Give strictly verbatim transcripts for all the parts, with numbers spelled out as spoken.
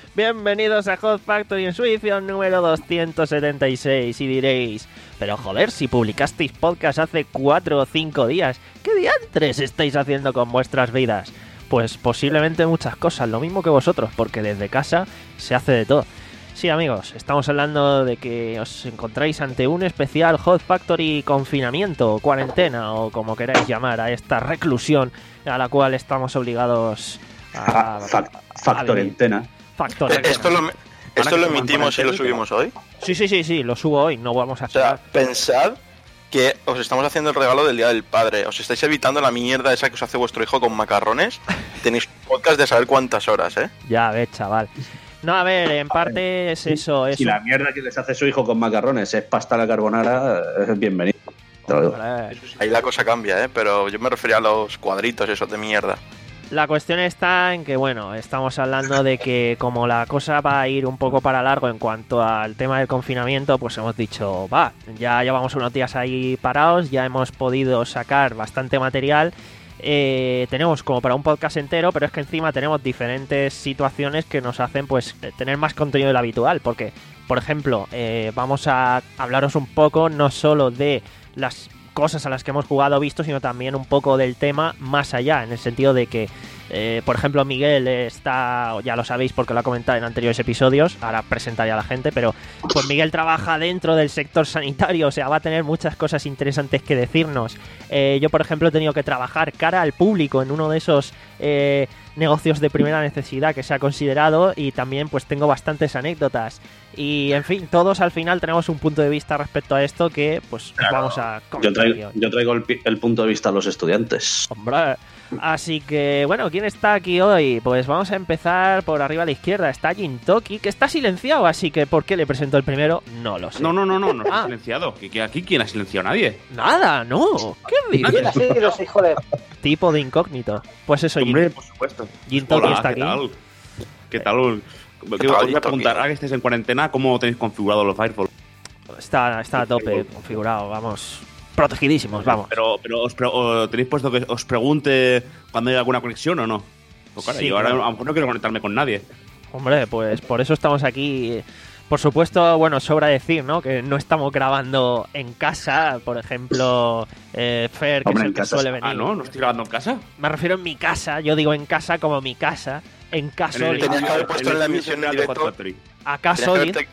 Bienvenidos a Hot Factory en su edición número doscientos setenta y seis. Y diréis, pero joder, si publicasteis podcast hace cuatro o cinco días, ¿qué diantres estáis haciendo con vuestras vidas? Pues posiblemente muchas cosas, lo mismo que vosotros, porque desde casa se hace de todo. Sí, amigos, estamos hablando de que os encontráis ante un especial Hot Factory confinamiento, cuarentena o como queráis llamar a esta reclusión a la cual estamos obligados a... a fac, factorentena. Factorentena. Esto lo, esto lo emitimos y lo subimos hoy. Sí, sí, sí, sí, lo subo hoy, no vamos a hacer. O sea, pensad que os estamos haciendo el regalo del Día del Padre. Os estáis evitando la mierda esa que os hace vuestro hijo con macarrones. Tenéis un podcast de saber cuántas horas, ¿eh? Ya ves, chaval. No, a ver, en parte es eso. Es si un... la mierda que les hace su hijo con macarrones es pasta a la carbonara, es bienvenido. Ahí la cosa cambia, ¿eh? Pero yo me refería a los cuadritos esos de mierda. La cuestión está en que, bueno, estamos hablando de que como la cosa va a ir un poco para largo en cuanto al tema del confinamiento, pues hemos dicho, va, ya llevamos unos días ahí parados, ya hemos podido sacar bastante material, eh, tenemos como para un podcast entero, pero es que encima tenemos diferentes situaciones que nos hacen pues tener más contenido del habitual, porque, por ejemplo, eh, vamos a hablaros un poco no solo de las cosas a las que hemos jugado o visto, sino también un poco del tema más allá, en el sentido de que, eh, por ejemplo, Miguel está, ya lo sabéis porque lo ha comentado en anteriores episodios, ahora presentaré a la gente, pero pues Miguel trabaja dentro del sector sanitario, o sea, va a tener muchas cosas interesantes que decirnos. Eh, yo, por ejemplo, he tenido que trabajar cara al público en uno de esos eh, negocios de primera necesidad que se ha considerado, y también pues tengo bastantes anécdotas. Y en fin, todos al final tenemos un punto de vista respecto a esto que pues claro, vamos a yo traigo, yo traigo el, el punto de vista a los estudiantes. Hombre, así que bueno, ¿quién está aquí hoy? Pues vamos a empezar por arriba a la izquierda. Está Jintoki, que está silenciado, así que ¿por qué le presento el primero? No lo sé. No, no, no, no, no está Ah. silenciado. ¿Que aquí quién ha silenciado? Nadie. Nada, no. ¿Qué dices? Sí, los hijos de... Tipo de incógnito. Pues eso, Hombre, Jin- por supuesto. Jintoki Hola, está ¿qué aquí. tal? ¿Qué tal? ¿Qué ¿Qué tal, os voy a Jintoki? preguntar, ahora que estáis en cuarentena, ¿cómo tenéis configurado los Firewall? Está, está a tope configurado, vamos. Protegidísimos, vamos. Pero, pero os pre- o tenéis puesto que os pregunte cuando hay alguna conexión o no. Pues claro, Sí, yo ahora claro. a lo mejor no quiero conectarme con nadie. Hombre, pues por eso estamos aquí. Por supuesto, bueno, sobra decir, ¿no? Que no estamos grabando en casa. Por ejemplo, eh, Fer, que Hombre, es el en que casa suele sí. venir. Ah, ¿no? ¿No estoy grabando en casa? Me refiero en mi casa. Yo digo en casa como mi casa. En caso En el- Tenías que haber en puesto el en la estudio emisión en central de Hot directo. Factory. ¿Acaso? Tenías que haberte-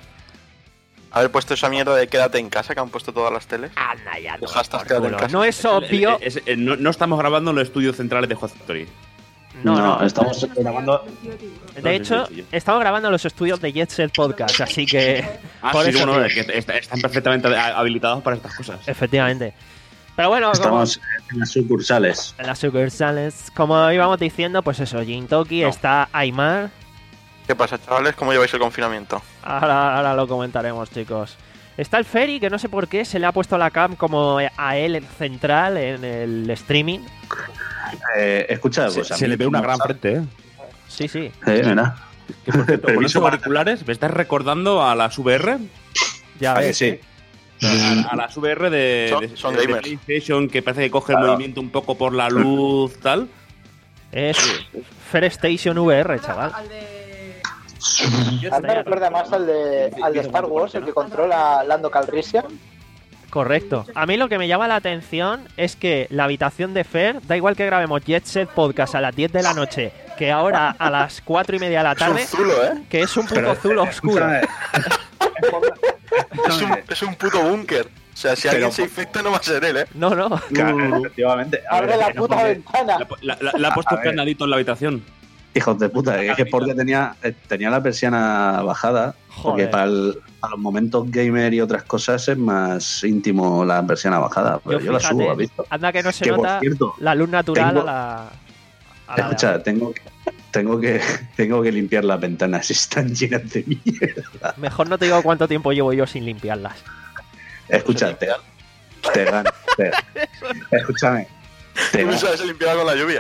haber puesto esa mierda de quédate en casa que han puesto todas las teles. Anda ya, no, Hashtag por quédate en culo. casa. No es obvio. Es- es- no, no estamos grabando en los estudios centrales de Hot Factory. No, no. estamos grabando. De hecho, estamos grabando en los estudios de Jet Set Podcast, así que. Ah, por sí, eso bueno, que- es que est- están perfectamente habilitados para estas cosas. Efectivamente. Pero bueno, como Estamos en las sucursales. en las sucursales, como íbamos diciendo, pues eso, Jintoki, No. está Aymar. ¿Qué pasa, chavales? ¿Cómo lleváis el confinamiento? Ahora, ahora lo comentaremos, chicos. Está el Ferry, que no sé por qué se le ha puesto la cam como a él en central en el streaming. Eh, escucha, Se, pues a se mí le ve una me gran pasa. frente, ¿eh? Sí, sí. Eh, mira. Que, por cierto, con Permiso esos para- auriculares, ¿me estás recordando a las V R? Ya ¿A que ves. sí? A, a las V R de, Son- de- son de gamers. PlayStation, que parece que coge Claro. el movimiento un poco por la luz, tal. Es Fair Station V R, chaval. Al de... A mí me recuerda más al de, al de Star Wars, el que controla Lando Calrissian. Correcto. A mí lo que me llama la atención es que la habitación de Fer, da igual que grabemos Jet Set Podcast a las diez de la noche, que ahora a las cuatro y media de la Es un tarde, zulo, ¿eh? que es un puto Pero, azul oscuro. escúchame, Es un, es un puto búnker. O sea, si Pero- alguien se infecta no va a ser él, ¿eh? No, no. Claro, efectivamente. A Abre ver, la es que puta porque- ventana. La, la- la ha puesto A un ver. candadito en la habitación. Hijos de puta, es que porque tenía, eh, tenía la persiana bajada, porque Joder. para, el- para los momentos gamer y otras cosas es más íntimo la persiana bajada. Pero yo, la fíjate, subo, ¿has visto? Anda que no se Que por nota cierto, la luz natural tengo- a la... a la- Escucha, tengo, que- tengo, que, tengo que limpiar las ventanas, están llenas de mierda. Mejor no te digo cuánto tiempo llevo yo sin limpiarlas. Escucha, te, te gano. te- escúchame. Te Tú no gano. sabes limpiar con la lluvia.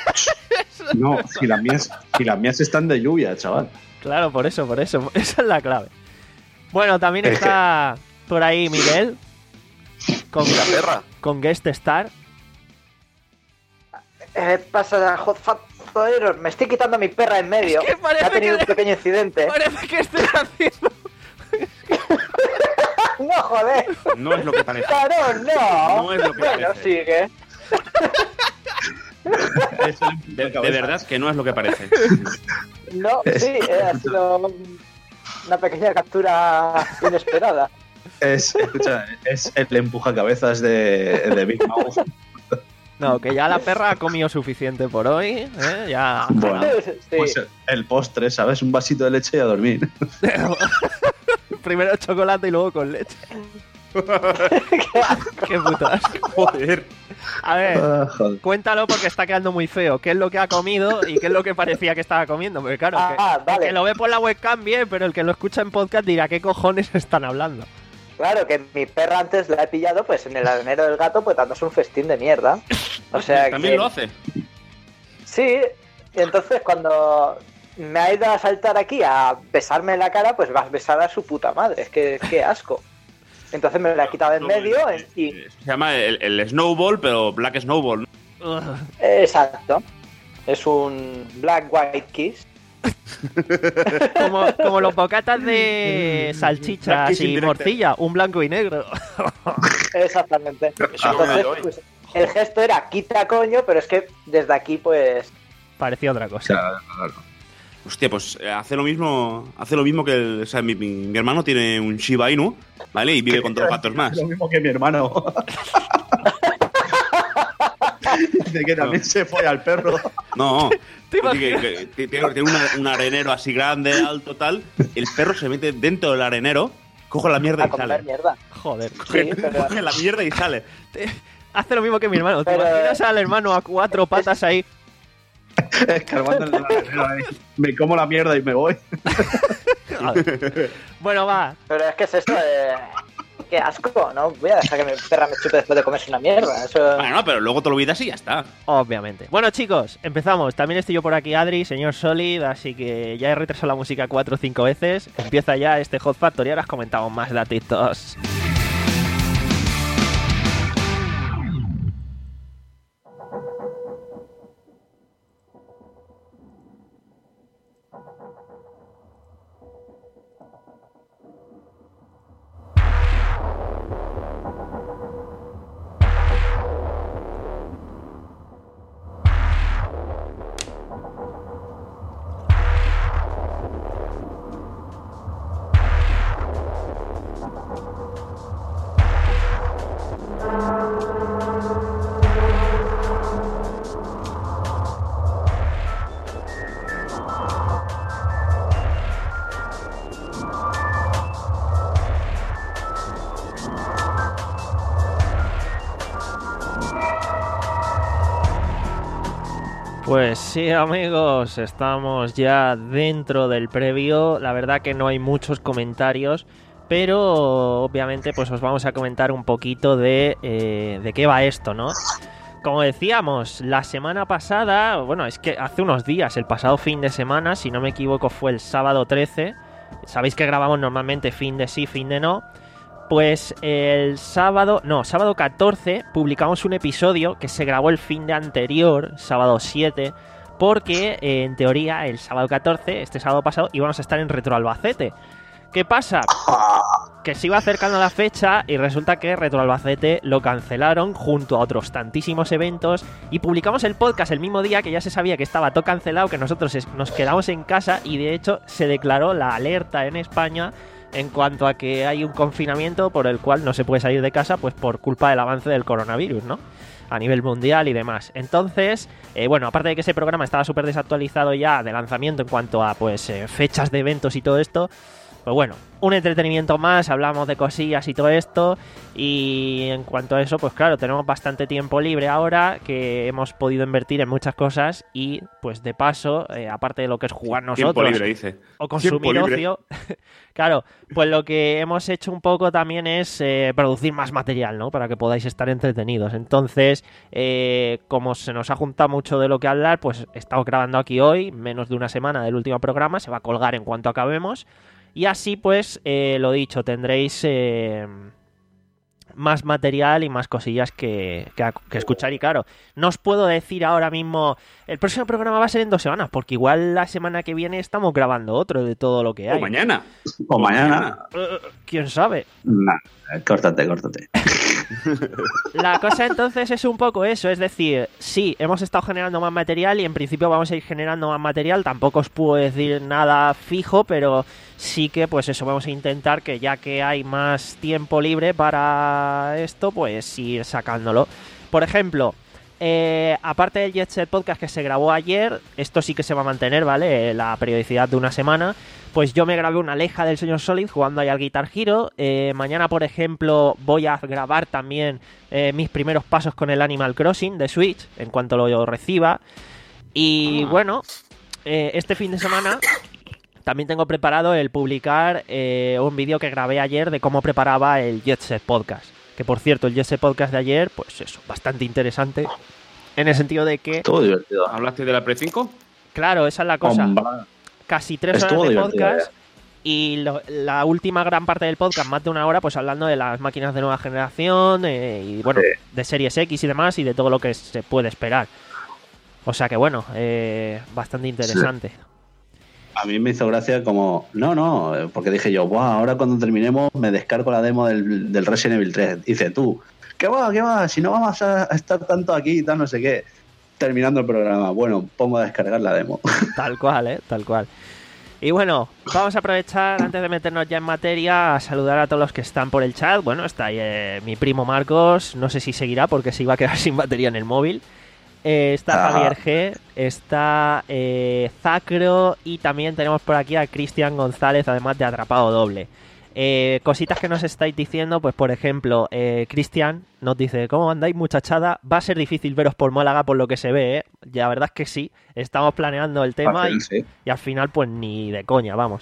No, si las, mías, si las mías están de lluvia, chaval. Claro, por eso, por eso. Esa es la clave. Bueno, también Es está por ahí Miguel. Con, La perra. con Guest Star. Eh, pasa a Hot Factory. joderos, me estoy quitando a mi perra en medio. Es que parece ha tenido que- un pequeño incidente. Parece que estoy haciendo... No, joder. No es lo que parece. Claro, no. No es lo que Bueno, parece. sigue. De, de verdad que no es lo que parece. No, sí, eh, ha sido una pequeña captura inesperada. Es, escucha, es el empujacabezas de, de Big Mouth. No, que ya la perra ha comido suficiente por hoy, ¿eh? Ya... Bueno, Sí. pues el postre, ¿sabes? Un vasito de leche y a dormir. Primero chocolate y luego con leche. Qué asco. Qué puto asco. Joder. A ver, Ah, joder. cuéntalo porque está quedando muy feo. ¿Qué es lo que ha comido y qué es lo que parecía que estaba comiendo? Porque claro, Ah, que, ah, vale. el que lo ve por la webcam bien, pero el que lo escucha en podcast dirá ¿qué cojones están hablando? Claro, que mi perra antes la he pillado pues en el arenero del gato pues dándose un festín de mierda. O sea También que... lo hace. Sí, y entonces cuando me ha ido a saltar aquí a besarme en la cara, pues vas a besar a su puta madre. Es que qué asco. Entonces me la he quitado en medio y... Se llama el, el Snowball, pero Black Snowball. Ugh. Exacto. Es un Black White Kiss. Como, como los bocatas de Black salchichas Kiss y indirecta. morcilla, un blanco y negro. Exactamente. Eso lo Entonces, veo hoy. pues, el gesto era quita coño, pero es que desde aquí pues... Parecía otra O cosa. sea, claro. Hostia, pues eh, hace lo mismo, hace lo mismo que el, o sea, mi, mi- mi hermano tiene un Shiba Inu, ¿vale? Y vive con dos gatos más. Lo mismo que mi hermano. Dice que también se fue al perro. No, ¿Te dice que, imaginas? que- que tiene, tiene una- un arenero así grande, alto, tal. El perro se mete dentro del arenero, coge la mierda A y comer sale. mierda. Joder. Sí, pero... Coge la mierda y sale. Hace lo mismo que mi hermano. ¿Te Pero- imaginas al hermano a cuatro patas ahí? Escarbando en la arena ahí. Me como la mierda y me voy. Joder. Bueno, va. Pero es que es esto de... Qué asco, ¿no? Voy a dejar que mi perra me chupe después de comerse una mierda. Eso... Bueno, pero luego te lo olvidas y ya está. Obviamente. Bueno, chicos, empezamos. También estoy yo por aquí, Adri, señor Solid, así que ya he retrasado la música cuatro o cinco veces. Empieza ya este Hot Factory. Ahora os comentamos más datitos. Pues sí, amigos, estamos ya dentro del previo. La verdad que no hay muchos comentarios, pero obviamente pues os vamos a comentar un poquito de, eh, de qué va esto, ¿no? Como decíamos, la semana pasada, bueno, es que hace unos días, el pasado fin de semana, si no me equivoco fue el sábado trece, sabéis que grabamos normalmente fin de sí, fin de no, pues el sábado, no, sábado catorce publicamos un episodio que se grabó el fin de anterior, sábado siete, porque eh, en teoría el sábado catorce, este sábado pasado, íbamos a estar en Retro Albacete. ¿Qué pasa? Que se iba acercando la fecha y resulta que Retro Albacete lo cancelaron junto a otros tantísimos eventos y publicamos el podcast el mismo día que ya se sabía que estaba todo cancelado, que nosotros es- nos quedamos en casa y de hecho se declaró la alerta en España en cuanto a que hay un confinamiento por el cual no se puede salir de casa pues por culpa del avance del coronavirus, ¿no? A nivel mundial y demás. Entonces, eh, bueno, aparte de que ese programa estaba súper desactualizado ya de lanzamiento en cuanto a pues eh, fechas de eventos y todo esto, pues bueno, un entretenimiento más, hablamos de cosillas y todo esto. Y en cuanto a eso, pues claro, tenemos bastante tiempo libre ahora que hemos podido invertir en muchas cosas y pues de paso, eh, aparte de lo que es jugar nosotros Tiempo libre, dice. o Tiempo consumir libre. ocio, claro, pues lo que hemos hecho un poco también es eh, producir más material, ¿no? Para que podáis estar entretenidos. Entonces, eh, como se nos ha juntado mucho de lo que hablar, pues estamos grabando aquí hoy, menos de una semana del último programa, se va a colgar en cuanto acabemos. Y así, pues, eh, lo dicho, tendréis eh, más material y más cosillas que, que, que escuchar. Y claro, no os puedo decir ahora mismo, el próximo programa va a ser en dos semanas, porque igual la semana que viene estamos grabando otro de todo lo que hay. O mañana. O mañana. Uh, ¿Quién sabe? Nah, córtate, córtate. La cosa entonces es un poco eso, es decir, sí, hemos estado generando más material y en principio vamos a ir generando más material, tampoco os puedo decir nada fijo, pero sí que pues eso, vamos a intentar que ya que hay más tiempo libre para esto, pues ir sacándolo. Por ejemplo, eh, aparte del Jet Set Podcast que se grabó ayer, esto sí que se va a mantener, ¿vale? La periodicidad de una semana. Pues yo me grabé una leja del señor Solid jugando ahí al Guitar Hero. Eh, mañana, por ejemplo, voy a grabar también eh, mis primeros pasos con el Animal Crossing de Switch, en cuanto lo reciba. Y ah. bueno, eh, este fin de semana también tengo preparado el publicar eh, un vídeo que grabé ayer de cómo preparaba el Jet Set Podcast. Que por cierto, el Jet Set Podcast de ayer, pues eso, bastante interesante. En el sentido de que... Todo divertido. ¿Hablaste de la Play cinco? Claro, esa es la cosa. Homba. Casi tres Estuvo horas de podcast eh. y lo, la última gran parte del podcast, más de una hora, pues hablando de las máquinas de nueva generación eh, y bueno, sí. de Series X y demás y de todo lo que se puede esperar. O sea que bueno, eh, bastante interesante. Sí. A mí me hizo gracia como, no, no, porque dije yo, wow, ahora cuando terminemos me descargo la demo del, del Resident Evil tres. Dice tú, ¿qué va, qué va? Si no vamos a estar tanto aquí y tal, no sé qué. Terminando el programa, bueno, pongo a descargar la demo. Tal cual, ¿eh? Tal cual. Y bueno, vamos a aprovechar, antes de meternos ya en materia, a saludar a todos los que están por el chat. Bueno, está ahí eh, mi primo Marcos, no sé si seguirá porque se iba a quedar sin batería en el móvil. Eh, está ah. Javier G, está eh, Zacro y también tenemos por aquí a Cristian González, además de Atrapado Doble. Eh, cositas que nos estáis diciendo, pues por ejemplo, eh, Cristian nos dice, ¿cómo andáis muchachada? Va a ser difícil veros por Málaga por lo que se ve, ¿eh? Y la verdad es que sí, estamos planeando el tema Fácil, y, sí. y al final pues ni de coña, vamos.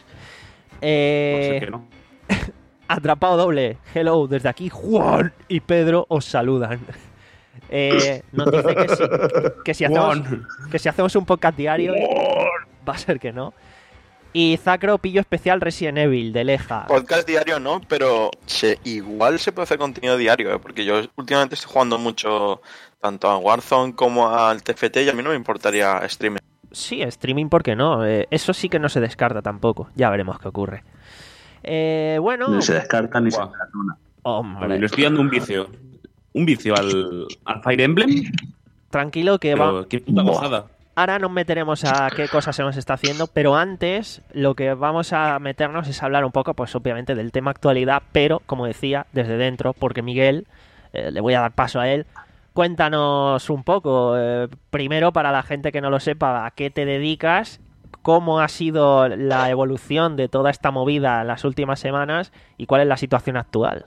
Eh, no sé que no. Atrapado Doble, hello, desde aquí Juan y Pedro os saludan. Eh, nos dice que si, que, si hacemos, que si hacemos un podcast diario, va a ser que no. Y Zacro, pillo especial Resident Evil, de Leja. Podcast diario no, pero se, igual se puede hacer contenido diario, ¿eh? Porque yo últimamente estoy jugando mucho tanto a Warzone como al T F T y a mí no me importaría streaming. Sí, streaming, ¿por qué no? Eh, eso sí que no se descarta tampoco. Ya veremos qué ocurre. Eh, bueno... Ni se descarta ni wow. se perdona. Hombre. A ver, le estoy dando un vicio. Un vicio al, al Fire Emblem. Tranquilo que pero, va... Qué puta gozada. Ahora nos meteremos a qué cosas se nos está haciendo, pero antes lo que vamos a meternos es hablar un poco, pues obviamente, del tema actualidad, pero, como decía, desde dentro, porque Miguel, eh, le voy a dar paso a él, cuéntanos un poco, eh, primero para la gente que no lo sepa, a qué te dedicas, cómo ha sido la evolución de toda esta movida en las últimas semanas y cuál es la situación actual.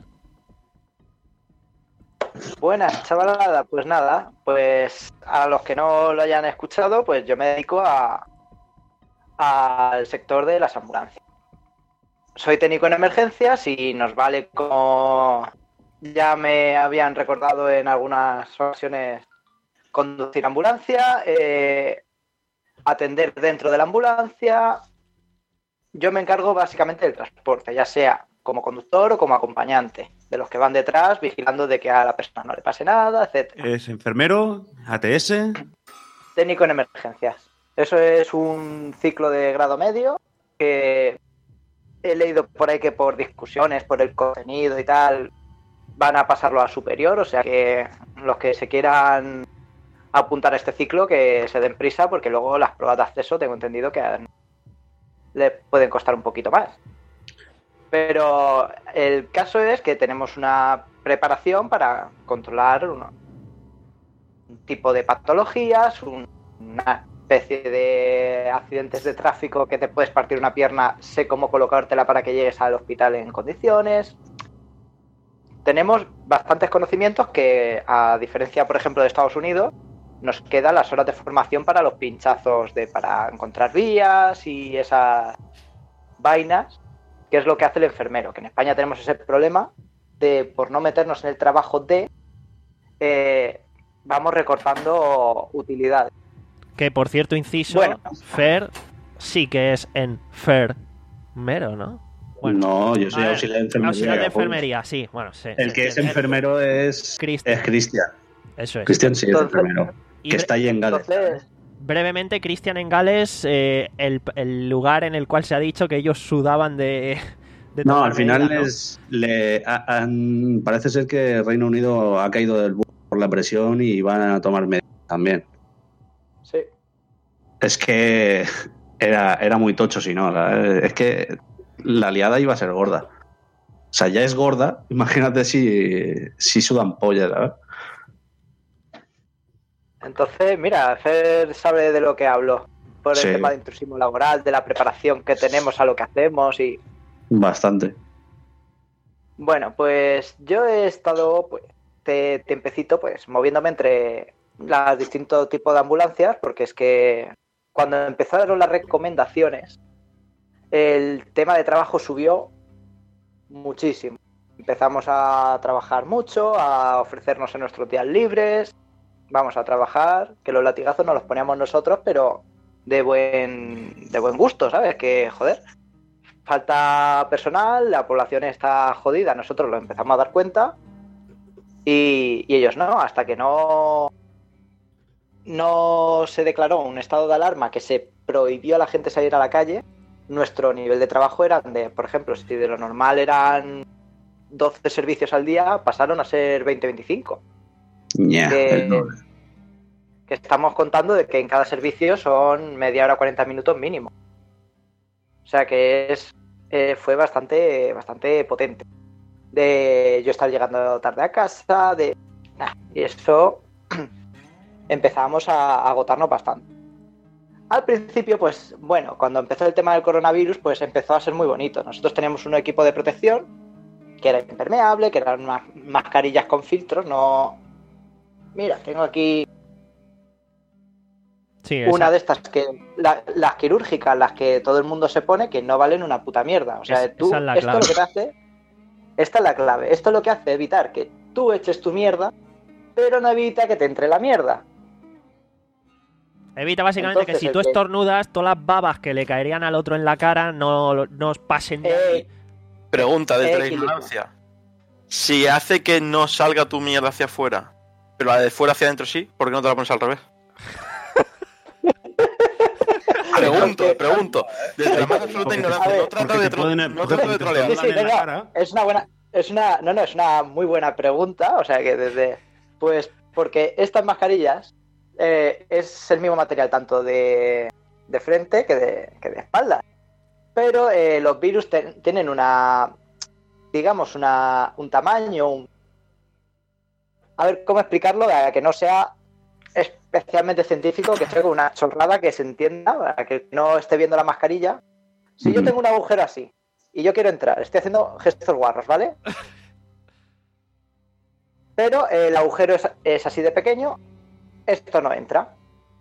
Buenas, chavalada. Pues nada, pues a los que no lo hayan escuchado, pues yo me dedico a al sector de las ambulancias. Soy técnico en emergencias y nos vale, como ya me habían recordado en algunas ocasiones, conducir ambulancia, eh, atender dentro de la ambulancia. Yo me encargo básicamente del transporte, ya sea como conductor o como acompañante, de los que van detrás vigilando de que a la persona no le pase nada, etcétera. ¿Es enfermero? ¿A T S? Técnico en emergencias. Eso es un ciclo de grado medio que he leído por ahí que por discusiones, por el contenido y tal, van a pasarlo a superior, o sea que los que se quieran apuntar a este ciclo que se den prisa, porque luego las pruebas de acceso tengo entendido que le pueden costar un poquito más. Pero el caso es que tenemos una preparación para controlar un, un tipo de patologías, un, una especie de accidentes de tráfico que te puedes partir una pierna, sé cómo colocártela para que llegues al hospital en condiciones. Tenemos bastantes conocimientos que, a diferencia, por ejemplo, de Estados Unidos, nos quedan las horas de formación para los pinchazos de para encontrar vías y esas vainas, que es lo que hace el enfermero, que en España tenemos ese problema de, por no meternos en el trabajo de, eh, vamos recortando utilidades. Que, por cierto, inciso, bueno, Fer sí que es enfermero, ¿no? Bueno, no, yo soy a ver, auxiliar de enfermería. auxiliar de capullo. enfermería, sí. Bueno, sí, El sí, que es sí, enfermero es Cristian. es Cristian. Eso es. Cristian sí es Entonces- enfermero. Y Que bre- está ahí en Gales. Entonces, brevemente, Cristian en Gales, eh, el, el lugar en el cual se ha dicho que ellos sudaban de, de No, tomar al final medidas, ¿no? es, le, ha- han- parece ser que Reino Unido ha caído del bus por la presión y van a tomar medidas también. sí. Es que era, era muy tocho, si no. la- Es que la liada iba a ser gorda. O sea, ya es gorda, imagínate si, si sudan pollas, ¿sabes? Entonces, mira, Fer sabe de lo que hablo. Por el Sí. tema de intrusismo laboral, de la preparación que tenemos a lo que hacemos y... Bastante. Bueno, pues yo he estado pues, te- tiempecito pues moviéndome entre los distintos tipos de ambulancias, porque es que cuando empezaron las recomendaciones, el tema de trabajo subió muchísimo. Empezamos a trabajar mucho, a ofrecernos en nuestros días libres, vamos a trabajar, que los latigazos nos los poníamos nosotros, pero de buen, de buen gusto, ¿sabes? Que, joder, falta personal, la población está jodida, nosotros lo empezamos a dar cuenta y, y ellos no, hasta que no no se declaró un estado de alarma que se prohibió a la gente salir a la calle, nuestro nivel de trabajo era de, por ejemplo, si de lo normal eran doce servicios al día, pasaron a ser veinte veinticinco. Ña, Que, el doble. que estamos contando de que en cada servicio son media hora, cuarenta minutos mínimo. O sea que es eh, fue bastante bastante potente. De yo estar llegando tarde a casa, de nah, y eso empezamos a, a agotarnos bastante. Al principio, pues bueno, cuando empezó el tema del coronavirus, pues empezó a ser muy bonito. Nosotros teníamos un equipo de protección que era impermeable, que eran unas mascarillas con filtros, no... Mira, tengo aquí Sí, una esa- de estas que la- las quirúrgicas, las que todo el mundo se pone, que no valen una puta mierda. O sea, Es- tú, esa es la esto clave. lo que te hace, esta es la clave. Esto lo que hace es evitar que tú eches tu mierda, pero no evita que te entre la mierda. Evita básicamente Entonces, que si el tú que- estornudas, todas las babas que le caerían al otro en la cara no, no os pasen de ahí. Eh, Pregunta desde la Equilibrio. ignorancia. Si hace que no salga tu mierda hacia afuera, pero la de fuera hacia adentro sí, ¿por qué no te la pones al revés? Pregunto, Porque- pregunto. Desde la más absoluta Porque te- ignorancia. a ver, No trato porque de, te tro- pueden- no porque trato de te trolear. Sí, estornudan sí, en la no, cara. es una buena, es una, no, no, es una muy buena pregunta, o sea que desde, pues, porque estas mascarillas eh, es el mismo material tanto de, de frente que de, que de espalda, pero eh, los virus te- tienen una, digamos, una, un tamaño, un, a ver cómo explicarlo, para que no sea especialmente científico, que sea con una chorrada que se entienda, para que no esté viendo la mascarilla. Si yo Ujú. tengo un agujero así y yo quiero entrar, estoy haciendo gestos guarros, ¿vale? Pero el agujero es, es así de pequeño, esto no entra.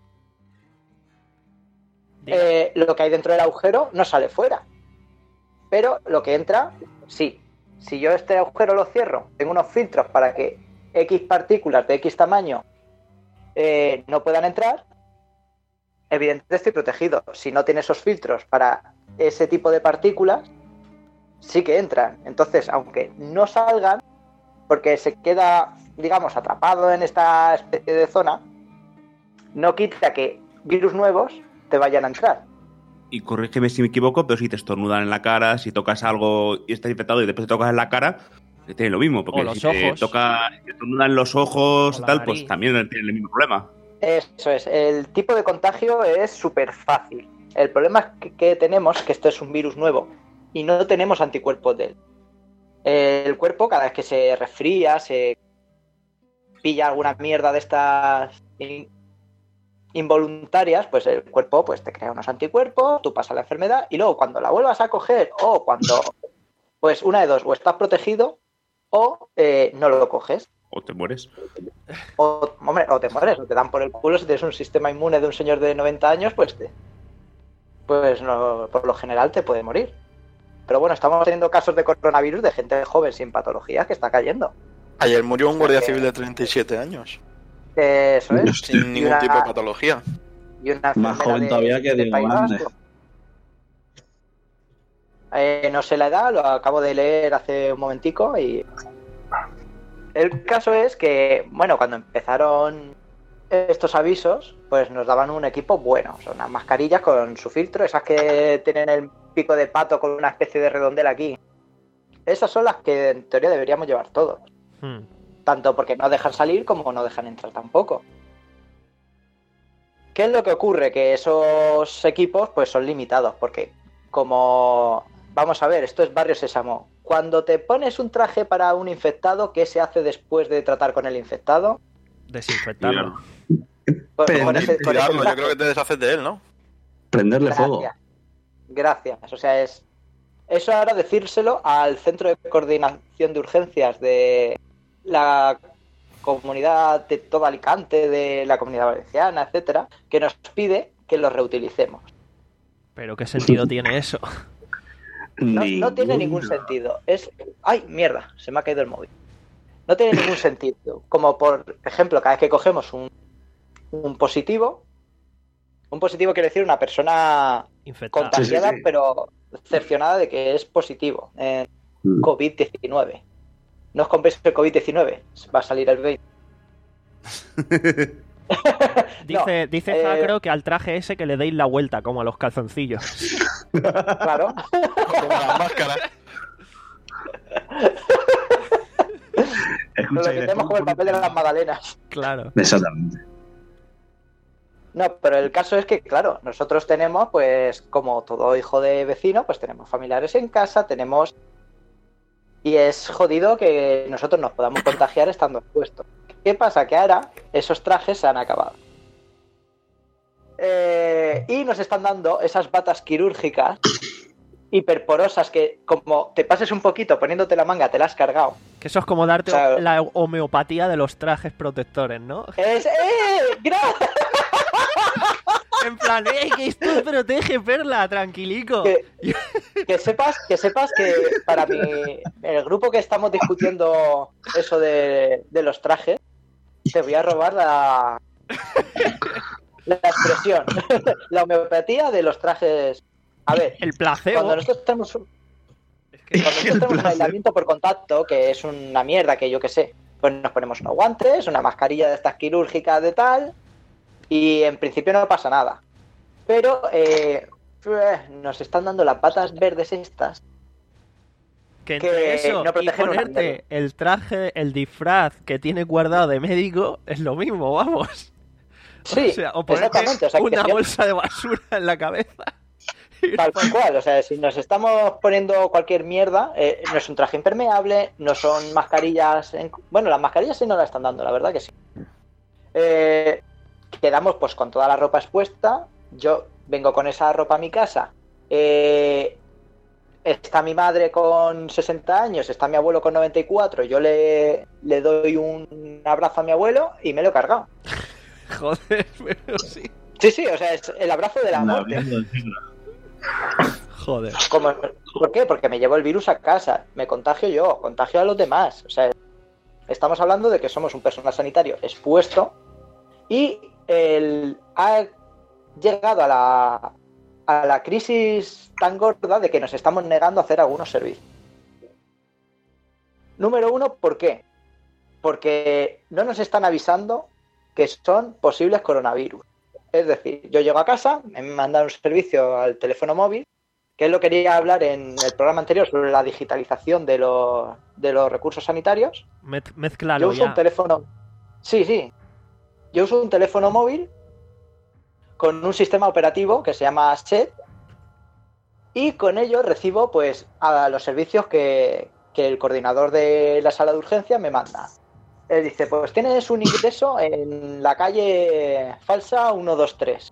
Diga. Eh, lo que hay dentro del agujero no sale fuera. Pero lo que entra, sí. Si yo este agujero lo cierro, tengo unos filtros para que X partículas de X tamaño eh, no puedan entrar, evidentemente estoy protegido. Si no tiene esos filtros para ese tipo de partículas, sí que entran. Entonces, aunque no salgan, porque se queda, digamos, atrapado en esta especie de zona, no quita que virus nuevos te vayan a entrar. Y corrígeme si me equivoco, pero si te estornudan en la cara, si tocas algo y estás infectado y después te tocas en la cara, tiene lo mismo. Porque O los si te ojos. toca, si te estornudan los ojos O y la tal, nariz. pues también tiene el mismo problema. Eso es, el tipo de contagio es súper fácil. El problema que, que tenemos es que esto es un virus nuevo y no tenemos anticuerpos de él. El cuerpo, cada vez que se resfría, se pilla alguna mierda de estas in- involuntarias, pues el cuerpo pues te crea unos anticuerpos, tú pasas la enfermedad y luego cuando la vuelvas a coger o cuando, pues una de dos, o estás protegido o eh, no lo coges. O te mueres. O, hombre, o te mueres, o te dan por el culo si tienes un sistema inmune de un señor de noventa años, pues te, pues no, por lo general te puede morir. Pero bueno, estamos teniendo casos de coronavirus de gente joven sin patologías que está cayendo. Ayer murió un guardia Porque- civil de treinta y siete años, Eso es. sin ningún una- tipo de patología. Y una Más enfermera joven de- todavía que del Diego País Grande. Vasco. Eh, no sé la edad, lo acabo de leer hace un momentico y... El caso es que, bueno, cuando empezaron estos avisos, pues nos daban un equipo bueno. Son unas mascarillas con su filtro, esas que tienen el pico de pato con una especie de redondel aquí. Esas son las que en teoría deberíamos llevar todos. Hmm. Tanto porque no dejan salir como no dejan entrar tampoco. ¿Qué es lo que ocurre? Que esos equipos pues son limitados porque como... Vamos a ver, esto es Barrio Sésamo. Cuando te pones un traje para un infectado, ¿qué se hace después de tratar con el infectado? Desinfectarlo. Pues, con ese, con ese yo creo que te deshaces de él, ¿no? Prenderle Gracias. fuego. Gracias. O sea, es... Eso ahora decírselo al Centro de Coordinación de Urgencias de la comunidad de todo Alicante, de la Comunidad Valenciana, etcétera, que nos pide que los reutilicemos. ¿Pero qué sentido tiene eso? No, no tiene ningún sentido. Es... ¡Ay, mierda! Se me ha caído el móvil. No tiene ningún sentido. Como por ejemplo, cada vez que cogemos un, un positivo, un positivo quiere decir una persona infectada, contagiada, sí, sí, sí. pero cercionada de que es positivo en mm. COVID diecinueve. No os compréis el COVID diecinueve, va a salir el veinte. Dice, no, dice eh... Zacro que al traje ese que le deis la vuelta, como a los calzoncillos. Claro. Como las máscaras. Lo que tenemos como el papel de las magdalenas. Claro. Exactamente. No, pero el caso es que, claro, nosotros tenemos, pues, como todo hijo de vecino, pues tenemos familiares en casa, tenemos... Y es jodido que nosotros nos podamos contagiar estando expuestos. ¿Qué pasa? Que ahora esos trajes se han acabado. Eh, y nos están dando esas batas quirúrgicas hiperporosas que, como te pases un poquito poniéndote la manga, te la has cargado. Que eso es como darte o sea, la homeopatía de los trajes protectores, ¿no? Es, ¡Eh! ¡Gracias! En plan, ¡eh! Que esto protege, Perla, tranquilico. Que, que sepas, que sepas que para mi, el grupo que estamos discutiendo eso de, de los trajes, te voy a robar la, la expresión. La homeopatía de los trajes. A ver, el placebo. Cuando nosotros tenemos un, cuando nosotros tenemos un aislamiento por contacto, que es una mierda, que yo que sé, pues nos ponemos unos guantes, una mascarilla de estas quirúrgicas de tal, y en principio no pasa nada. Pero eh, nos están dando las patas verdes estas. Que entre que eso no y ponerte el traje, el disfraz que tienes guardado de médico, es lo mismo, vamos. Sí, o sea, o ponerte o sea, una bolsa de basura en la cabeza. Tal cual, o sea, si nos estamos poniendo cualquier mierda, eh, no es un traje impermeable, no son mascarillas... En... Bueno, las mascarillas sí nos las están dando, la verdad que sí. Eh, quedamos pues con toda la ropa expuesta, yo vengo con esa ropa a mi casa, eh, está mi madre con sesenta años, está mi abuelo con noventa y cuatro, yo le, le doy un abrazo a mi abuelo y me lo he cargado. Joder, pero sí. Sí, sí, o sea, es el abrazo de la muerte. Joder. Como, ¿por qué? Porque me llevo el virus a casa, me contagio yo, contagio a los demás. O sea, estamos hablando de que somos un personal sanitario expuesto y el, ha llegado a la, a la crisis tan gorda de que nos estamos negando a hacer algunos servicios. Número uno, ¿por qué? Porque no nos están avisando que son posibles coronavirus. Es decir, yo llego a casa, me mandan un servicio al teléfono móvil, que es lo que quería hablar en el programa anterior sobre la digitalización de los, de los recursos sanitarios. Mez, mezclalo Yo uso ya. un teléfono... Sí, sí. Yo uso un teléfono móvil con un sistema operativo que se llama SET y con ello recibo pues a los servicios que, que el coordinador de la sala de urgencia me manda. Él dice, pues tienes un ingreso en la calle falsa uno dos tres.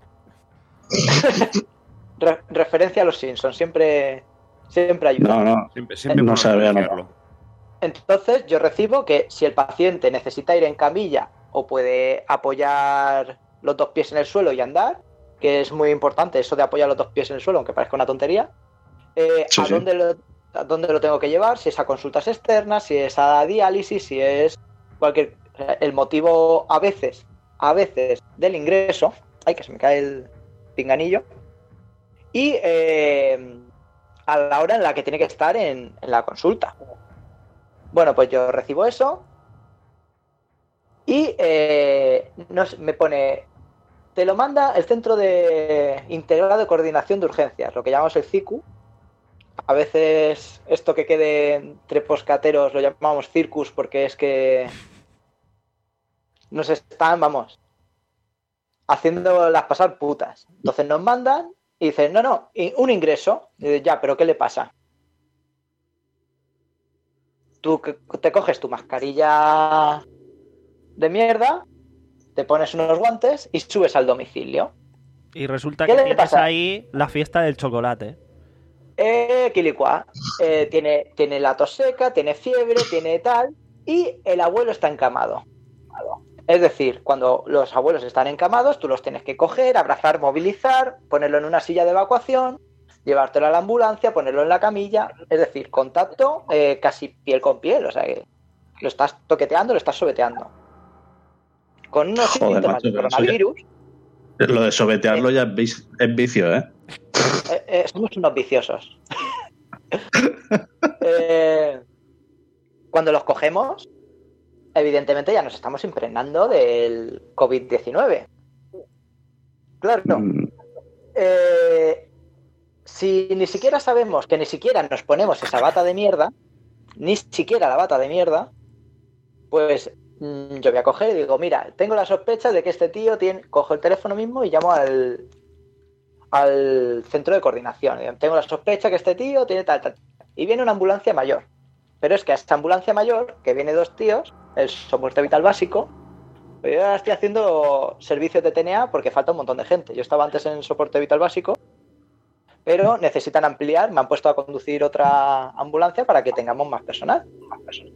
Re- referencia a los Simpsons, siempre, siempre ayuda. No, no, Siempre, siempre no bueno sabía pronunciarlo. Entonces yo recibo que si el paciente necesita ir en camilla o puede apoyar los dos pies en el suelo y andar, que es muy importante eso de apoyar los dos pies en el suelo, aunque parezca una tontería, eh, Sí, a sí. dónde lo, a dónde lo tengo que llevar, si es a consultas externas, si es a diálisis, si es cualquier... El motivo a veces, a veces del ingreso, ay que se me cae el pinganillo, y eh, a la hora en la que tiene que estar en, en la consulta. Bueno, pues yo recibo eso y eh, nos, me pone, te lo manda el Centro de Integrado de Coordinación de Urgencias, lo que llamamos el C I C U. A veces esto que quede entre poscateros lo llamamos circus porque es que nos están, vamos, haciéndolas pasar putas. Entonces nos mandan y dicen, no, no, un ingreso. Y dices, ya, pero ¿qué le pasa? Tú te coges tu mascarilla de mierda, te pones unos guantes y subes al domicilio. Y resulta ¿Qué que le tienes pasa? ahí la fiesta del chocolate. Eh, quilicua. Eh, tiene, tiene la tos seca, tiene fiebre, tiene tal, y el abuelo está encamado. Es decir, cuando los abuelos están encamados, tú los tienes que coger, abrazar, movilizar, ponerlo en una silla de evacuación, llevártelo a la ambulancia, ponerlo en la camilla. Es decir, contacto eh, casi piel con piel. O sea que lo estás toqueteando, lo estás sobeteando. Con unos Joder, síntomas macho, de pero eso coronavirus. ya- Lo de sobetearlo ya es vis- es vicio, ¿eh? Eh, eh, somos unos viciosos. eh, cuando los cogemos, evidentemente ya nos estamos impregnando del covid diecinueve. Claro. Mm, Eh, si ni siquiera sabemos que ni siquiera nos ponemos esa bata de mierda, ni siquiera la bata de mierda, pues mm, yo voy a coger y digo, mira, tengo la sospecha de que este tío tiene... Cojo el teléfono mismo y llamo al, al centro de coordinación. Digo, tengo la sospecha que este tío tiene tal, tal. Y viene una ambulancia mayor. Pero es que a esta ambulancia mayor, que viene dos tíos, el soporte vital básico, pues yo ahora estoy haciendo servicios de T N A porque falta un montón de gente. Yo estaba antes en soporte vital básico, pero necesitan ampliar, me han puesto a conducir otra ambulancia para que tengamos más personal. Más personal.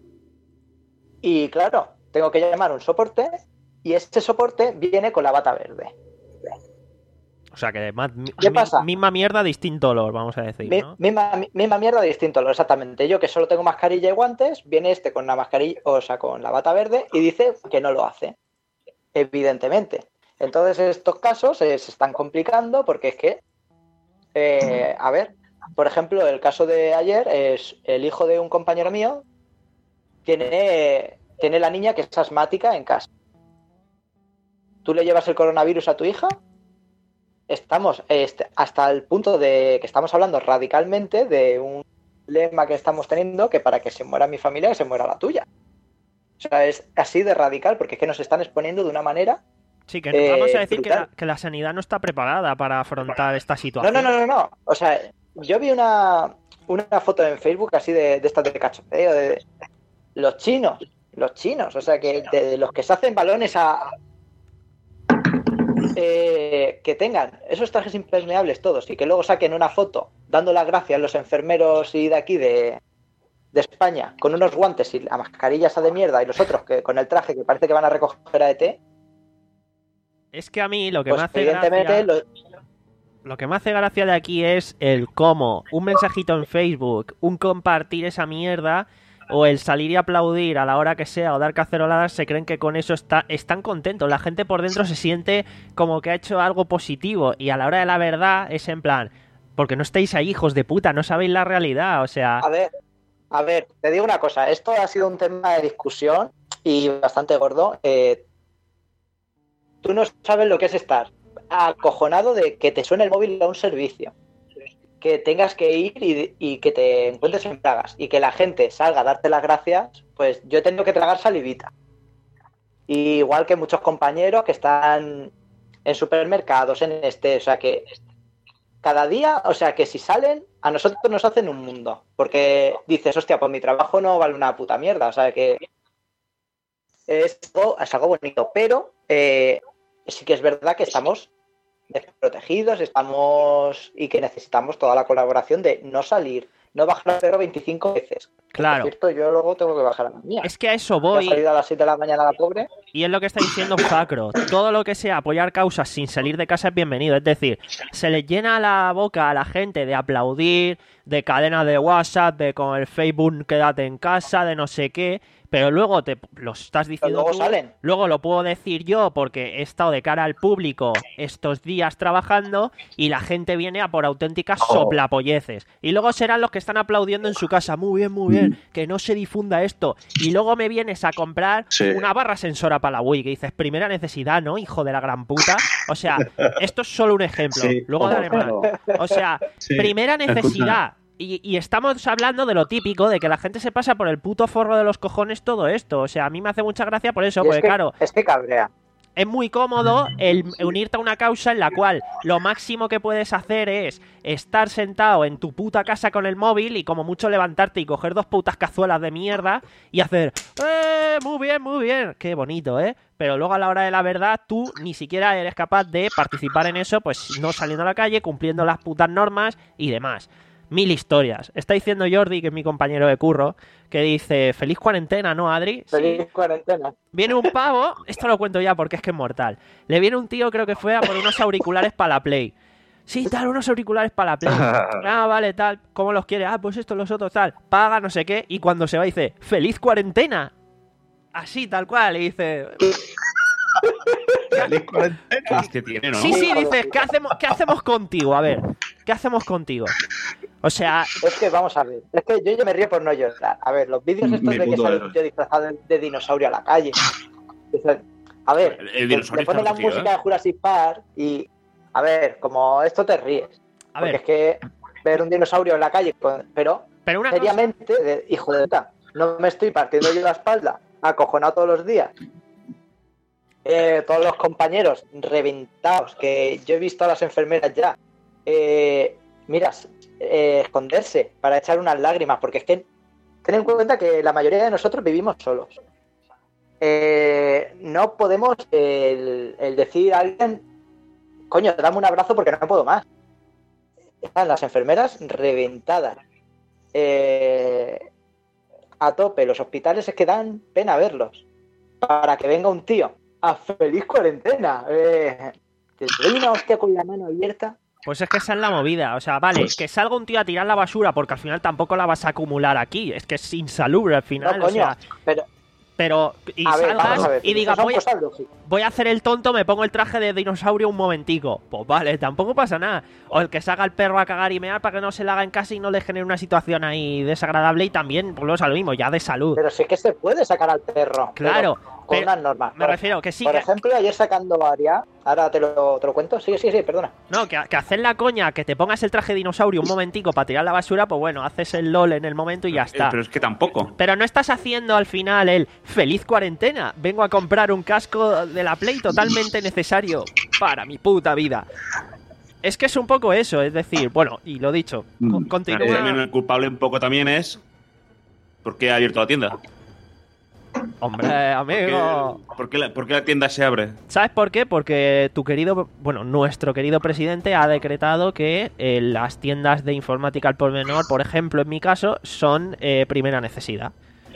Y claro, tengo que llamar a un soporte y este soporte viene con la bata verde. O sea que más, ¿Qué mi- pasa? misma mierda, distinto olor, vamos a decir, Mi- ¿no? misma, misma mierda, distinto olor, exactamente. Yo que solo tengo mascarilla y guantes, viene este con la mascarilla, o sea, con la bata verde y dice que no lo hace. Evidentemente. Entonces estos casos eh, se están complicando porque es que, eh, a ver, por ejemplo, el caso de ayer es el hijo de un compañero mío tiene, tiene la niña que es asmática en casa. ¿Tú le llevas el coronavirus a tu hija? Estamos este, hasta el punto de que estamos hablando radicalmente de un lema que estamos teniendo que para que se muera mi familia, que se muera la tuya. O sea, es así de radical porque es que nos están exponiendo de una manera... Sí, que eh, vamos a decir que brutal. la, que la sanidad no está preparada para afrontar esta situación. No, no, no, no, no. O sea, yo vi una, una foto en Facebook así de, de estas de cachondeo, de los chinos, los chinos, o sea, que de los que se hacen balones a... Eh, que tengan esos trajes impermeables todos y que luego saquen una foto dando las gracias a los enfermeros y de aquí de, de España con unos guantes y la mascarilla esa de mierda y los otros que con el traje que parece que van a recoger a E T, Es que a mí lo que pues me hace evidentemente gracia, lo- lo que me hace gracia de aquí es el cómo un mensajito en Facebook, un compartir esa mierda o el salir y aplaudir a la hora que sea o dar caceroladas, se creen que con eso está, están contentos. La gente por dentro se siente como que ha hecho algo positivo y a la hora de la verdad es en plan, porque no estáis ahí, hijos de puta, no sabéis la realidad, o sea... a ver, a ver, te digo una cosa, esto ha sido un tema de discusión y bastante gordo. Eh, tú no sabes lo que es estar acojonado de que te suene el móvil a un servicio, que tengas que ir y, y que te encuentres en plagas y que la gente salga a darte las gracias, pues yo he tenido que tragar salivita. Y igual que muchos compañeros que están en supermercados, en este, o sea que cada día, o sea que si salen, a nosotros nos hacen un mundo, porque dices, hostia, pues mi trabajo no vale una puta mierda, o sea que es algo, es algo bonito, pero eh, sí que es verdad que estamos desprotegidos, estamos y que necesitamos toda la colaboración de no salir, no bajar al perro veinticinco veces. Claro. Por cierto, yo luego tengo que bajar a la mía. Es que a eso Ha voy. salido a las siete de la mañana la pobre. Y es lo que está diciendo Facro. Todo lo que sea apoyar causas sin salir de casa es bienvenido. Es decir, se les llena la boca a la gente de aplaudir, de cadenas de WhatsApp, de con el Facebook quédate en casa, de no sé qué. pero luego te lo estás Pero diciendo luego tú, salen. luego lo puedo decir yo porque he estado de cara al público estos días trabajando y la gente viene a por auténticas Oh. soplapolleces. Y luego serán los que están aplaudiendo en su casa, muy bien, muy bien, que no se difunda esto. Y luego me vienes a comprar Sí. una barra sensora para la Wii, que dices, primera necesidad, ¿no? Hijo de la gran puta. O sea, esto es solo un ejemplo. Sí, Luego ojo, daré más. pero- O sea, Sí, primera escucha. necesidad. Y, y estamos hablando de lo típico, de que la gente se pasa por el puto forro de los cojones todo esto. O sea, a mí me hace mucha gracia por eso, Y es porque que, claro, es que cabrea. es muy cómodo el unirte a una causa en la cual lo máximo que puedes hacer es estar sentado en tu puta casa con el móvil y como mucho levantarte y coger dos putas cazuelas de mierda y hacer ¡eh! Muy bien, muy bien. Qué bonito, ¿eh? Pero luego a la hora de la verdad tú ni siquiera eres capaz de participar en eso, pues no saliendo a la calle, cumpliendo las putas normas y demás. Mil historias. Está diciendo Jordi, que es mi compañero de curro, que dice, feliz cuarentena, ¿no, Adri? Sí. Feliz cuarentena. Viene un pavo, esto lo cuento ya porque es que es mortal. Le viene un tío, creo que fue a por unos auriculares para la Play. Sí, tal, unos auriculares para la Play. Ah, vale, tal. ¿Cómo los quiere? Ah, pues esto, los otros, tal. Paga, no sé qué. Y cuando se va dice, ¡feliz cuarentena! Así, tal cual. Y dice... Feliz cuarentena. ¿Qué este tiene, no? Sí, sí, dices, ¿qué hacemos, ¿qué hacemos contigo? A ver, ¿qué hacemos contigo? O sea, Es que vamos a ver. Es que yo ya me río por no llorar. A ver, los vídeos estos Mi de que puto sale héroe. un tío disfrazado de, de dinosaurio a la calle. Dices, a ver, El- el le- dinosaurio le ponen está la protegido, música ¿eh? de Jurassic Park y, a ver, como esto te ríes. a Porque ver, es que ver un dinosaurio en la calle, con- pero pero una cosa... seriamente, de- hijo de puta, no me estoy partiendo yo la espalda, acojonado todos los días. Eh, todos los compañeros reventados, que yo he visto a las enfermeras ya, eh, miras, eh, esconderse para echar unas lágrimas, porque es que ten en cuenta que la mayoría de nosotros vivimos solos. Eh, no podemos el, el decir a alguien, coño, dame un abrazo porque no puedo más. Están las enfermeras reventadas. Eh, a tope, los hospitales es que dan pena verlos. Para que venga un tío a feliz cuarentena. Eh, te doy una hostia con la mano abierta. Pues es que esa es la movida. O sea, vale, Pues- que salga un tío a tirar la basura porque al final tampoco la vas a acumular aquí. Es que es insalubre al No, final. o coño, sea, pero pero... Y a ver, vamos salgas a ver. y digas, son voy, cosas lógicas. voy a hacer el tonto, me pongo el traje de dinosaurio un momentico. Pues vale, tampoco pasa nada. O el que salga el perro a cagar y mear para que no se la haga en casa y no le genere una situación ahí desagradable y también, pues lo mismo, ya de salud. Pero sí que se puede sacar al perro. Claro, pero con pero unas normas. me Por- refiero que sí Por que... ejemplo, ayer sacando a Aria, ahora te lo, te lo cuento. Sí, sí, sí, perdona. No, que, que hacer la coña, que te pongas el traje de dinosaurio un momentico para tirar la basura, pues bueno, haces el LOL en el momento y ya Eh, está. Pero es que tampoco. Pero no estás haciendo al final el feliz cuarentena. Vengo a comprar un casco de la Play totalmente necesario para mi puta vida. Es que es un poco eso, es decir, bueno, y lo dicho, co- Mm, continúa. Pero también el culpable un poco también es ¿por qué ha abierto la tienda? Hombre, ¿Por qué, amigo. por qué la, por qué la tienda se abre? ¿Sabes por qué? Porque tu querido, bueno, nuestro querido presidente ha decretado que eh, las tiendas de informática al por menor, por ejemplo, en mi caso, son eh, primera necesidad.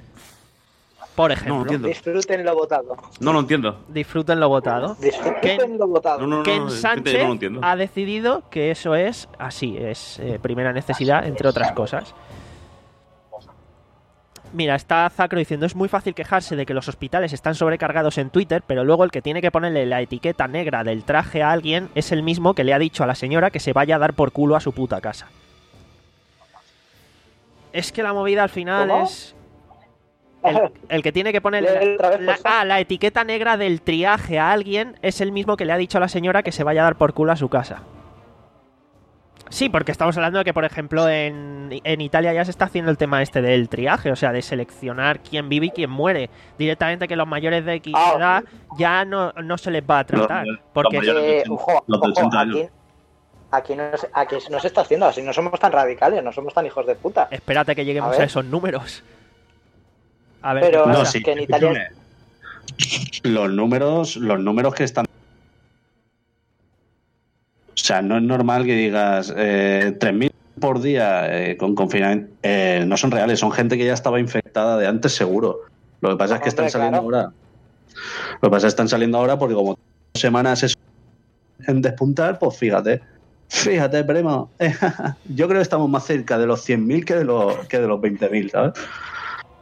Por No ejemplo, lo entiendo. Disfruten lo votado. No lo entiendo. disfruten lo votado. Disfruten lo votado. No, no, no. Ken es que Sánchez no lo entiendo. ha decidido que eso es así, es eh, primera necesidad, entre otras cosas. Mira, está Zacro diciendo, es muy fácil quejarse de que los hospitales están sobrecargados en Twitter, pero luego el que tiene que ponerle la etiqueta negra del traje a alguien es el mismo que le ha dicho a la señora que se vaya a dar por culo a su puta casa. Es que la movida al final ¿Cómo? es... El, el que tiene que ponerle Lee otra vez, la, por favor. ah, la etiqueta negra del triaje a alguien es el mismo que le ha dicho a la señora que se vaya a dar por culo a su casa. Sí, porque estamos hablando de que, por ejemplo, en, en Italia ya se está haciendo el tema este del triaje, o sea, de seleccionar quién vive y quién muere. Directamente que los mayores de X Ah, edad ya no, no se les va a tratar. Los- Porque los mayores. Eh, ojo, Los de ojo, ochenta años. aquí, aquí, no, se- aquí no se está haciendo así, no somos tan radicales, no somos tan hijos de puta. espérate que lleguemos A a, ver. esos números. A ver, Pero qué pasa. No, sí, que en Italia- los números, los números que están. O sea, no es normal que digas eh, tres mil por día eh, con confinamiento. Eh, no son reales, son gente que ya estaba infectada de antes, seguro. Lo que pasa es que están Hombre, saliendo claro. ahora. Lo que pasa es que están saliendo ahora porque, como dos semanas es en despuntar, pues fíjate. Fíjate, primo. Yo creo que estamos más cerca de los cien mil que de los, que de los veinte mil, ¿sabes?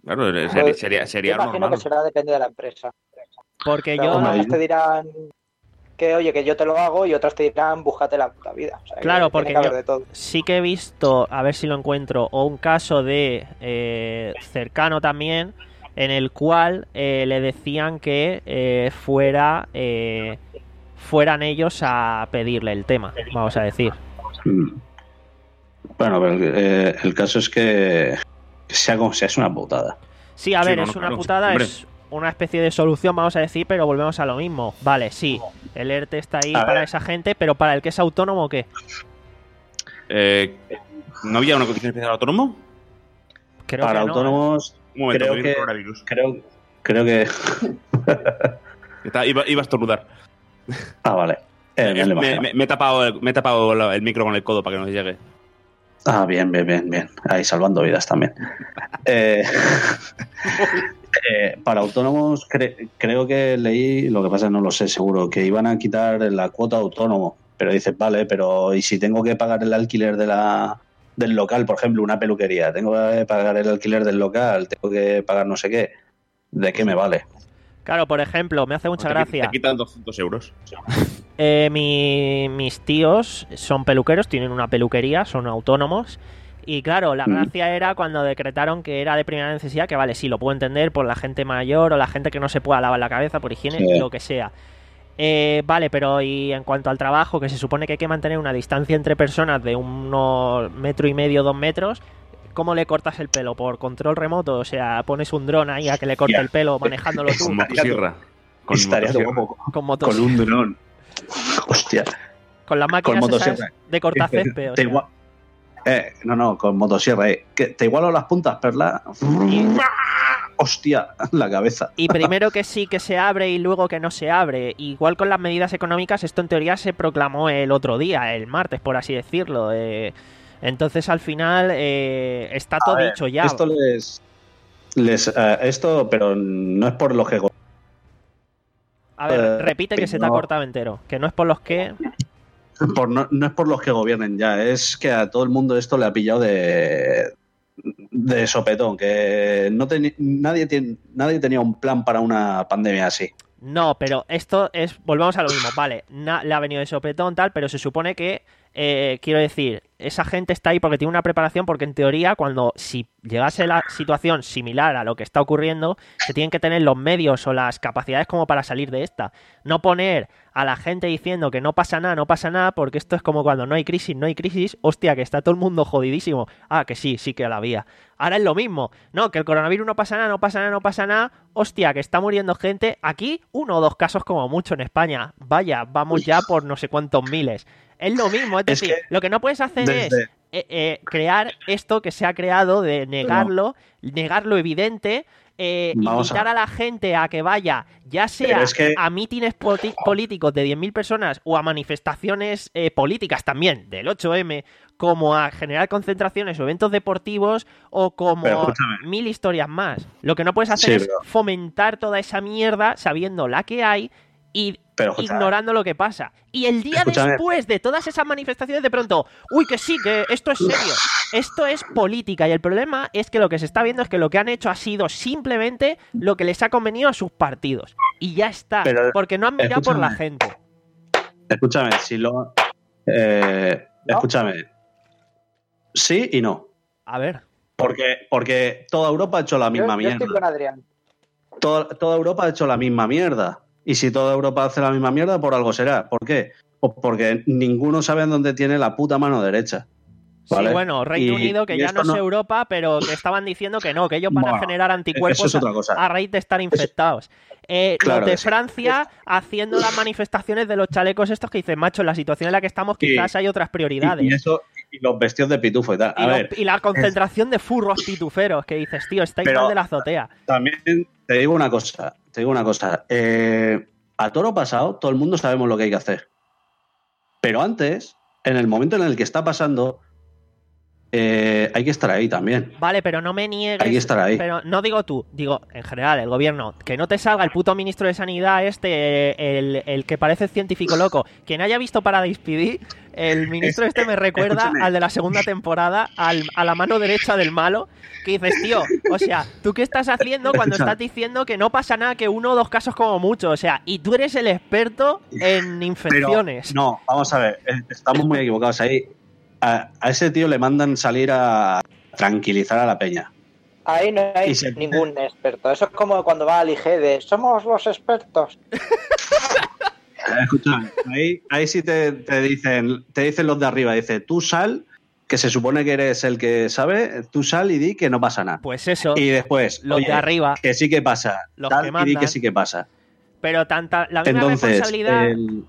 Claro, Pues, sería, sería, sería yo lo imagino normal. que será depende de la empresa. Porque Pero yo... Hombre, unos te dirán que, oye, que yo te lo hago y otros te dirán, búscate la puta vida. O sea, que Claro, tiene porque que haber yo de todo. sí que he visto, a ver si lo encuentro, o un caso de eh, cercano también, en el cual eh, le decían que eh, fuera eh, fueran ellos a pedirle el tema, vamos a decir. Mm. Bueno, pero eh, el caso es que sea como sea, es una putada. Sí, a Sí, ver, no, es no, una claro, putada, hombre. es una especie de solución, vamos a decir, pero volvemos a lo mismo. Vale, sí, el ERTE está ahí A para ver. esa gente, pero para el que es autónomo, ¿qué? Eh, ¿No había una condición especial autónomo? Creo Para que no, ¿eh? autónomos, Un momento, creo que que, viene el coronavirus. creo, creo que... Está- iba, iba a estornudar. Ah, vale. Eh, me Es- lo me, imagino. me- me he tapado, el, me he tapado la- el micro con el codo para que no se llegue. Ah, bien, bien, bien, bien. Ahí salvando vidas también. Eh, eh, para autónomos, cre- creo que leí, lo que pasa es que no lo sé seguro, que iban a quitar la cuota autónomo. Pero dices, vale, pero ¿y si tengo que pagar el alquiler de la, del local, por ejemplo, una peluquería? Tengo que pagar el alquiler del local, tengo que pagar no sé qué. ¿De qué me vale? Claro, por ejemplo, me hace mucha te, gracia. Te quitan doscientos euros. Eh, mi- mis tíos son peluqueros, tienen una peluquería, son autónomos. Y claro, la Mm. gracia era cuando decretaron que era de primera necesidad, que vale, sí, lo puedo entender por la gente mayor o la gente que no se pueda lavar la cabeza por higiene, Sí. lo que sea. Eh, vale, pero y en cuanto al trabajo, que se supone que hay que mantener una distancia entre personas de unos metro y medio, dos metros, ¿cómo le cortas el pelo? ¿Por control remoto? O sea, pones un dron ahí a que le corte Ya. el pelo manejándolo tú Con motosierra. Con Estaría motosierra. todo guapo. con motos, Con un dron. Hostia. con las máquinas con esas motosierra. de cortar césped. O Te sea. igua- eh, no, no, con motosierra. Eh. Que te igualo las puntas, perla. Y- Hostia, la cabeza. Y primero que sí que se abre y luego que no se abre. Igual con las medidas económicas, esto en teoría se proclamó el otro día, el martes, por así decirlo. Eh, entonces al final eh, está todo A ver, dicho ya. Esto les. les eh, esto, pero no es por los que. A ver, eh, repite que se te ha no. cortado entero. Que no es por los que... Por no, no es por los que gobiernen ya, es que a todo el mundo esto le ha pillado de. de sopetón, que no teni- nadie, tiene, nadie tenía un plan para una pandemia así. No, pero esto es... Volvamos a lo mismo, vale. Na- le ha venido de sopetón, tal, pero se supone que... eh, quiero decir, esa gente está ahí porque tiene una preparación, porque en teoría, cuando si llegase la situación similar a lo que está ocurriendo, se tienen que tener los medios o las capacidades como para salir de esta. No poner a la gente diciendo que no pasa nada, no pasa nada, porque esto es como cuando no hay crisis, no hay crisis, hostia, que está todo el mundo jodidísimo. Ah, que sí, sí que la había. Ahora es lo mismo. No, que el coronavirus no pasa nada, no pasa nada, no pasa nada. Hostia, que está muriendo gente. Aquí, uno o dos casos como mucho en España. Vaya, vamos ya por no sé cuántos miles. Es lo mismo, es Es decir, que lo que no puedes hacer desde- es eh, eh, crear esto que se ha creado de negarlo, negar lo evidente, eh, Vamos invitar a- a la gente a que vaya, ya sea Pero es que- a mítines poti- políticos de diez mil personas o a manifestaciones eh, políticas también del ocho eme, como a generar concentraciones o eventos deportivos o como Pero escúchame. mil historias más. Lo que no puedes hacer Sí, es pero- fomentar toda esa mierda sabiendo la que hay y Pero escúchame. ignorando lo que pasa. Y el día Escúchame. después de todas esas manifestaciones, de pronto, uy, que sí, que esto es serio. Esto es política. Y el problema es que lo que se está viendo es que lo que han hecho ha sido simplemente lo que les ha convenido a sus partidos. Y ya está. Pero, porque no han mirado por la escúchame. gente. Escúchame, si lo. eh, ¿No? Escúchame. Sí y no. A ver. Porque, porque toda Europa ha hecho la Yo, misma yo mierda. estoy con Adrián. Toda, toda Europa ha hecho la misma mierda. Y si toda Europa hace la misma mierda, por algo será. ¿Por qué? Pues porque ninguno sabe dónde tiene la puta mano derecha. ¿Vale? Sí, bueno, Reino Y- Unido, que y ya esto no es no- Europa, pero que estaban diciendo que no, que ellos van a Bueno, generar anticuerpos eso es otra cosa. a raíz de estar infectados. Eh, Claro los de que sí. Francia haciendo las manifestaciones de los chalecos estos que dicen, macho, en la situación en la que estamos Y- quizás hay otras prioridades. Y, y eso, y los vestidos de pitufo y tal. Y, A lo- ver, y la concentración de furros pituferos que dices, tío, estáis Pero- mal de la azotea. también te digo una cosa. Te digo una cosa. Eh, a toro pasado, todo el mundo sabemos lo que hay que hacer. Pero antes, en el momento en el que está pasando, eh, hay que estar ahí también. Vale, pero no me niegues. Hay que estar ahí. Pero no digo tú, digo en general, el gobierno. Que no te salga el puto ministro de Sanidad este, el, el que parece científico loco. Quien haya visto Paradise P D, el ministro este me recuerda Escúchame. al de la segunda temporada, al, a la mano derecha del malo. Que dices, tío, o sea, ¿tú qué estás haciendo cuando Escucha. estás diciendo que no pasa nada, que uno o dos casos como mucho? O sea, y tú eres el experto en Pero, infecciones. no, vamos a ver, eh, estamos muy equivocados ahí. A, a ese tío le mandan salir a tranquilizar a la peña. Ahí no hay Y se- ningún experto. Eso es como cuando va al I G de somos los expertos. Eh, Escucha, ahí, ahí sí te, te dicen, te dicen los de arriba, dice, tú sal, que se supone que eres el que sabe, tú sal y di que no pasa nada. Pues eso, Y después, los oye, de arriba, que sí que pasa, los tal, que y di mandan. que sí que pasa. pero tanta la misma Entonces, responsabilidad. el-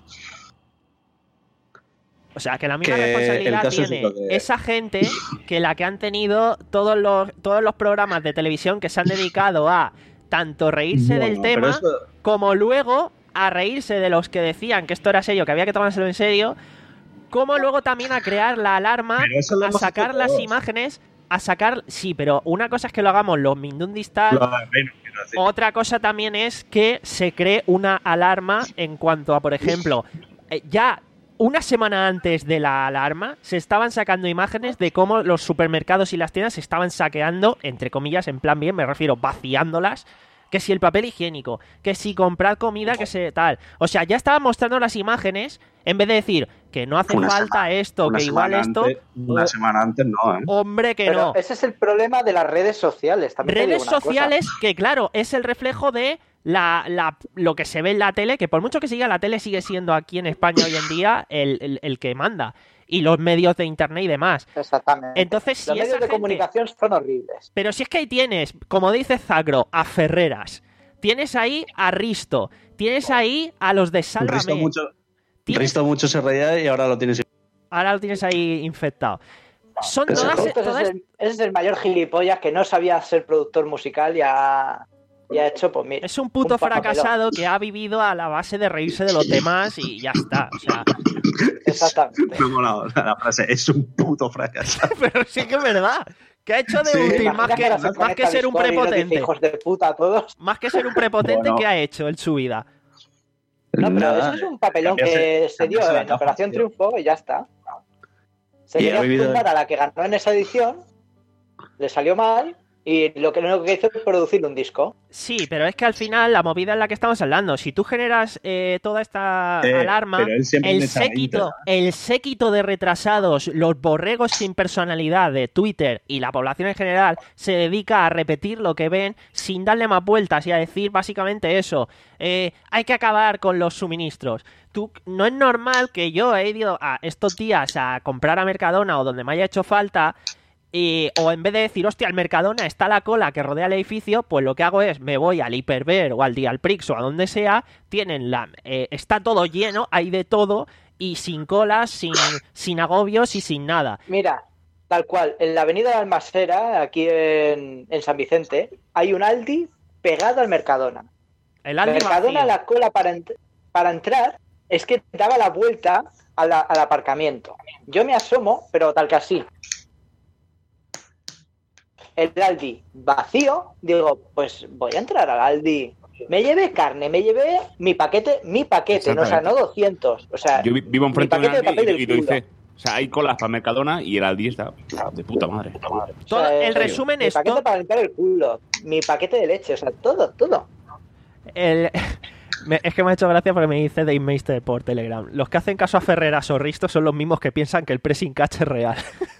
O sea, que la misma que responsabilidad el caso es tiene lo que- esa gente que la que han tenido todos los, todos los programas de televisión que se han dedicado a tanto reírse del Bueno, pero tema eso- como luego a reírse de los que decían que esto era serio, que había que tomárselo en serio, como luego también a crear la alarma, Pero eso lo a hemos sacar hecho las todos. imágenes, a sacar... Sí, pero una cosa es que lo hagamos los Mindundis tal, Lo- bueno, quiero decir, otra cosa también es que se cree una alarma en cuanto a, por ejemplo, eh, ya una semana antes de la alarma se estaban sacando imágenes de cómo los supermercados y las tiendas se estaban saqueando, entre comillas, en plan bien, me refiero, vaciándolas. Que si el papel higiénico, que si comprar comida, que se tal. O sea, ya estaban mostrando las imágenes en vez de decir que no hace Una falta semana- esto, una que igual semana esto. antes- una o- semana antes no, ¿eh? Hombre, que Pero no. ese es el problema de las redes sociales. También te digo Redes una cosa. sociales que, claro, es el reflejo de la, la- lo que se ve en la tele, que por mucho que siga la tele sigue siendo aquí en España hoy en día el, el- el que manda. Y los medios de internet y demás. Exactamente. Entonces, si Los medios esa de gente- comunicación son horribles. Pero si es que ahí tienes, como dice Zacro, a Ferreras. Tienes ahí a Risto. Tienes ahí a los de Risto Sálvame. mucho, Tienes- Risto mucho se reía y ahora lo tienes. Ahora lo tienes ahí infectado. Son Eso todas, Entonces, todas- ese, es el, ese es el mayor gilipollas que no sabía ser productor musical y ha, y ha hecho, pues mira. Es un puto un papelón. fracasado que ha vivido a la base de reírse de los demás y ya está. O sea, Exactamente. Me ha molado la frase, es un puto fracaso. pero sí que es verdad. ¿Qué ha hecho de Sí. útil? Imagina Más que, ahora se más conecta que ser un Discord y nos dice, prepotente. hijos de puta a todos. Más que ser un prepotente, Bueno. ¿qué ha hecho en su vida? No, pero Nada, eso es un papelón cambiarse- que se dio cambiarse la en capa, Operación tío. Triunfo y ya está. Se Y quería ha vivido- tumbar a la que ganó en esa edición, le salió mal y lo que lo único que hizo es producir un disco. Sí, pero es que al final la movida en la que estamos hablando, si tú generas eh, toda esta Eh, alarma, pero él siempre el me echa la séquito, intro, el séquito de retrasados, los borregos sin personalidad de Twitter y la población en general se dedica a repetir lo que ven sin darle más vueltas y a decir básicamente eso. Eh, hay que acabar con los suministros. Tú, no es normal que yo he ido a estos días a comprar a Mercadona o donde me haya hecho falta. Y, o en vez de decir, hostia, el Mercadona está la cola que rodea el edificio, pues lo que hago es, me voy al Hiperver o al Dialprix o a donde sea, tienen la, eh, está todo lleno, hay de todo, y sin colas, sin, sin agobios y sin nada. Mira, tal cual, en la avenida de Almasera, aquí en, en San Vicente, hay un Aldi pegado al Mercadona. El Aldi Mercadona, vacío. la cola para, ent- para entrar es que daba la vuelta a la- al aparcamiento. Yo me asomo, pero tal que así. El Aldi vacío, digo, pues voy a entrar al Aldi. Me llevé carne, me llevé mi paquete, mi paquete, no, o sea, no doscientos. O sea, Yo vi- vivo enfrente mi de un paquete de Aldi papel y, y del lo culo. hice. O sea, hay colas para Mercadona y el Aldi está de puta madre. O Todo- sea, el eh, resumen mi es paquete todo- para limpiar el culo, mi paquete de leche, o sea, todo, todo. El- me- es que me ha hecho gracia porque me dice Dave Meister por Telegram. Los que hacen caso a Ferreras o Risto son los mismos que piensan que el pressing catch es real.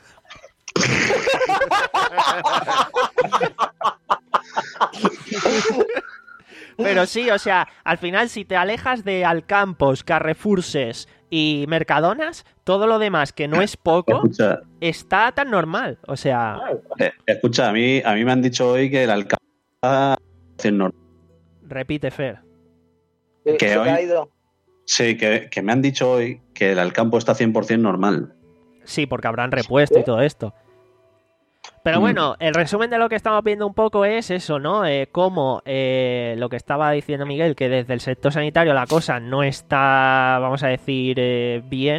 Pero sí, o sea, al final si te alejas de Alcampos, Carrefourses y Mercadonas, todo lo demás que no es poco Escucha, está tan normal. O sea, eh, escucha, a mí, a mí me han dicho hoy que el alcalde repite, Fer. ¿Qué Que se te hoy- ha ido? sí, que, que me han dicho hoy que el Alcampo está cien por ciento normal. Sí, porque habrán repuesto y todo esto. Pero Mm. bueno, el resumen de lo que estamos viendo un poco es eso, ¿no? Eh, cómo eh, lo que estaba diciendo Miguel, que desde el sector sanitario la cosa no está, vamos a decir, eh, bien.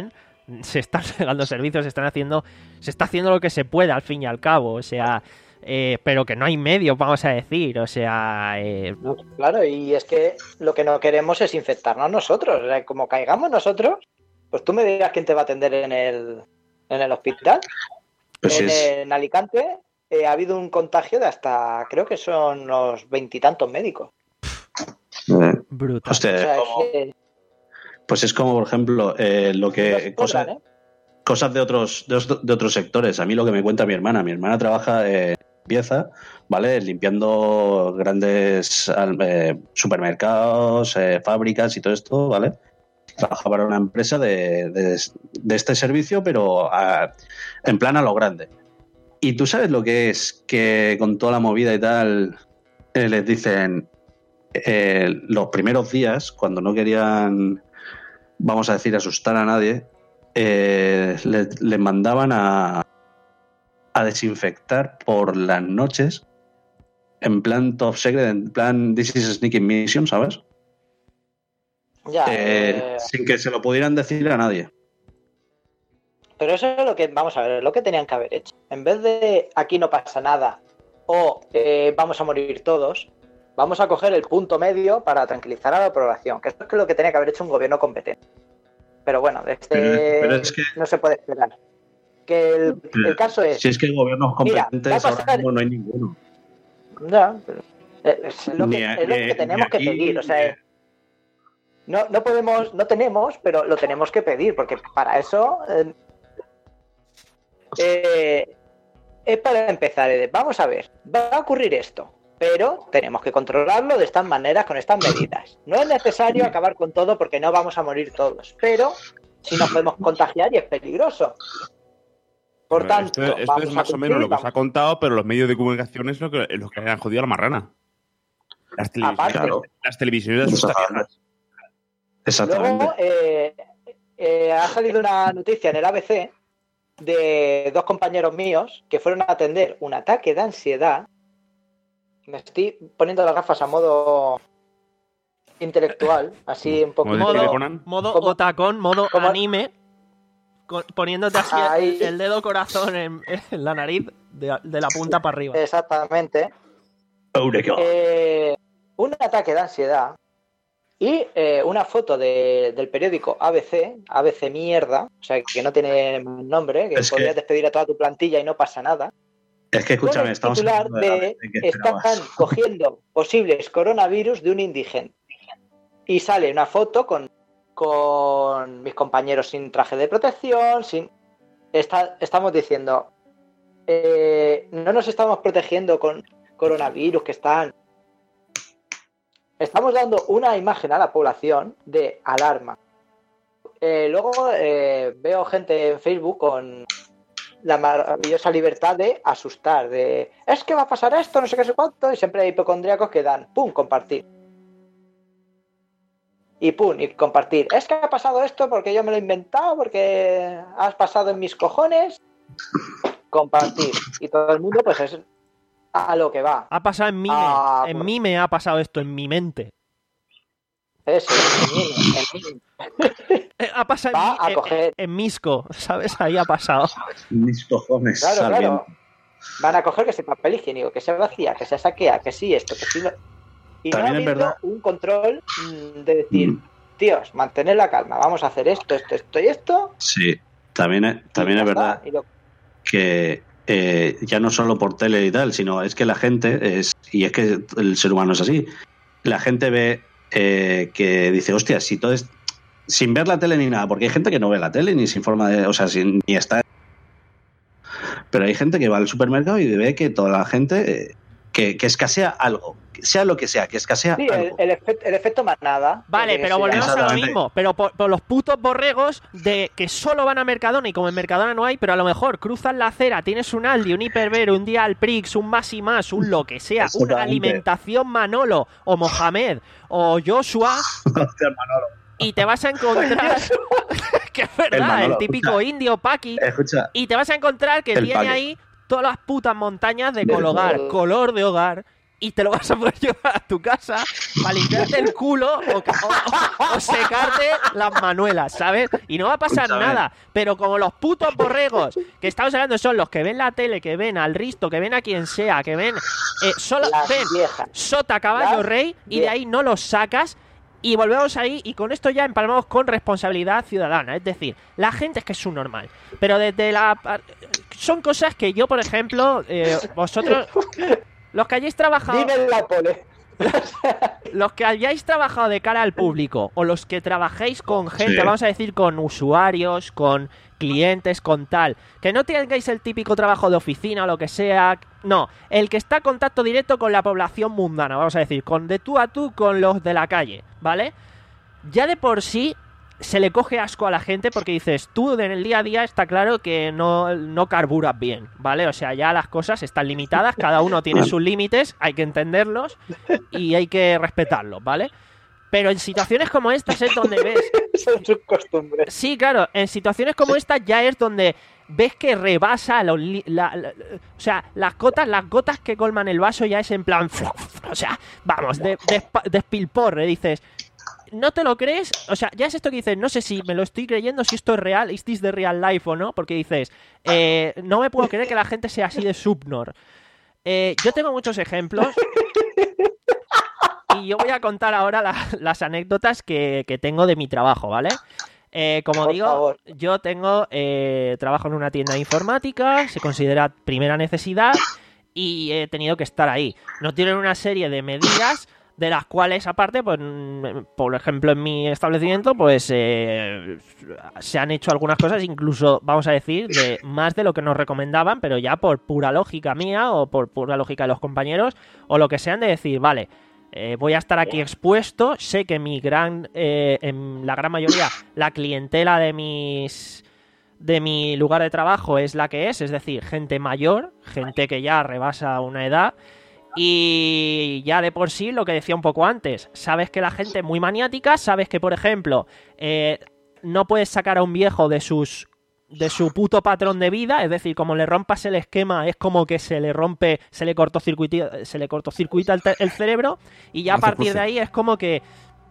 se están regando servicios, se están haciendo, se está haciendo lo que se puede al fin y al cabo, o sea, eh, pero que no hay medios, vamos a decir, o sea... Eh... No, claro, y es que lo que no queremos es infectarnos nosotros, o sea, como caigamos nosotros, pues tú me dirás quién te va a atender en el, en el hospital. Pues en, es... en Alicante eh, ha habido un contagio de hasta, creo que son los veintitantos médicos. Eh, Brutal. hostia, O sea, como- es que pues es como, por ejemplo, eh, lo que... nos Cosas, sobran, ¿eh? cosas de otros de, os- de otros sectores. A mí lo que me cuenta mi hermana. Mi hermana trabaja en limpieza, ¿vale? Limpiando grandes al- eh, supermercados, eh, fábricas y todo esto, ¿vale? Trabaja para una empresa de, de- de este servicio, pero a- en plan a lo grande. Y tú sabes lo que es que con toda la movida y tal, eh, les dicen eh, los primeros días, cuando no querían, vamos a decir, asustar a nadie, eh, les, les mandaban a, a desinfectar por las noches en plan top secret, en plan this is a sneaking mission, ¿sabes? Ya, Eh, eh, sin que se lo pudieran decir a nadie. pero eso es lo que, vamos a ver, es lo que tenían que haber hecho. En vez de aquí no pasa nada o eh, vamos a morir todos, vamos a coger el punto medio para tranquilizar a la población, que eso es lo que tenía que haber hecho un gobierno competente. Pero bueno, de este Pero- pero es que- no se puede esperar. Que el, el caso es... Si es que gobiernos Mira, competentes va a pasar- ahora mismo no hay ninguno. Ya, pero es lo que, Ni a- es lo ni- que tenemos ni que aquí, pedir, o sea, ni- no, no podemos, no tenemos, pero lo tenemos que pedir, porque para eso eh, eh, es para empezar, eh, vamos a ver, va a ocurrir esto, pero tenemos que controlarlo de estas maneras, con estas medidas. No es necesario acabar con todo porque no vamos a morir todos, pero si nos podemos contagiar y es peligroso. Por Bueno, tanto, esto, esto vamos es a más o cumplir, menos lo que vamos- os ha contado, pero los medios de comunicación es lo que, es lo que han jodido a la marrana. Las televisiones, Aparte. Claro. las televisiones de sus tareas. Exactamente. Luego eh, eh, ha salido una noticia en el A B C de dos compañeros míos que fueron a atender un ataque de ansiedad. Me estoy poniendo las gafas a modo intelectual, así un poco. Como dice Modo, Conan. modo ¿Cómo? otacón, modo ¿Cómo? anime, con- poniéndote así Ahí. el, el dedo corazón en, en la nariz de, de la punta para arriba. Exactamente. Eureka. Eh, un ataque de ansiedad y eh, una foto de- del periódico A B C, A B C mierda, o sea que no tiene nombre, que Es que- podrías despedir a toda tu plantilla y no pasa nada. Es que Con escúchame, el estamos titular hablando de, de de qué están esperabas. cogiendo posibles coronavirus de un indigente. Y sale una foto con, con mis compañeros sin traje de protección, sin está, estamos diciendo eh, no nos estamos protegiendo con coronavirus que están. Estamos dando una imagen a la población de alarma. Eh, luego eh, veo gente en Facebook con la maravillosa libertad de asustar, de es que va a pasar esto, no sé qué, sé cuánto, y siempre hay hipocondríacos que dan, pum, compartir. Y pum, y compartir. Es que ha pasado esto porque yo me lo he inventado, porque has pasado en mis cojones. Compartir. Y todo el mundo, pues es a lo que va. Ha pasado en mí, Ah, en por- mí me ha pasado esto, en mi mente. Eso, en mí, en mí. Eh, Ha pasado Va en, mí, a en- coger- en Misco, ¿sabes? Ahí ha pasado. Mis cojones. Claro, Sarmiento. claro. Van a coger que sea papel higiénico, que se vacía, que se saquea, que sí, esto, que sí. Lo... Y También no ha es habido verdad. un control mm, de decir, Mm. tíos, mantener la calma, vamos a hacer esto, esto, esto y esto. Sí, también es, también y es ya está. verdad Y lo- que eh, ya no solo por tele y tal, sino es que la gente, es y es que el ser humano es así, la gente ve eh, que dice, hostia, si todo es... Sin ver la tele ni nada, porque hay gente que no ve la tele ni se informa de... O sea, sin, ni está... Pero hay gente que va al supermercado y ve que toda la gente... eh, que, que escasea algo, sea lo que sea, que escasea Sí, el, algo. el, efecto, el efecto manada. Vale, porque pero se volvemos llama. a lo Exactamente. mismo. Pero por, por los putos borregos de que solo van a Mercadona y como en Mercadona no hay, pero a lo mejor cruzan la acera, tienes un Aldi, un Hiperver, un Dial Prix, un Más y Más, un lo que sea, una Exactamente. alimentación Manolo o Mohamed o Joshua Hostia, Manolo. y te vas a encontrar que es verdad, el, Manolo, típico escucha. indio Paqui Escucha, y te vas a encontrar que El tiene Paqui. ahí todas las putas montañas de Del colgar, todo. color de hogar y te lo vas a poder llevar a tu casa para limpiarte el culo o, o, o secarte las manuelas, ¿sabes? Y no va a pasar Escúchame. nada. Pero como los putos borregos que estamos hablando son los que ven la tele, que ven al Risto, que ven a quien sea, que ven eh, solo Las ven viejas. sota, caballo, Las rey, y de viejas. ahí no los sacas. Y volvemos ahí, y con esto ya empalmamos con responsabilidad ciudadana. Es decir, la gente es que es su normal. Pero desde la... Son cosas que yo, por ejemplo, eh, vosotros... Los que hayáis trabajado... Dime la pole. Los que hayáis trabajado de cara al público, o los que trabajéis con gente, Sí. vamos a decir, con usuarios, con clientes, con tal, que no tengáis el típico trabajo de oficina o lo que sea, no, el que está en contacto directo con la población mundana, vamos a decir, con de tú a tú con los de la calle, ¿vale? Ya de por sí se le coge asco a la gente porque dices, tú en el día a día está claro que no, no carburas bien, ¿vale? O sea, ya las cosas están limitadas, cada uno tiene sus límites, hay que entenderlos y hay que respetarlos, ¿vale? Pero en situaciones como estas es donde ves... Son sus costumbres. Sí, claro, en situaciones como estas ya es donde ves que rebasa los li- la- la- o sea, las gotas, las gotas que colman el vaso ya es en plan... O sea, vamos, de, de, despilporre, dices... ¿No te lo crees? O sea, ya es esto que dices, no sé si me lo estoy creyendo, si esto es real, is this the real life o no, porque dices, eh, no me puedo creer que la gente sea así de subnor. Eh, yo tengo muchos ejemplos y yo voy a contar ahora la- las anécdotas que, que tengo de mi trabajo, ¿vale? Eh, como Por digo, favor. yo tengo eh, trabajo en una tienda de informática, se considera primera necesidad y he tenido que estar ahí. No tienen una serie de medidas de las cuales, aparte, pues, mm, por ejemplo, en mi establecimiento, pues eh, se han hecho algunas cosas, incluso, vamos a decir, de más de lo que nos recomendaban, pero ya por pura lógica mía o por pura lógica de los compañeros, o lo que sean, de decir, vale, eh, voy a estar aquí expuesto, sé que mi gran, eh, en la gran mayoría, la clientela de mis... de mi lugar de trabajo es la que es, es decir, gente mayor, gente que ya rebasa una edad. Y ya de por sí, lo que decía un poco antes, sabes que la gente es muy maniática, sabes que, por ejemplo, eh, no puedes sacar a un viejo de sus de su puto patrón de vida, es decir, como le rompas el esquema, es como que se le rompe, se le cortocircuita, se le cortocircuita el, te- el cerebro, y ya a Hace partir cruce. de ahí es como que...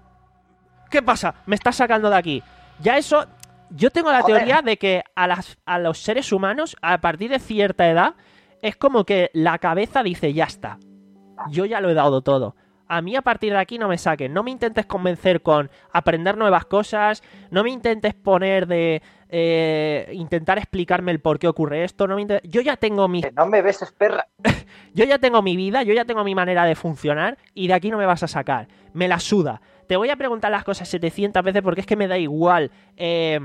¿Qué pasa? Me estás sacando de aquí. Ya eso... Yo tengo la Joder. teoría de que a, las, a los seres humanos, a partir de cierta edad, es como que la cabeza dice, ya está, yo ya lo he dado todo. A mí a partir de aquí no me saquen. No me intentes convencer con aprender nuevas cosas. No me intentes poner de... eh, intentar explicarme el por qué ocurre esto. No me inte- Yo ya tengo mi... Que no me beses, perra. Yo ya tengo mi vida, yo ya tengo mi manera de funcionar y de aquí no me vas a sacar. Me la suda. Te voy a preguntar las cosas setecientas veces porque es que me da igual. Eh,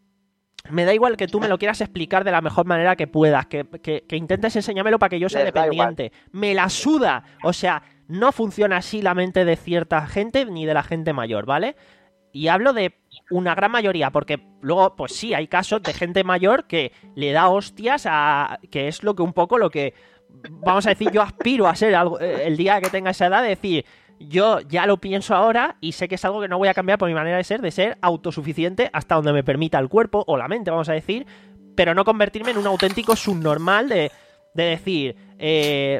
me da igual que tú me lo quieras explicar de la mejor manera que puedas, que, que- que intentes enseñármelo para que yo sea Les da dependiente. Me la suda. O sea, no funciona así la mente de cierta gente ni de la gente mayor, ¿vale? Y hablo de una gran mayoría, porque luego, pues sí, hay casos de gente mayor que le da hostias a... que es lo que un poco lo que... Vamos a decir, yo aspiro a ser algo, eh, el día que tenga esa edad, de decir, yo ya lo pienso ahora y sé que es algo que no voy a cambiar por mi manera de ser, de ser autosuficiente hasta donde me permita el cuerpo o la mente, vamos a decir, pero no convertirme en un auténtico subnormal de, de decir, eh,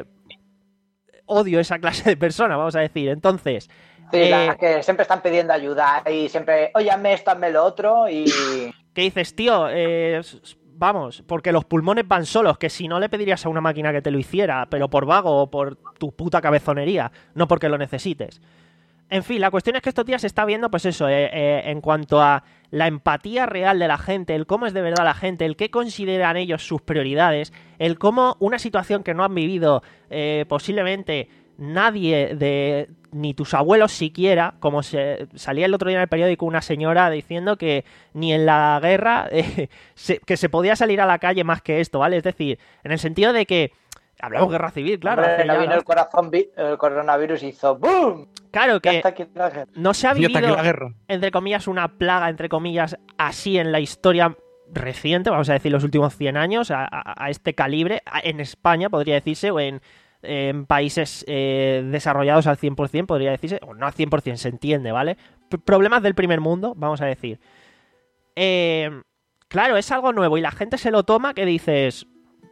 odio esa clase de persona, vamos a decir. Entonces, Sí, eh, las que siempre están pidiendo ayuda y siempre, oye, hazme esto, hazme lo otro y... ¿qué dices, tío? Eh, s- s- vamos, porque los pulmones van solos, que si no le pedirías a una máquina que te lo hiciera, pero por vago o por tu puta cabezonería, no porque lo necesites. En fin, la cuestión es que estos días se está viendo, pues eso, eh, eh, en cuanto a la empatía real de la gente, el cómo es de verdad la gente, el qué consideran ellos sus prioridades, el cómo una situación que no han vivido eh, posiblemente nadie de ni tus abuelos siquiera, como se salía el otro día en el periódico una señora diciendo que ni en la guerra eh, se, que se podía salir a la calle más que esto, ¿vale? Es decir, en el sentido de que hablamos guerra civil, claro. Hombre, hace no ya, vino ¿no? el, corazón, vi- el coronavirus y hizo ¡boom! Claro Ya que está aquí la guerra. no se ha Fíjate que vivido la guerra. entre comillas, una plaga, entre comillas, así en la historia reciente, vamos a decir, los últimos cien años, a, a- a este calibre, a- en España, podría decirse, o en, en países eh, desarrollados al cien por cien, podría decirse, o no al cien por cien, se entiende, ¿vale? P- problemas del primer mundo, vamos a decir. Eh, claro, es algo nuevo y la gente se lo toma que dices,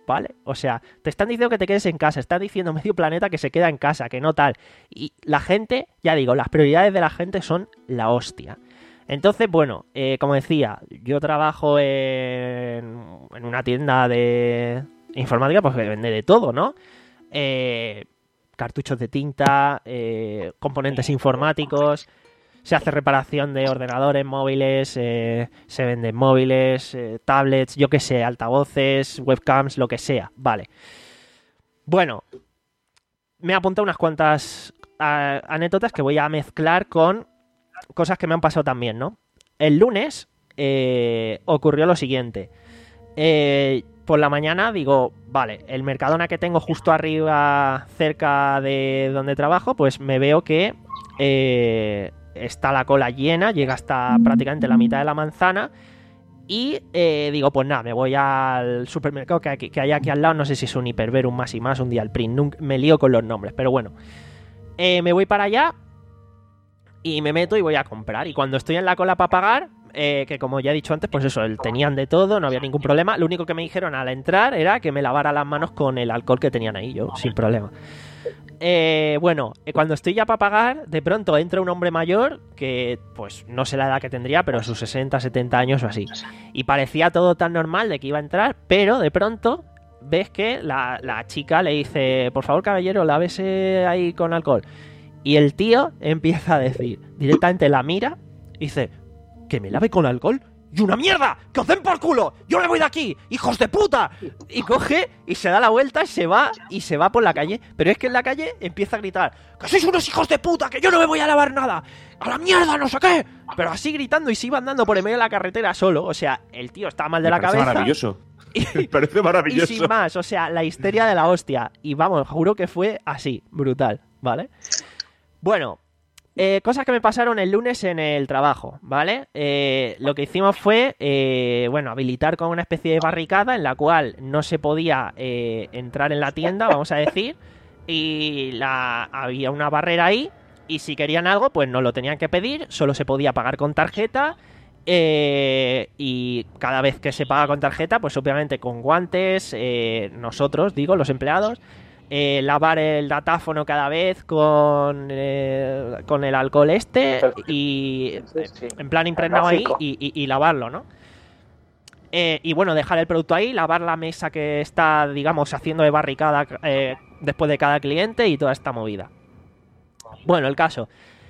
¿vale? O sea, te están diciendo que te quedes en casa, están diciendo medio planeta que se queda en casa, que no tal. Y la gente, ya digo, las prioridades de la gente son la hostia. Entonces, bueno, eh, como decía, yo trabajo en, en una tienda de informática, pues que vende de todo, ¿no? Eh, cartuchos de tinta, eh, componentes informáticos, se hace reparación de ordenadores móviles, eh, se venden móviles, eh, tablets, yo qué sé, altavoces, webcams, lo que sea, vale. Bueno, me he apuntado unas cuantas a, anécdotas que voy a mezclar con cosas que me han pasado también, ¿no? El lunes eh, ocurrió lo siguiente. Eh, por la mañana digo, vale, el Mercadona que tengo justo arriba, cerca de donde trabajo, pues me veo que eh, está la cola llena, llega hasta prácticamente la mitad de la manzana. Y eh, digo, pues nada, me voy al supermercado que, aquí, que hay aquí al lado. No sé si es un Hiperver, un Más y Más, un Dialprint. Nunca, me lío con los nombres, pero bueno. Eh, me voy para allá y me meto y voy a comprar. Y cuando estoy en la cola para pagar, eh, que como ya he dicho antes, pues eso, tenían de todo, no había ningún problema. Lo único que me dijeron al entrar era que me lavara las manos con el alcohol que tenían ahí, yo, sin problema. Eh, bueno, cuando estoy ya para pagar, de pronto entra un hombre mayor que, pues, no sé la edad que tendría, pero sus sesenta, setenta años o así. Y parecía todo tan normal de que iba a entrar, pero de pronto ves que la, la chica le dice, por favor, caballero, lávese ahí con alcohol. Y el tío empieza a decir, directamente la mira y dice, ¿que me lave con alcohol? ¡Y una mierda! ¡Que os den por culo! ¡Yo me voy de aquí! ¡Hijos de puta! Y coge y se da la vuelta y se va y se va por la calle. Pero es que en la calle empieza a gritar, ¡que sois unos hijos de puta! ¡Que yo no me voy a lavar nada! ¡A la mierda! ¡No sé qué! Pero así gritando y se iba andando por el medio de la carretera solo. O sea, el tío está mal de Me la parece cabeza. Maravilloso. Y, Me parece maravilloso. y sin más, o sea, la histeria de la hostia. Y vamos, juro que fue así, brutal, ¿vale? Bueno, eh, cosas que me pasaron el lunes en el trabajo, ¿vale? Eh, lo que hicimos fue, eh, bueno, habilitar con una especie de barricada en la cual no se podía eh, entrar en la tienda, vamos a decir, y la, había una barrera ahí, y si querían algo, pues no lo tenían que pedir, solo se podía pagar con tarjeta. Eh, y cada vez que se paga con tarjeta, pues obviamente con guantes, eh, nosotros, digo, los empleados, eh, lavar el datáfono cada vez con, eh, con el alcohol este y Sí, sí. en plan impregnado ahí Gráfico. y, y- y lavarlo, ¿no? Eh, y bueno, dejar el producto ahí, lavar la mesa que está, digamos, haciendo de barricada eh, después de cada cliente y toda esta movida. Bueno, el caso.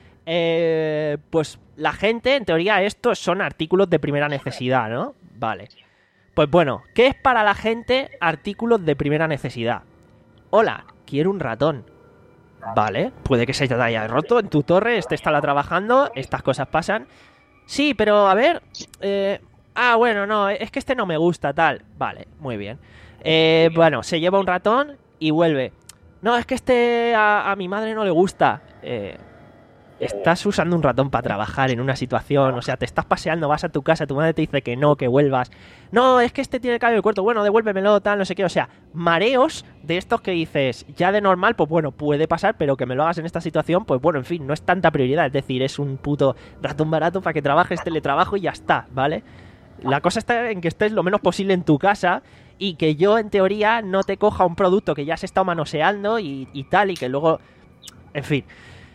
Eh, pues la gente, en teoría, estos son artículos de primera necesidad, ¿no? Vale. Pues bueno, ¿qué es para la gente artículos de primera necesidad? Hola, quiero un ratón. Vale, puede que se te haya roto en tu torre, este está trabajando, estas cosas pasan. Sí, pero a ver... Eh, ah, bueno, no, es que este no me gusta, tal. Vale, muy bien. Eh, bueno, se lleva un ratón y vuelve. No, es que este a, a mi madre no le gusta. Eh... Estás usando un ratón para trabajar en una situación, o sea, te estás paseando, vas a tu casa, tu madre te dice que no, que vuelvas. No, es que este tiene el cabello corto, bueno, devuélvemelo, tal, no sé qué. O sea, mareos de estos que dices, ya de normal, pues bueno, puede pasar, pero que me lo hagas en esta situación, pues bueno, en fin, no es tanta prioridad. Es decir, es un puto ratón barato para que trabajes teletrabajo y ya está, ¿vale? La cosa está en que estés lo menos posible en tu casa y que yo, en teoría, no te coja un producto que ya se está manoseando y, y tal, y que luego... En fin...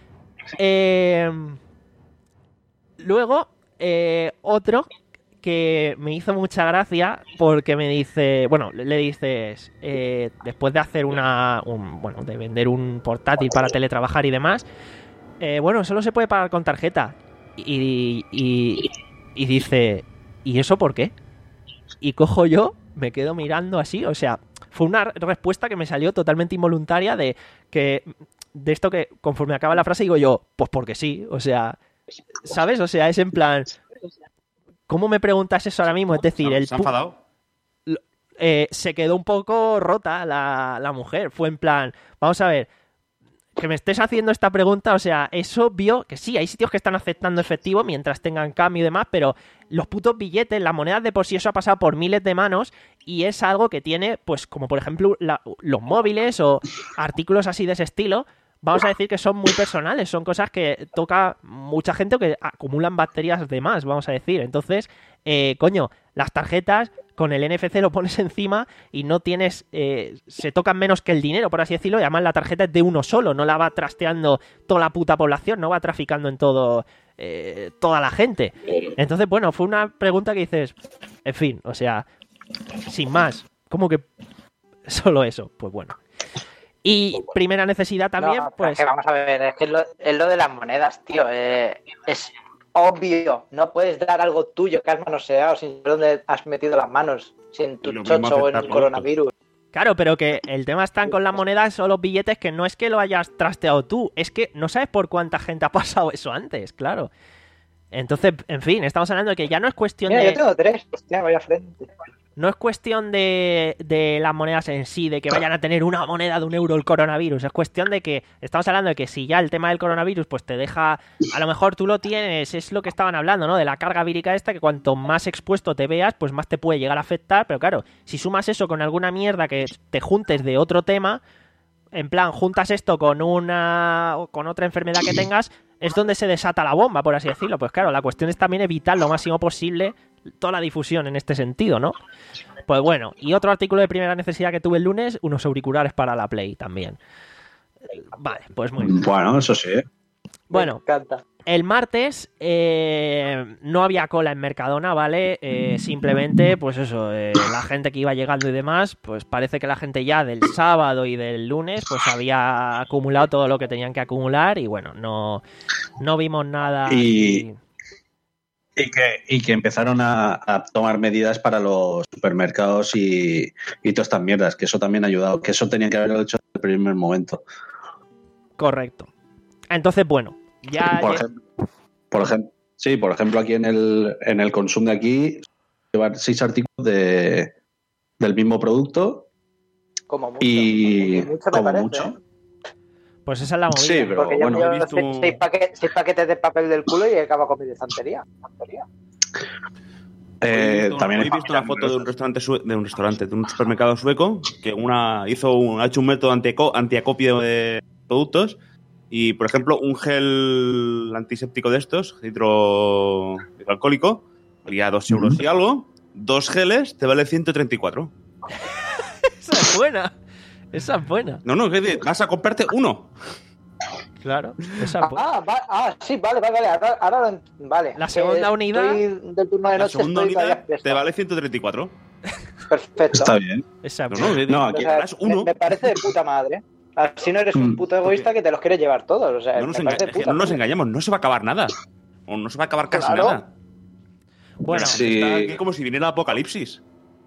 Eh, luego, eh, otro que me hizo mucha gracia porque me dice, bueno, le dices, eh, después de hacer una, un, bueno, de vender un portátil para teletrabajar y demás, eh, bueno, solo se puede pagar con tarjeta. Y, y, y dice, ¿y eso por qué? Y cojo yo, me quedo mirando así, o sea, fue una respuesta que me salió totalmente involuntaria de que... De esto que conforme acaba la frase digo yo, pues porque sí, o sea, ¿sabes? O sea, es en plan, ¿cómo me preguntas eso ahora mismo? Es decir, el ¿Se ha pu- enfadado? eh, se quedó un poco rota la, la mujer, fue en plan, vamos a ver, que me estés haciendo esta pregunta, o sea, es obvio que sí, hay sitios que están aceptando efectivo mientras tengan cambio y demás, pero los putos billetes, las monedas de por sí, eso ha pasado por miles de manos y es algo que tiene, pues como por ejemplo la- los móviles o artículos así de ese estilo, vamos a decir que son muy personales, son cosas que toca mucha gente o que acumulan bacterias de más, vamos a decir. Entonces, eh, coño, las tarjetas, con el N F C lo pones encima y no tienes, eh, se tocan menos que el dinero, por así decirlo, y además la tarjeta es de uno solo, no la va trasteando toda la puta población, no va traficando en todo, eh, toda la gente. Entonces, bueno, fue una pregunta que dices, en fin, o sea, sin más, ¿cómo que solo eso? Pues bueno. Y primera necesidad también, No, pues... Es que vamos a ver, es que es lo, es lo de las monedas, tío. Eh, es obvio, no puedes dar algo tuyo que has manoseado sin saber dónde has metido las manos, si en tu Y lo mismo chocho o en afecta el a coronavirus. Claro, pero que el tema están con las monedas o los billetes que no es que lo hayas trasteado tú, es que no sabes por cuánta gente ha pasado eso antes, claro. Entonces, en fin, estamos hablando de que ya no es cuestión Mira, de... yo tengo tres, hostia, vaya frente. No es cuestión de, de las monedas en sí, de que vayan a tener una moneda de un euro el coronavirus. Es cuestión de que estamos hablando de que si ya el tema del coronavirus pues te deja... A lo mejor tú lo tienes, es lo que estaban hablando, ¿no? De la carga vírica esta, que cuanto más expuesto te veas, pues más te puede llegar a afectar. Pero claro, si sumas eso con alguna mierda que te juntes de otro tema, en plan, juntas esto con una con otra enfermedad que tengas, es donde se desata la bomba, por así decirlo. Pues claro, la cuestión es también evitar lo máximo posible toda la difusión en este sentido, ¿no? Pues bueno, y otro artículo de primera necesidad que tuve el lunes, unos auriculares para la Play también. Vale, pues muy bien. Bueno, eso sí. Bueno, Me encanta. el martes eh, no había cola en Mercadona, ¿vale? Eh, simplemente, pues eso, eh, la gente que iba llegando y demás, pues parece que la gente ya del sábado y del lunes, pues había acumulado todo lo que tenían que acumular y bueno, no, no vimos nada. Y, y, que, y que empezaron a, a tomar medidas para los supermercados y, y todas estas mierdas, que eso también ha ayudado, que eso tenían que haberlo hecho desde el primer momento. Correcto. Entonces, bueno, ya... Por ya- ejemplo, por ejemplo, sí, por ejemplo, aquí en el, en el Consum de aquí llevan seis artículos de, del mismo producto Como mucho. y Mucho me como parece, mucho. ¿eh? Pues esa es la movida. Sí, pero Porque yo bueno, me he llevo visto- seis, seis paquetes, seis paquetes de papel del culo y acabo con mi desantería. Desantería. eh, Hoy he visto, también hoy hay he visto una familias foto de un restaurante sue- de un restaurante, de un supermercado sueco que una hizo un, ha hecho un método antiaco- antiacopio de productos y, por ejemplo, un gel antiséptico de estos, hidro, hidroalcohólico, valía dos euros Ujú. y algo. Dos geles te vale ciento treinta y cuatro. Esa es buena. Esa es buena. No, no, que vas a comprarte uno. Claro, esa es buena. Ah, va- ah, sí, vale, vale, vale. Ahora, ahora lo ent- vale. La segunda Eh, unidad- Estoy del turno de La noche, segunda estoy todavía unidad fresco. te vale ciento treinta y cuatro. Perfecto. Está bien. Esa es No, buena. no, que- No, O aquí sea, harás uno. me, me parece de puta madre. Así no eres un Mm, puto egoísta que te los quieres llevar todos. O sea, No nos, me enga- parece de es que puta no nos madre. engañamos, no se va a acabar nada. O no se va a acabar casi Claro. nada. Bueno, Sí. Está aquí como si viniera el apocalipsis.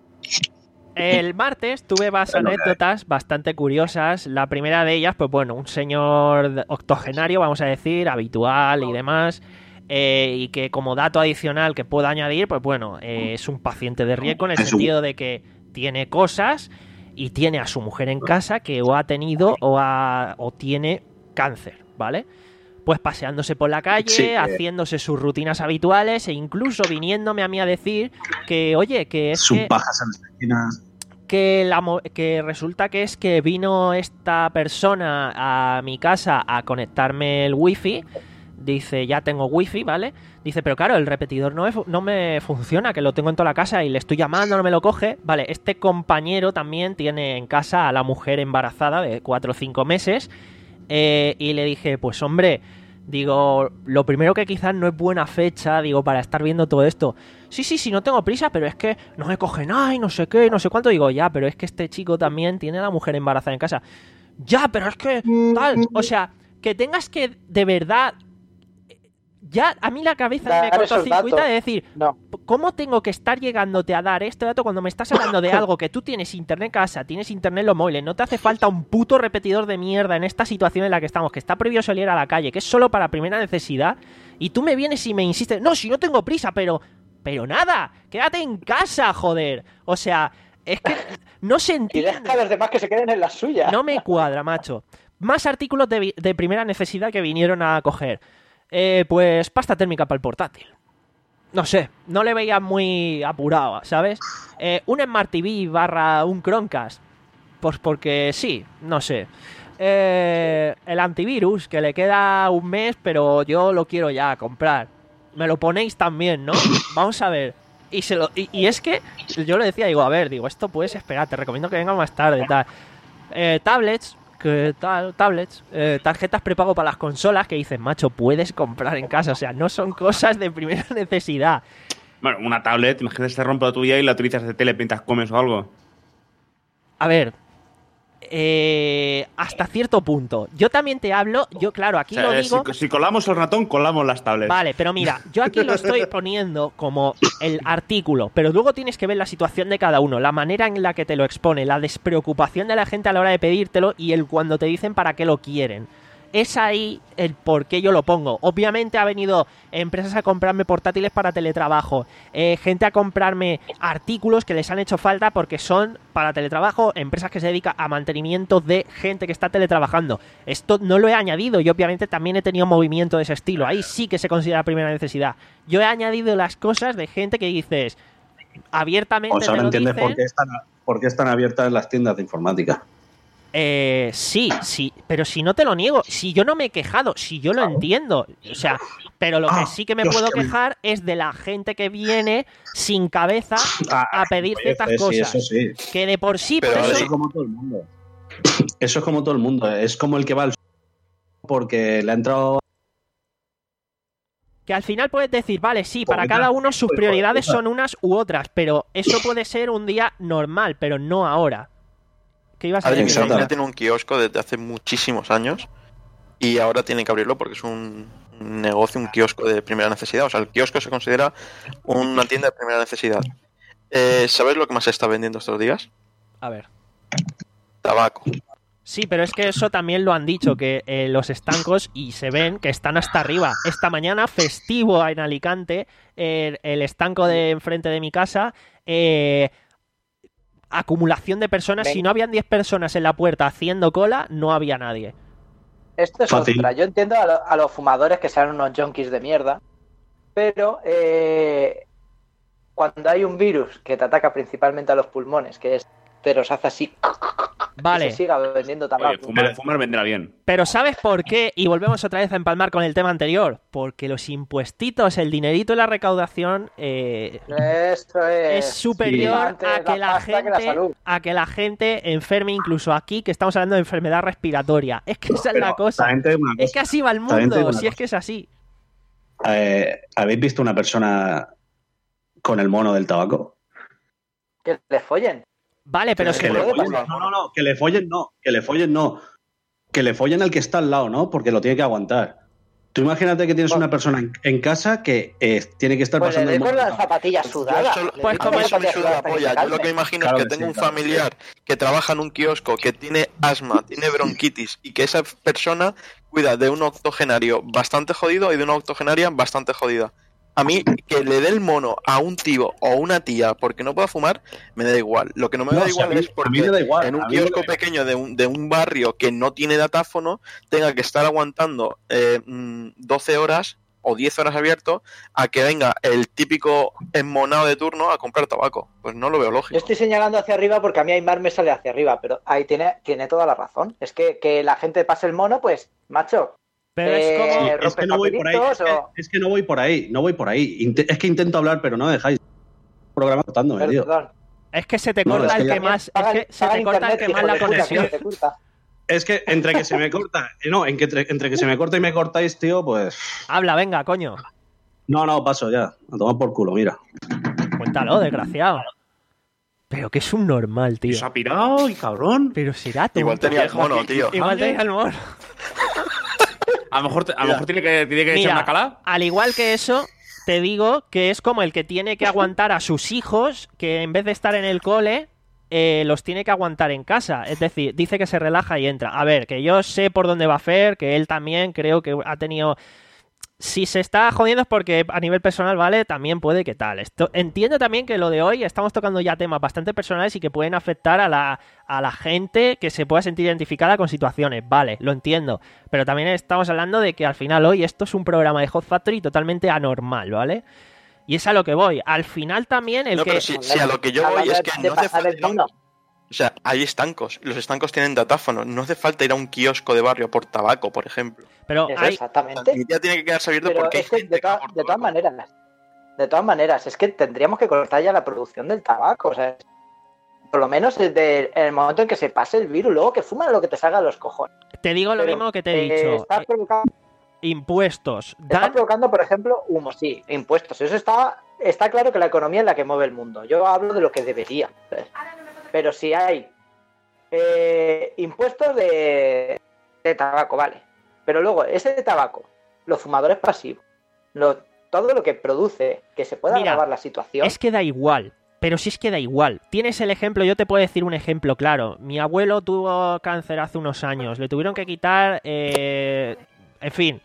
el martes tuve varias anécdotas bastante curiosas. La primera de ellas, pues bueno, un señor octogenario, vamos a decir, habitual y demás. eh, y que como dato adicional que puedo añadir, pues bueno, eh, es un paciente de riesgo en el Es un- sentido de que tiene cosas y tiene a su mujer en casa que o ha tenido o, ha, o tiene cáncer, ¿vale? Pues paseándose por la calle, Sí, eh. haciéndose sus rutinas habituales e incluso viniéndome a mí a decir que, oye, que es Sus que, pajas en las esquinas. que, la, mo- que resulta que es que vino esta persona a mi casa a conectarme el wifi. Dice, ya tengo wifi, ¿vale? Dice, pero claro, el repetidor no me, fu- no me funciona, que lo tengo en toda la casa y le estoy llamando, no me lo coge. Vale, este compañero también tiene en casa a la mujer embarazada de cuatro o cinco meses. eh, y le dije, pues hombre, digo, lo primero que quizás no es buena fecha, digo, para estar viendo todo esto. Sí, sí, sí, no tengo prisa, pero es que no me coge nada y no sé qué, no sé cuánto. Digo, ya, pero es que este chico también tiene a la mujer embarazada en casa. Ya, pero es que tal, o sea, que tengas que de verdad... Ya a mí la cabeza Dar me cortó esos circuito datos. de decir, No. ¿cómo tengo que estar llegándote a dar este dato cuando me estás hablando de algo que tú tienes internet en casa, tienes internet en los móviles, no te hace falta un puto repetidor de mierda en esta situación en la que estamos, que está prohibido salir a la calle, que es solo para primera necesidad, y tú me vienes y me insistes, no, si no tengo prisa, pero... Pero nada, quédate en casa, joder. O sea, es que no se Y entiende. deja a los demás que se queden en la suya. No me cuadra, macho. Más artículos de, vi- de primera necesidad que vinieron a coger. Eh, pues pasta térmica para el portátil. No sé, no le veía muy apurado, ¿sabes? Eh, un Smart T V barra un Chromecast. Pues porque sí, no sé. Eh, el antivirus, que le queda un mes, pero yo lo quiero ya comprar. Me lo ponéis también, ¿no? Vamos a ver. Y, se lo, y, y es que yo le decía, digo, a ver, digo, esto puedes esperar, te recomiendo que venga más tarde, tal. Eh, tablets, que tal, tablets, eh, tarjetas prepago para las consolas que dices, macho, puedes comprar en casa, o sea, no son cosas de primera necesidad. Bueno, una tablet, imagínate que se rompe la tuya y la utilizas de tele mientras comes o algo. A ver, eh, hasta cierto punto. Yo también te hablo, yo claro, aquí O sea, lo eh, digo... Si, si colamos el ratón, colamos las tablets. Vale, pero mira, yo aquí lo estoy poniendo como el artículo, pero luego tienes que ver la situación de cada uno, la manera en la que te lo expone, la despreocupación de la gente a la hora de pedírtelo y el cuando te dicen para qué lo quieren. Es ahí el por qué yo lo pongo. Obviamente ha venido empresas a comprarme portátiles para teletrabajo, eh, gente a comprarme artículos que les han hecho falta porque son para teletrabajo, empresas que se dedican a mantenimiento de gente que está teletrabajando. Esto no lo he añadido y obviamente también he tenido movimiento de ese estilo. Ahí sí que se considera primera necesidad. Yo he añadido las cosas de gente que dices abiertamente. Pues ahora te lo entiendes dicen. por qué, están, por qué están abiertas las tiendas de informática. Eh, sí, sí, pero si no te lo niego, si yo no me he quejado, si yo lo entiendo, o sea, pero lo que Ah, sí que me Dios, puedo qué quejar es de la gente que viene sin cabeza Ah, a pedir pues, ciertas sí, cosas, eso sí. que de por sí, Pero por Eso eso, es como todo el mundo. Eso es como todo el mundo. Es como el que va al porque le ha entrado. que al final puedes decir, vale, sí, para Pobreza, cada uno sus pues, prioridades pobreza. son unas u otras, pero eso puede ser un día normal, pero no ahora. ¿Qué ibas a Adri, mi decir? Exacto. familia tiene un kiosco desde hace muchísimos años y ahora tienen que abrirlo porque es un, un negocio, un kiosco de primera necesidad. O sea, el kiosco se considera una tienda de primera necesidad. Eh, ¿Sabes lo que más se está vendiendo estos días? A ver. Tabaco. Sí, pero es que eso también lo han dicho, que eh, los estancos, y se ven que están hasta arriba. Esta mañana, festivo en Alicante, el, el estanco de enfrente de mi casa, eh, acumulación de personas. Ven. Si no habían diez personas en la puerta haciendo cola, no había nadie. Esto es Fácil. otra. Yo entiendo a, lo- a los fumadores que sean unos junkies de mierda, pero eh, cuando hay un virus que te ataca principalmente a los pulmones, que es te los hace así, y Vale, se siga vendiendo Oye, tabaco. fumar, fumar vendrá bien. pero ¿sabes por qué? Y volvemos otra vez a empalmar con el tema anterior. Porque los impuestitos, el dinerito y la recaudación eh, Esto es, es superior antes a que la pasta que la gente salud. a que la gente enferme, incluso aquí que estamos hablando de enfermedad respiratoria. Es que esa es Pero la cosa. también te digo una Es cosa. que así va el También te digo mundo, una si es cosa. que es así. Eh, ¿Habéis visto una persona con el mono del tabaco? Que le follen. Vale, pero Es si Que que le puede follen, pasar. no, no, no, que le follen no, que le follen no. Que le follen al que está al lado, ¿no? Porque lo tiene que aguantar. Tú imagínate que tienes Pues- una persona en, en casa que eh, tiene que estar Pues le pasando doy el con mono. las zapatillas sudadas. Yo solo- Le Pues doy a con mí las eso me zapatillas suda la sudadas para que polla. se Yo lo calme. que imagino Claro es que que tengo sí, un claro que familiar que trabaja en un kiosco, que tiene asma, tiene bronquitis y que esa persona cuida de un octogenario bastante jodido y de una octogenaria bastante jodida. A mí, que le dé el mono a un tío o una tía porque no pueda fumar, me da igual. Lo que no me No, da o sea, igual a mí- es a mí porque me da igual, en un a mí me da kiosco igual. pequeño de un, de un barrio que no tiene datáfono tenga que estar aguantando eh, mm, doce horas o diez horas abierto a que venga el típico enmonado de turno a comprar tabaco. Pues no lo veo Yo lógico. estoy señalando hacia arriba porque a mí Aymar me sale hacia arriba, pero ahí tiene, tiene toda la razón. Es que, que la gente pase el mono, pues, macho, Pero Eh, es como... Sí, es que no voy por ahí. Es ¿rompepapelitos que, o- es que no voy por ahí, no voy por ahí. Inte- es que intento hablar, pero no dejáis. Programa cortándome, tío. perdón. Es que se te No, corta es que el que ya- más... Es Paga- que se paga te corta el internet, que más hijo la de puta, conexión. que te corta. Es que entre que se me corta, eh, no, en que entre, entre que se me corta y me cortáis, tío, pues. Habla, venga, coño. No, no, paso ya. A tomar por culo, mira. Cuéntalo, desgraciado. Pero que es un normal, Y tío. se ha pirado y cabrón. Pero será tonto. Igual tenía el mono, tío. Igual tenía el mono. A lo mejor, te- a lo mejor tiene que, tiene que echar Mira, una cala. al igual que eso, te digo que es como el que tiene que aguantar a sus hijos, que en vez de estar en el cole, eh, los tiene que aguantar en casa. Es decir, dice que se relaja y entra. A ver, que yo sé por dónde va Fer, que él también creo que ha tenido... Si se está jodiendo es porque a nivel personal, ¿vale? También puede que tal. Esto, entiendo también que lo de hoy estamos tocando ya temas bastante personales y que pueden afectar a la, a la gente que se pueda sentir identificada con situaciones. Vale, lo entiendo. Pero también estamos hablando de que al final hoy esto es un programa de Hot Factory totalmente anormal, ¿vale? Y es a lo que voy. Al final también el No, que... pero si, si a lo que yo voy Hablando es de- que de no hace pasar el falta... mono. O sea, hay estancos. Los estancos tienen datáfono. No hace falta ir a un kiosco de barrio por tabaco, por ejemplo. Pero Eso, hay... exactamente. Mi tía tiene que quedarse abierto Pero porque hay es que gente de, que va todas- por de todas tabaco. maneras, De todas maneras, es que tendríamos que cortar ya la producción del tabaco. O sea, por lo menos desde el momento en que se pase el virus, luego que fuman lo que te salga a los cojones. Te digo lo Pero, mismo que te he eh, dicho. Está provocando, Impuestos. está Dan... provocando, por ejemplo, humo, sí, impuestos. Eso está, está claro que la economía es la que mueve el mundo. Yo hablo de lo que debería. ¿Sabes? Pero si hay eh, impuestos de, de tabaco, vale. Pero luego, ese de tabaco, los fumadores pasivos, lo, todo lo que produce que se pueda Mira, agravar la situación. Es que da igual. Pero si es que da igual. Tienes el ejemplo, yo te puedo decir un ejemplo claro. Mi abuelo tuvo cáncer hace unos años. Le tuvieron que quitar... Eh, en fin.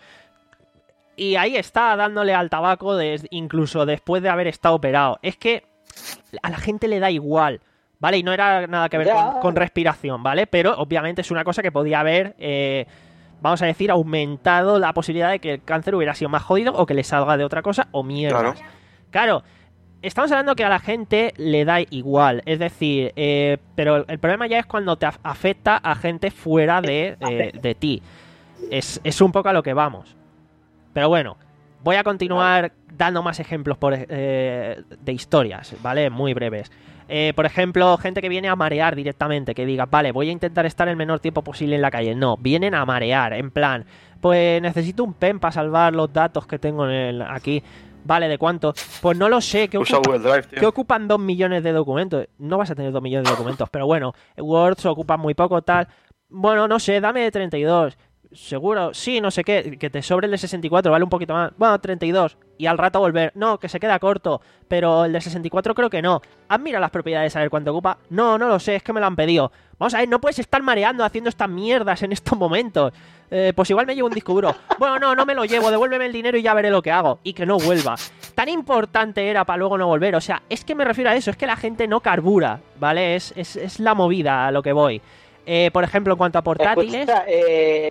Y ahí está dándole al tabaco des, incluso después de haber estado operado. Es que a la gente le da igual. ¿Vale? Y no era nada que ver con, con respiración, ¿vale? Pero obviamente es una cosa que podía haber... Eh, vamos a decir, aumentado la posibilidad de que el cáncer hubiera sido más jodido o que le salga de otra cosa o mierdas. Claro. Claro, estamos hablando que a la gente le da igual, es decir, eh, pero el problema ya es cuando te afecta a gente fuera de, eh, de ti. Es, es un poco a lo que vamos. Pero bueno, voy a continuar dando más ejemplos por, eh, de historias, ¿vale? Muy breves. Eh, por ejemplo, gente que viene a marear directamente, que diga, vale, voy a intentar estar el menor tiempo posible en la calle. No, vienen a marear, en plan, pues necesito un pen para salvar los datos que tengo en el, aquí. Vale, ¿de cuánto? Pues no lo sé. ¿Qué, Usa ocupa, Google Drive, tío. ¿Qué ocupan dos millones de documentos? No vas a tener dos millones de documentos, pero bueno, Word se ocupa muy poco, tal. Bueno, no sé, dame de treinta y dos. ¿Seguro? Sí, no sé qué. Que te sobre el de sesenta y cuatro, vale un poquito más. Bueno, treinta y dos. Y al rato volver. No, que se queda corto. Pero el de sesenta y cuatro creo que no. ¿Has mirado las propiedades a ver cuánto ocupa? No, no lo sé, es que me lo han pedido. Vamos a ver, no puedes estar mareando haciendo estas mierdas en estos momentos. Eh, pues igual me llevo un disco duro. Bueno, no, no me lo llevo, devuélveme el dinero y ya veré lo que hago. Y que no vuelva. Tan importante era para luego no volver. O sea, es que me refiero a eso, es que la gente no carbura, ¿vale? Es, es, es la movida a lo que voy. Eh, por ejemplo, en cuanto a portátiles... Escucha, eh,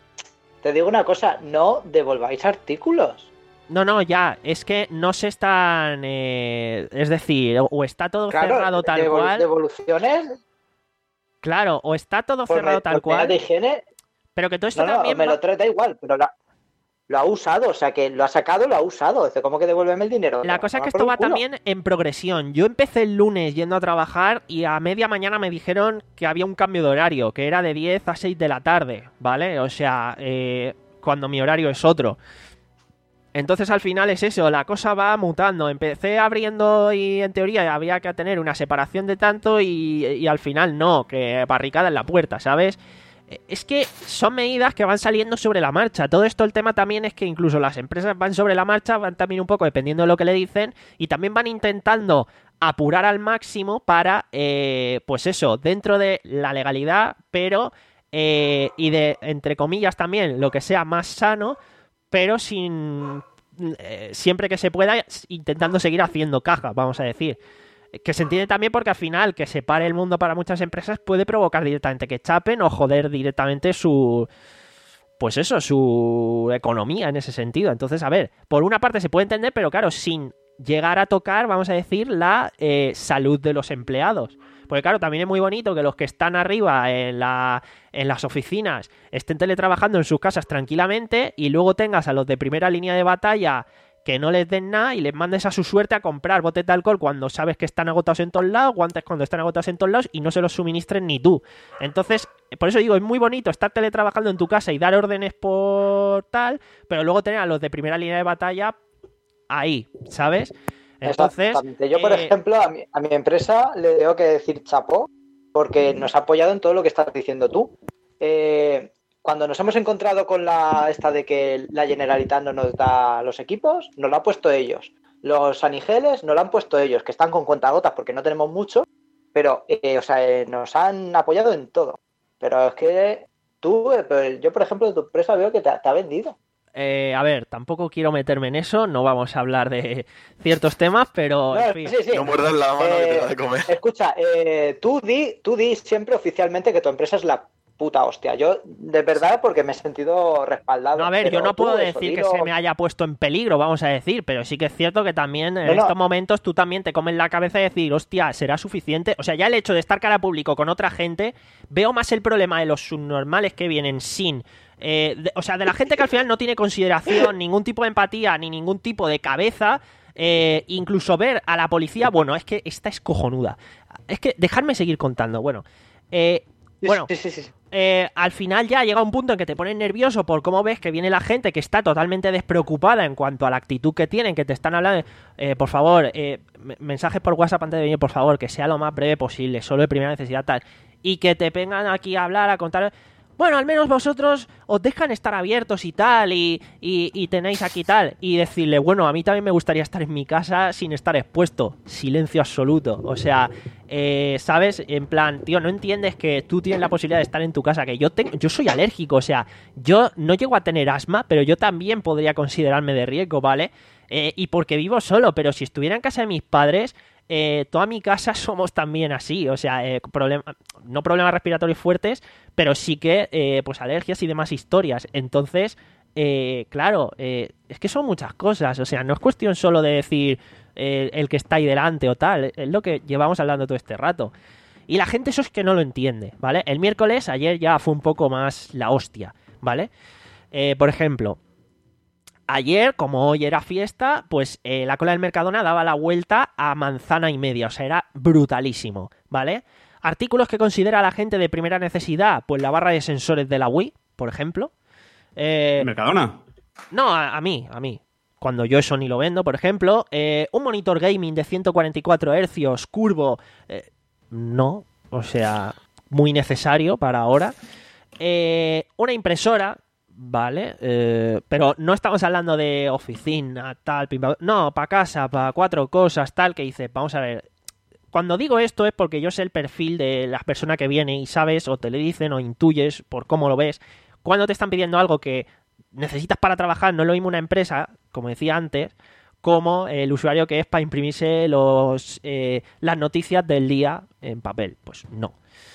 te digo una cosa, no devolváis artículos. No, no, ya, es que no se están... Eh, es decir, o está todo Claro, cerrado tal devol- cual... Devoluciones Claro, o está todo por, cerrado me- tal por medidas cual... de higiene. Pero que todo esto No, no, también... me va- lo trae, da igual, pero la- lo ha usado, o sea que lo ha sacado, lo ha usado. Dice, ¿cómo que devuélveme el dinero? La cosa es que Toma por esto el va culo. también en progresión. Yo empecé el lunes yendo a trabajar y a media mañana me dijeron que había un cambio de horario, que era de diez a seis de la tarde, ¿vale? O sea, eh, cuando mi horario es otro. Entonces al final es eso, la cosa va mutando. Empecé abriendo y en teoría había que tener una separación de tanto y, y al final no, que barricada en la puerta, ¿sabes? Es que son medidas que van saliendo sobre la marcha. Todo esto, el tema también es que incluso las empresas van sobre la marcha, van también un poco dependiendo de lo que le dicen y también van intentando apurar al máximo para, eh, pues eso, dentro de la legalidad, pero, eh, y de, entre comillas también, lo que sea más sano, pero sin, eh, siempre que se pueda, intentando seguir haciendo caja, vamos a decir. Que se entiende también porque al final que se pare el mundo para muchas empresas puede provocar directamente que chapen o joder directamente su... Pues eso, su economía en ese sentido. Entonces, a ver, por una parte se puede entender, pero claro, sin llegar a tocar, vamos a decir, la eh, salud de los empleados. Porque claro, también es muy bonito que los que están arriba en, la, en las oficinas estén teletrabajando en sus casas tranquilamente y luego tengas a los de primera línea de batalla que no les den nada y les mandes a su suerte a comprar botes de alcohol cuando sabes que están agotados en todos lados, guantes cuando están agotados en todos lados y no se los suministren ni tú. Entonces, por eso digo, es muy bonito estar teletrabajando en tu casa y dar órdenes por tal, pero luego tener a los de primera línea de batalla ahí, ¿sabes? Entonces, Exactamente. Yo, por eh, ejemplo, a mi, a mi empresa le tengo que decir chapó porque nos ha apoyado en todo lo que estás diciendo tú. Eh, cuando nos hemos encontrado con la esta de que la Generalitat no nos da los equipos, nos lo han puesto ellos. Los anigeles nos lo han puesto ellos, que están con cuentagotas porque no tenemos mucho, pero eh, o sea, eh, nos han apoyado en todo. Pero es que tú, eh, pues, yo por ejemplo de tu empresa veo que te, te ha vendido. Eh, a ver, tampoco quiero meterme en eso, no vamos a hablar de ciertos temas, pero No, en fin. sí, sí. No muerdas la mano que te Eh, da de comer. Escucha, eh, tú, di, tú di siempre oficialmente que tu empresa es la puta hostia. Yo, de verdad, porque me he sentido respaldado. No, a ver, yo pero no puedo tú, eso, decir que dilo- se me haya puesto en peligro, vamos a decir, pero sí que es cierto que también en No, no. estos momentos tú también te comes la cabeza y decir, hostia, ¿será suficiente? O sea, ya el hecho de estar cara a público con otra gente, veo más el problema de los subnormales que vienen sin... eh, de- o sea, de la gente que al final no tiene consideración, ningún tipo de empatía, ni ningún tipo de cabeza... Eh, incluso ver a la policía, bueno, es que esta es cojonuda. Es que dejadme seguir contando. Bueno, eh, bueno, Sí, sí, sí, sí. eh, al final ya llega un punto en que te pones nervioso por cómo ves que viene la gente que está totalmente despreocupada en cuanto a la actitud que tienen, que te están hablando de, eh, por favor, eh, mensajes por WhatsApp antes de venir, por favor, que sea lo más breve posible, solo de primera necesidad tal, y que te vengan aquí a hablar, a contar... Bueno, al menos vosotros os dejan estar abiertos y tal, y, y, y tenéis aquí tal, y decirle, bueno, a mí también me gustaría estar en mi casa sin estar expuesto. Silencio absoluto. O sea, eh, ¿sabes? En plan, tío, no entiendes que tú tienes la posibilidad de estar en tu casa, que yo tengo, yo soy alérgico, o sea, yo no llego a tener asma, pero yo también podría considerarme de riesgo, ¿vale? Eh, y porque vivo solo, pero si estuviera en casa de mis padres... Eh, toda mi casa somos también así, o sea, eh, problema, no problemas respiratorios fuertes, pero sí que, eh, pues, alergias y demás historias. Entonces, eh, claro, eh, es que son muchas cosas, o sea, no es cuestión solo de decir eh, el que está ahí delante o tal, es lo que llevamos hablando todo este rato. Y la gente eso es que no lo entiende, ¿vale? El miércoles, ayer ya fue un poco más la hostia, ¿vale? Eh, por ejemplo... Ayer, como hoy era fiesta, pues eh, la cola del Mercadona daba la vuelta a manzana y media, o sea, era brutalísimo, ¿vale? Artículos que considera la gente de primera necesidad, pues la barra de sensores de la Wii, por ejemplo. Eh, ¿Mercadona? no, a, a mí, a mí. Cuando yo eso ni lo vendo, por ejemplo. Eh, un monitor gaming de ciento cuarenta y cuatro hercios, curvo. Eh, no, o sea, muy necesario para ahora. Eh, una impresora... Vale, eh, pero no estamos hablando de oficina, tal, pim, pam, no, para casa, para cuatro cosas, tal, que dice, vamos a ver, cuando digo esto es porque yo sé el perfil de la persona que viene y sabes, o te le dicen, o intuyes por cómo lo ves, cuando te están pidiendo algo que necesitas para trabajar, no es lo mismo una empresa, como decía antes, como el usuario que es para imprimirse los, eh, las noticias del día en papel, pues no.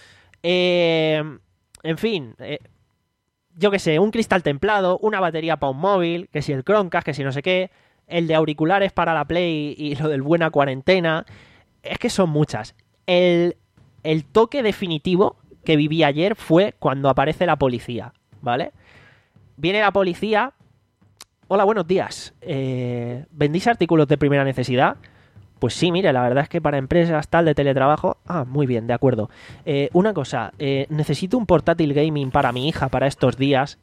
Eh, en fin... Eh, yo qué sé, un cristal templado, una batería para un móvil, que si el Chromecast, que si no sé qué, el de auriculares para la Play y lo del buena cuarentena, es que son muchas. El, el toque definitivo que viví ayer fue cuando aparece la policía, ¿vale? Viene la policía, hola, buenos días, eh, ¿vendís artículos de primera necesidad? Pues sí, mire, la verdad es que para empresas tal de teletrabajo... Ah, muy bien, de acuerdo. Eh, una cosa, eh, necesito un portátil gaming para mi hija para estos días.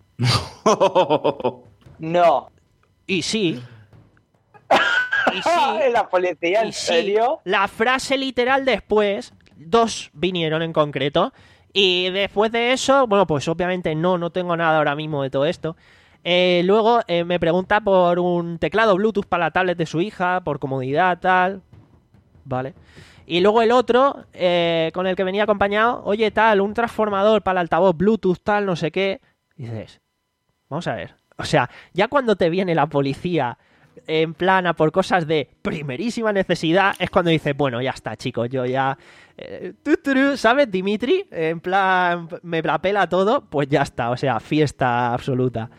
No. Y sí. Y sí. ¿La policía, y en sí. serio? La frase literal después, dos vinieron en concreto. Y después de eso, bueno, pues obviamente no, no tengo nada ahora mismo de todo esto. Eh, luego eh, me pregunta por un teclado Bluetooth para la tablet de su hija, por comodidad, tal. Vale. Y luego el otro, eh, con el que venía acompañado, oye, tal, un transformador para el altavoz Bluetooth, tal, no sé qué. Y dices, vamos a ver. O sea, ya cuando te viene la policía en plan a por cosas de primerísima necesidad, es cuando dices, bueno, ya está, chicos, yo ya... Eh, tuturu, ¿sabes, Dimitri? En plan, me la pela todo, pues ya está, o sea, fiesta absoluta.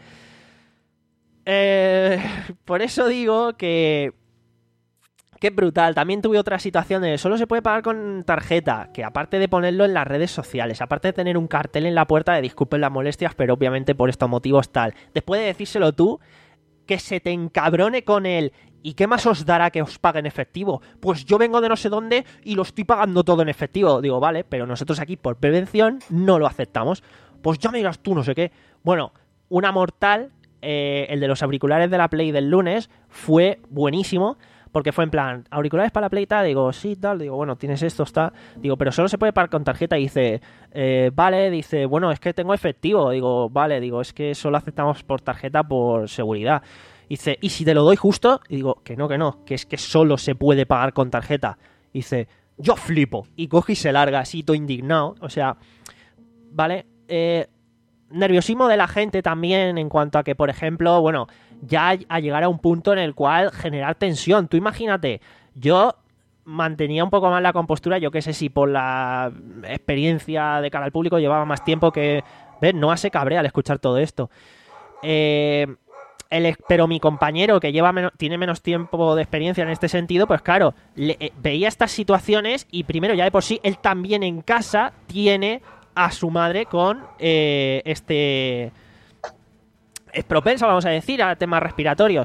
Eh, por eso digo que que es brutal. También tuve otra situación de solo se puede pagar con tarjeta, que aparte de ponerlo en las redes sociales, aparte de tener un cartel en la puerta de disculpen las molestias, pero obviamente por estos motivos tal, después de decírselo tú, que se te encabrone con él. ¿Y qué más os dará que os pague en efectivo? Pues yo vengo de no sé dónde y lo estoy pagando todo en efectivo. Digo, vale, pero nosotros aquí por prevención no lo aceptamos. Pues ya me dirás tú, no sé qué. Bueno, una mortal... Eh, el de los auriculares de la Play del lunes fue buenísimo porque fue en plan, auriculares para la Play tal, digo, sí, tal, digo, bueno, tienes estos, tal, digo, pero solo se puede pagar con tarjeta, y dice, eh, vale, dice, bueno, es que tengo efectivo, digo, vale, digo, es que solo aceptamos por tarjeta por seguridad, dice, ¿y si te lo doy justo? Y digo, que no, que no, que es que solo se puede pagar con tarjeta, dice, yo flipo, y coge y se larga así, todo indignado, o sea, vale, eh... nerviosismo de la gente también en cuanto a que, por ejemplo, bueno, ya a llegar a un punto en el cual generar tensión. Tú imagínate, yo mantenía un poco más la compostura, yo qué sé si por la experiencia de cara al público llevaba más tiempo que... ¿Ves? No se cabrea al escuchar todo esto. Eh, el, pero mi compañero que lleva menos, tiene menos tiempo de experiencia en este sentido, pues claro, le, eh, veía estas situaciones y primero ya de por sí, él también en casa tiene... a su madre con eh, este... es propensa, vamos a decir, a temas respiratorios.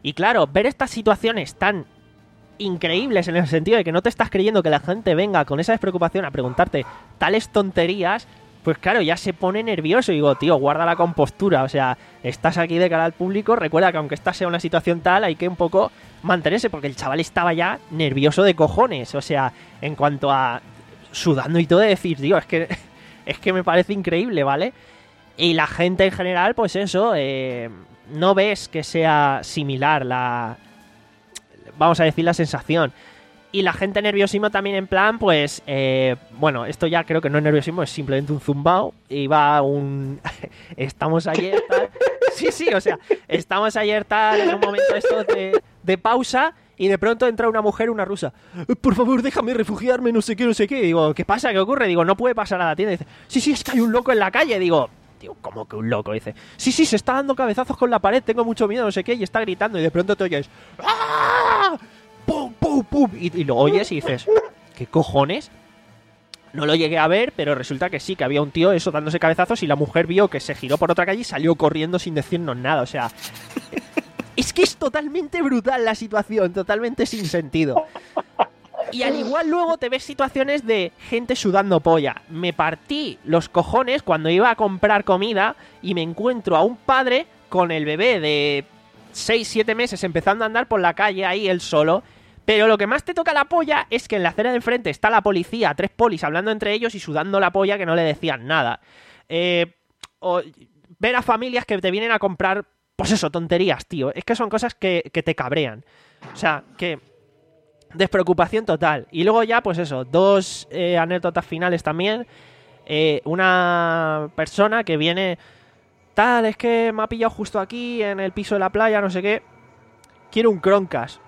Y claro, ver estas situaciones tan increíbles en el sentido de que no te estás creyendo que la gente venga con esa despreocupación a preguntarte tales tonterías, pues claro, ya se pone nervioso. Y digo, tío, guarda la compostura. O sea, estás aquí de cara al público, recuerda que aunque esta sea una situación tal, hay que un poco mantenerse, porque el chaval estaba ya nervioso de cojones. O sea, en cuanto a sudando y todo, de decir, tío, es que, es que me parece increíble, ¿vale? Y la gente en general, pues eso, eh, no ves que sea similar la... vamos a decir, la sensación. Y la gente nerviosismo también en plan, pues, eh, bueno, esto ya creo que no es nerviosismo, es simplemente un zumbao. Y va un... estamos ayer tal... Sí, sí, o sea, estamos ayer tal, en un momento esto de, de pausa, y de pronto entra una mujer, una rusa. Por favor, déjame refugiarme, no sé qué, no sé qué. Digo, ¿qué pasa? ¿Qué ocurre? Digo, no puede pasar a la tienda. Dice, sí, sí, es que hay un loco en la calle. Digo... Tío, ¿cómo que un loco? Dice, sí, sí, se está dando cabezazos con la pared, tengo mucho miedo, no sé qué, y está gritando, y de pronto te oyes ¡ah! ¡Pum, pum, pum! Y, y lo oyes y dices, ¿qué cojones? No lo llegué a ver, pero resulta que sí, que había un tío eso dándose cabezazos, y la mujer vio que se giró por otra calle y salió corriendo sin decirnos nada. O sea, es que es totalmente brutal la situación, totalmente sin sentido. Y al igual luego te ves situaciones de gente sudando polla. Me partí los cojones cuando iba a comprar comida y me encuentro a un padre con el bebé de seis siete meses empezando a andar por la calle ahí él solo. Pero lo que más te toca la polla es que en la acera de enfrente está la policía, tres polis hablando entre ellos y sudando la polla que no le decían nada. Eh, o ver a familias que te vienen a comprar, pues eso, tonterías, tío. Es que son cosas que, que te cabrean. O sea, que... despreocupación total. Y luego ya, pues eso, dos eh, anécdotas finales también. Eh, una persona que viene... Tal, es que me ha pillado justo aquí, en el piso de la playa, no sé qué. Quiero un Chromecast.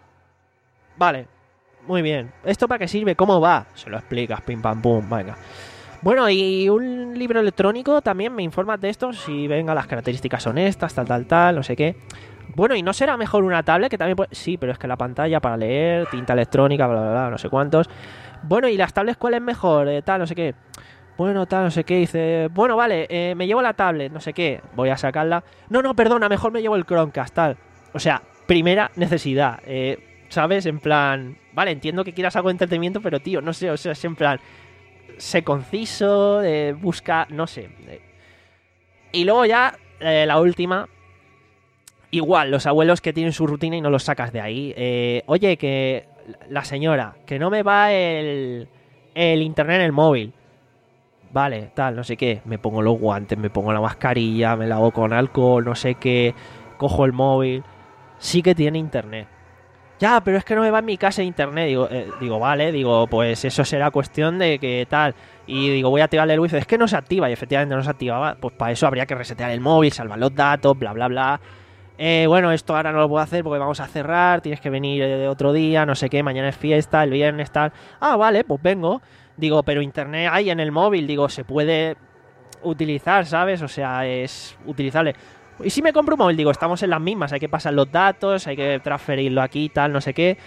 Vale, muy bien. ¿Esto para qué sirve? ¿Cómo va? Se lo explicas, pim pam pum, venga. Bueno, y un libro electrónico también, me informas de esto, si venga, las características son estas, tal, tal, tal, no sé qué. Bueno, ¿y no será mejor una tablet que también puede...? Sí, pero es que la pantalla para leer, tinta electrónica, bla, bla, bla, no sé cuántos. Bueno, ¿y las tablets cuál es mejor? Eh, tal, no sé qué. Bueno, tal, no sé qué. Dice, bueno, vale, eh, me llevo la tablet, no sé qué. Voy a sacarla. No, no, perdona, mejor me llevo el Chromecast, tal. O sea, primera necesidad, eh, ¿sabes? En plan... Vale, entiendo que quieras algo de entretenimiento, pero tío, no sé, o sea, es en plan... Sé conciso, eh, busca... No sé. Eh. Y luego ya, eh, la última... Igual, los abuelos que tienen su rutina y no los sacas de ahí. Eh, oye, que la señora, que no me va el, el internet en el móvil. Vale, tal, no sé qué. Me pongo los guantes, me pongo la mascarilla, me lavo con alcohol, no sé qué. Cojo el móvil. Sí que tiene internet. Ya, pero es que no me va en mi casa internet. Digo, eh, digo, vale, digo, pues eso será cuestión de que tal. Y digo, voy a activarle el wifi. Es que no se activa y efectivamente no se activaba. Pues para eso habría que resetear el móvil, salvar los datos, bla, bla, bla. Eh, bueno, esto ahora no lo puedo hacer porque vamos a cerrar, tienes que venir de otro día, no sé qué, mañana es fiesta, el viernes tal. Ah, vale, pues vengo. Digo, pero internet hay en el móvil, digo, se puede utilizar, ¿sabes? O sea, es utilizable. Y si me compro un móvil, digo, estamos en las mismas, hay que pasar los datos, hay que transferirlo aquí, tal, no sé qué.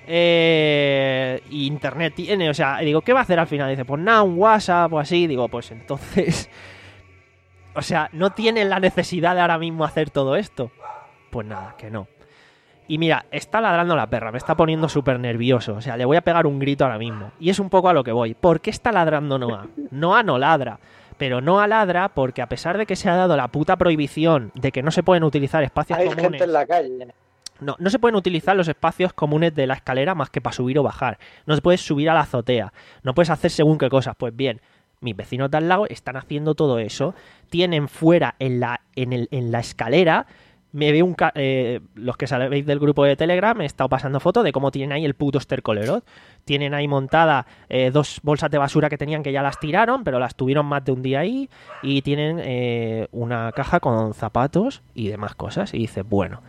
Eh, y internet tiene, o sea, digo, ¿qué va a hacer al final? Dice, pues nada, un WhatsApp o así. Digo, pues entonces... O sea, no tienen la necesidad de ahora mismo hacer todo esto. Pues nada, que no. Y mira, está ladrando la perra, me está poniendo súper nervioso. O sea, le voy a pegar un grito ahora mismo. Y es un poco a lo que voy. ¿Por qué está ladrando Noah? Noah no ladra. Pero Noah ladra porque a pesar de que se ha dado la puta prohibición de que no se pueden utilizar espacios Hay comunes... gente en la calle. No, no se pueden utilizar los espacios comunes de la escalera más que para subir o bajar. No se puede subir a la azotea. No puedes hacer según qué cosas. Pues bien... Mis vecinos de al lado están haciendo todo eso. Tienen fuera en la, en el, en la escalera. Me veo un ca eh, los que sabéis del grupo de Telegram, he estado pasando fotos de cómo tienen ahí el puto estercolero. Tienen ahí montada eh, dos bolsas de basura que tenían, que ya las tiraron, pero las tuvieron más de un día ahí. Y tienen eh, una caja con zapatos y demás cosas. Y dices, bueno,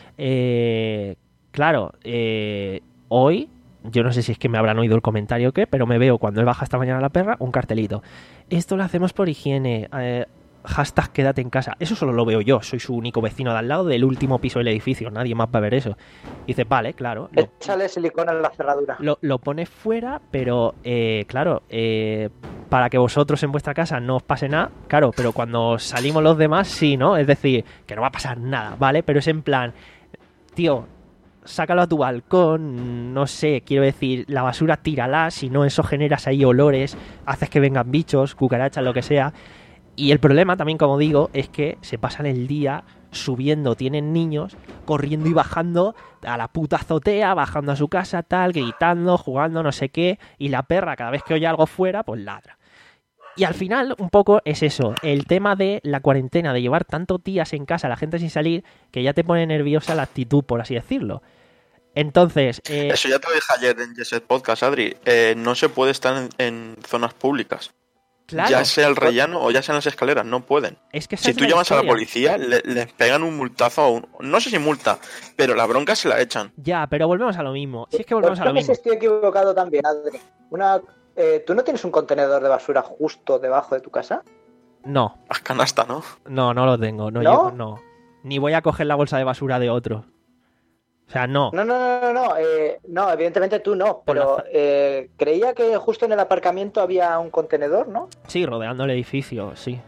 eh, claro, eh, hoy... Yo no sé si es que me habrán oído el comentario o qué, pero me veo cuando él baja esta mañana a la perra un cartelito. Esto lo hacemos por higiene. Eh, hashtag quédate en casa. Eso solo lo veo yo. Soy su único vecino de al lado del último piso del edificio. Nadie más va a ver eso. Y dice, vale, claro. Lo, Échale silicona en la cerradura. Lo, lo pones fuera, pero eh, claro, eh, para que vosotros en vuestra casa no os pase nada. Claro, pero cuando salimos los demás, sí, ¿no? Es decir, que no va a pasar nada, ¿vale? Pero es en plan... tío, sácalo a tu balcón, no sé, quiero decir, la basura tírala, si no eso generas ahí olores, haces que vengan bichos, cucarachas, lo que sea. Y el problema también, como digo, es que se pasan el día subiendo, tienen niños, corriendo y bajando a la puta azotea, bajando a su casa, tal, gritando, jugando, no sé qué, y la perra cada vez que oye algo fuera, pues ladra. Y al final, un poco es eso, el tema de la cuarentena, de llevar tantos días en casa, la gente sin salir, que ya te pone nerviosa la actitud, por así decirlo. Entonces... Eh... Eso ya te lo dije ayer en Jesset Podcast, Adri. Eh, no se puede estar en, en zonas públicas. Claro. Ya sea el rellano o ya sean las escaleras, no pueden. Es que si tú llamas historia. a la policía, le, les pegan un multazo, o un, no sé si multa, pero la bronca se la echan. Ya, pero volvemos a lo mismo. Si es que volvemos pues a lo mismo. Si estoy equivocado también, Adri. Una, eh, ¿Tú no tienes un contenedor de basura justo debajo de tu casa? No. Las canasta, ¿no? No, no lo tengo. No, ¿No? Yo, no. Ni voy a coger la bolsa de basura de otro. O sea, no. No, no, no, no, no, eh, no, evidentemente tú no, pero eh, creía que justo en el aparcamiento había un contenedor, ¿no? Sí, rodeando el edificio, sí.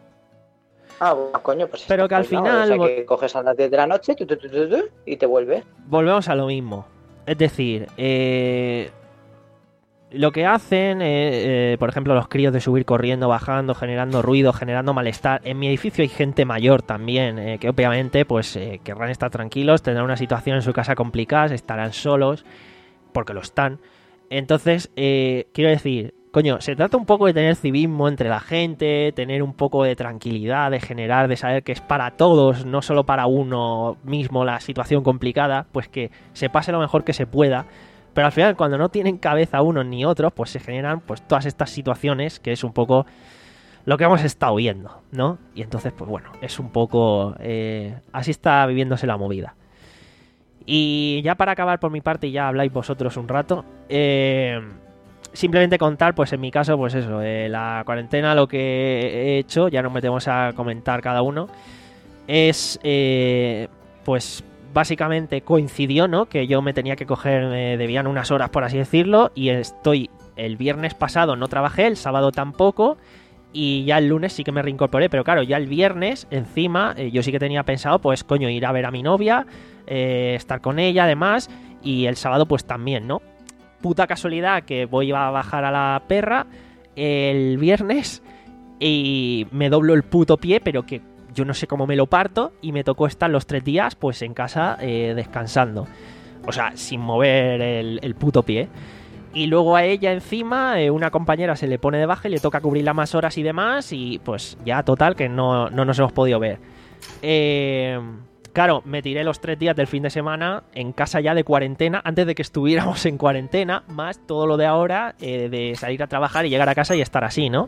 Ah, bueno, coño, pues... Pero que al pues final... No, o sea, que coges a las diez de la noche tu, tu, tu, tu, tu, y te vuelves. Volvemos a lo mismo. Es decir, eh... lo que hacen, eh, eh, por ejemplo, los críos de subir corriendo, bajando, generando ruido, generando malestar. En mi edificio hay gente mayor también, eh, que obviamente pues eh, querrán estar tranquilos, tendrán una situación en su casa complicada, estarán solos, porque lo están. Entonces, eh, quiero decir, coño, se trata un poco de tener civismo entre la gente, tener un poco de tranquilidad, de generar, de saber que es para todos, no solo para uno mismo la situación complicada, pues que se pase lo mejor que se pueda. Pero al final, cuando no tienen cabeza unos ni otros, pues se generan pues todas estas situaciones, que es un poco lo que hemos estado viendo, ¿no? Y entonces, pues bueno, es un poco... Eh, así está viviéndose la movida. Y ya para acabar por mi parte, y ya habláis vosotros un rato, eh, simplemente contar, pues en mi caso, pues eso, eh, la cuarentena, lo que he hecho, ya nos metemos a comentar cada uno, es, eh, pues... básicamente coincidió, ¿no? Que yo me tenía que coger, me debían unas horas, por así decirlo, y estoy el viernes pasado no trabajé, el sábado tampoco, y ya el lunes sí que me reincorporé, pero claro, ya el viernes encima eh, yo sí que tenía pensado, pues coño, ir a ver a mi novia, eh, estar con ella además, y el sábado pues también, ¿no? Puta casualidad que voy a bajar a la perra el viernes y me doblo el puto pie, pero que yo no sé cómo me lo parto, y me tocó estar los tres días pues en casa eh, descansando. O sea, sin mover el, el puto pie. Y luego a ella encima, eh, una compañera se le pone de baja y le toca cubrirla más horas y demás, y pues ya total que no, no nos hemos podido ver. Eh, claro, me tiré los tres días del fin de semana en casa ya de cuarentena, antes de que estuviéramos en cuarentena, más todo lo de ahora, eh, de salir a trabajar y llegar a casa y estar así, ¿no?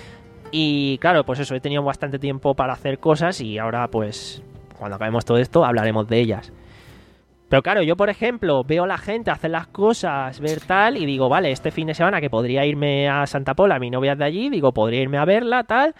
Y claro, pues eso, he tenido bastante tiempo para hacer cosas y ahora pues cuando acabemos todo esto hablaremos de ellas. Pero claro, yo por ejemplo veo a la gente hacer las cosas, ver tal, y digo, vale, este fin de semana que podría irme a Santa Pola, mi novia es de allí, digo, podría irme a verla, tal,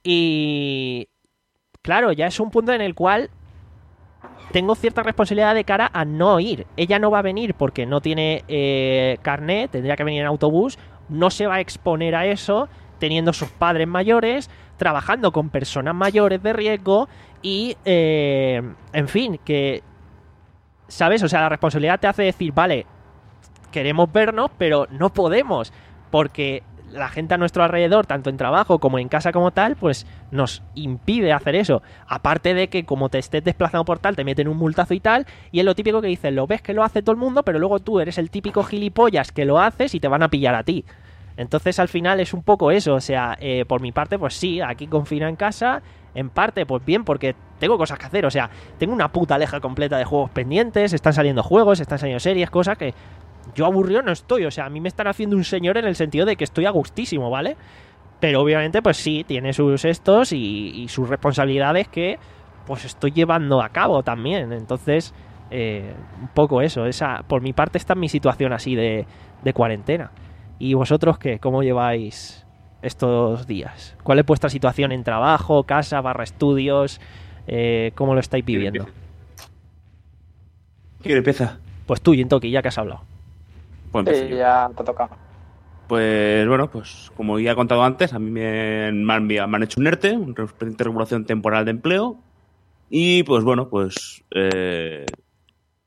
y claro, ya es un punto en el cual tengo cierta responsabilidad de cara a no ir. Ella no va a venir porque no tiene eh, carnet, tendría que venir en autobús, no se va a exponer a eso, teniendo sus padres mayores, trabajando con personas mayores de riesgo y, eh, en fin, que, ¿sabes? O sea, la responsabilidad te hace decir, vale, queremos vernos, pero no podemos, porque la gente a nuestro alrededor, tanto en trabajo como en casa como tal, pues nos impide hacer eso. Aparte de que como te estés desplazando por tal, te meten un multazo y tal, y es lo típico que dicen, lo ves que lo hace todo el mundo, pero luego tú eres el típico gilipollas que lo haces y te van a pillar a ti. Entonces al final es un poco eso, o sea, eh, por mi parte pues sí, aquí confino en casa, en parte pues bien porque tengo cosas que hacer, o sea, tengo una puta leja completa de juegos pendientes, están saliendo juegos, están saliendo series, cosas que yo aburrido no estoy, o sea, a mí me están haciendo un señor en el sentido de que estoy a gustísimo, ¿vale? Pero obviamente pues sí, tiene sus estos y, y sus responsabilidades que pues estoy llevando a cabo también, entonces eh, un poco eso, esa por mi parte está mi situación así de, de cuarentena. ¿Y vosotros qué? ¿Cómo lleváis estos días? ¿Cuál es vuestra situación en trabajo, casa, barra estudios? Eh, ¿Cómo lo estáis viviendo? ¿Quién empieza? Pues tú, Yentoki, ya que has hablado. Pues Sí, ya te toca. Pues bueno, pues como ya he contado antes, a mí me, me, han, me han hecho un ERTE, un expediente de regulación temporal de empleo, y pues bueno, pues eh,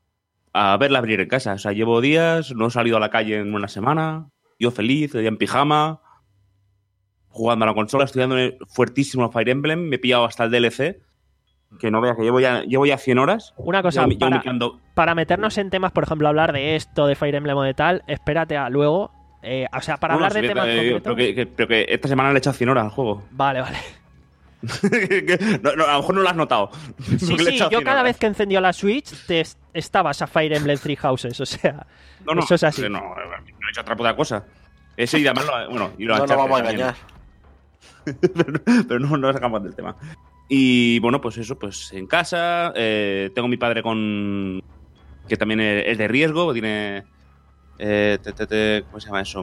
a verla abrir en casa. O sea, llevo días, no he salido a la calle en una semana, yo feliz, en pijama, jugando a la consola, estudiando fuertísimo a Fire Emblem, me he pillado hasta el D L C, que no veas que llevo ya, llevo ya cien horas. Una cosa, yo, yo para, me quedando... para meternos en temas, por ejemplo, hablar de esto, de Fire Emblem o de tal, espérate a luego. Eh, o sea, para No, no, hablar sí, de temas eh, concretos... pero, que, que, pero que esta semana le he echado cien horas al juego. Vale, vale. no, no, a lo mejor no lo has notado. Sí, sí, yo cada vez que encendió la Switch te estabas a Fire Emblem Three Houses, o sea, no, no, eso es así. No, no, no he hecho otra puta cosa. Ese y además lo, bueno, y lo No nos Uncharted vamos a también. engañar. pero, pero no nos sacamos del tema. Y bueno, pues eso, pues en casa, eh, tengo mi padre con... que también es de riesgo, tiene... Eh, te, te, te, ¿cómo se llama eso?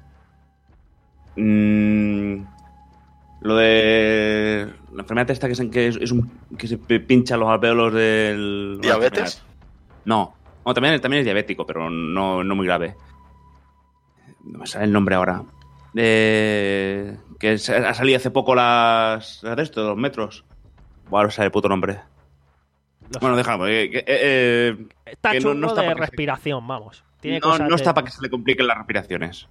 Mm, lo de... la enfermedad esta que, es, que, es, es un, que se pincha los alvéolos del... ¿Diabetes? No, no también, también es diabético, pero no, no muy grave. No me sale el nombre ahora. Eh, que ha salido hace poco las, las de esto, los metros. Bueno, ahora sale el puto nombre. Lo Bueno, sé. déjalo. Eh, eh, eh, Está que no- chungo no está de para que se- respiración, vamos. Tiene no, cosas no de- está para que se le compliquen las respiraciones.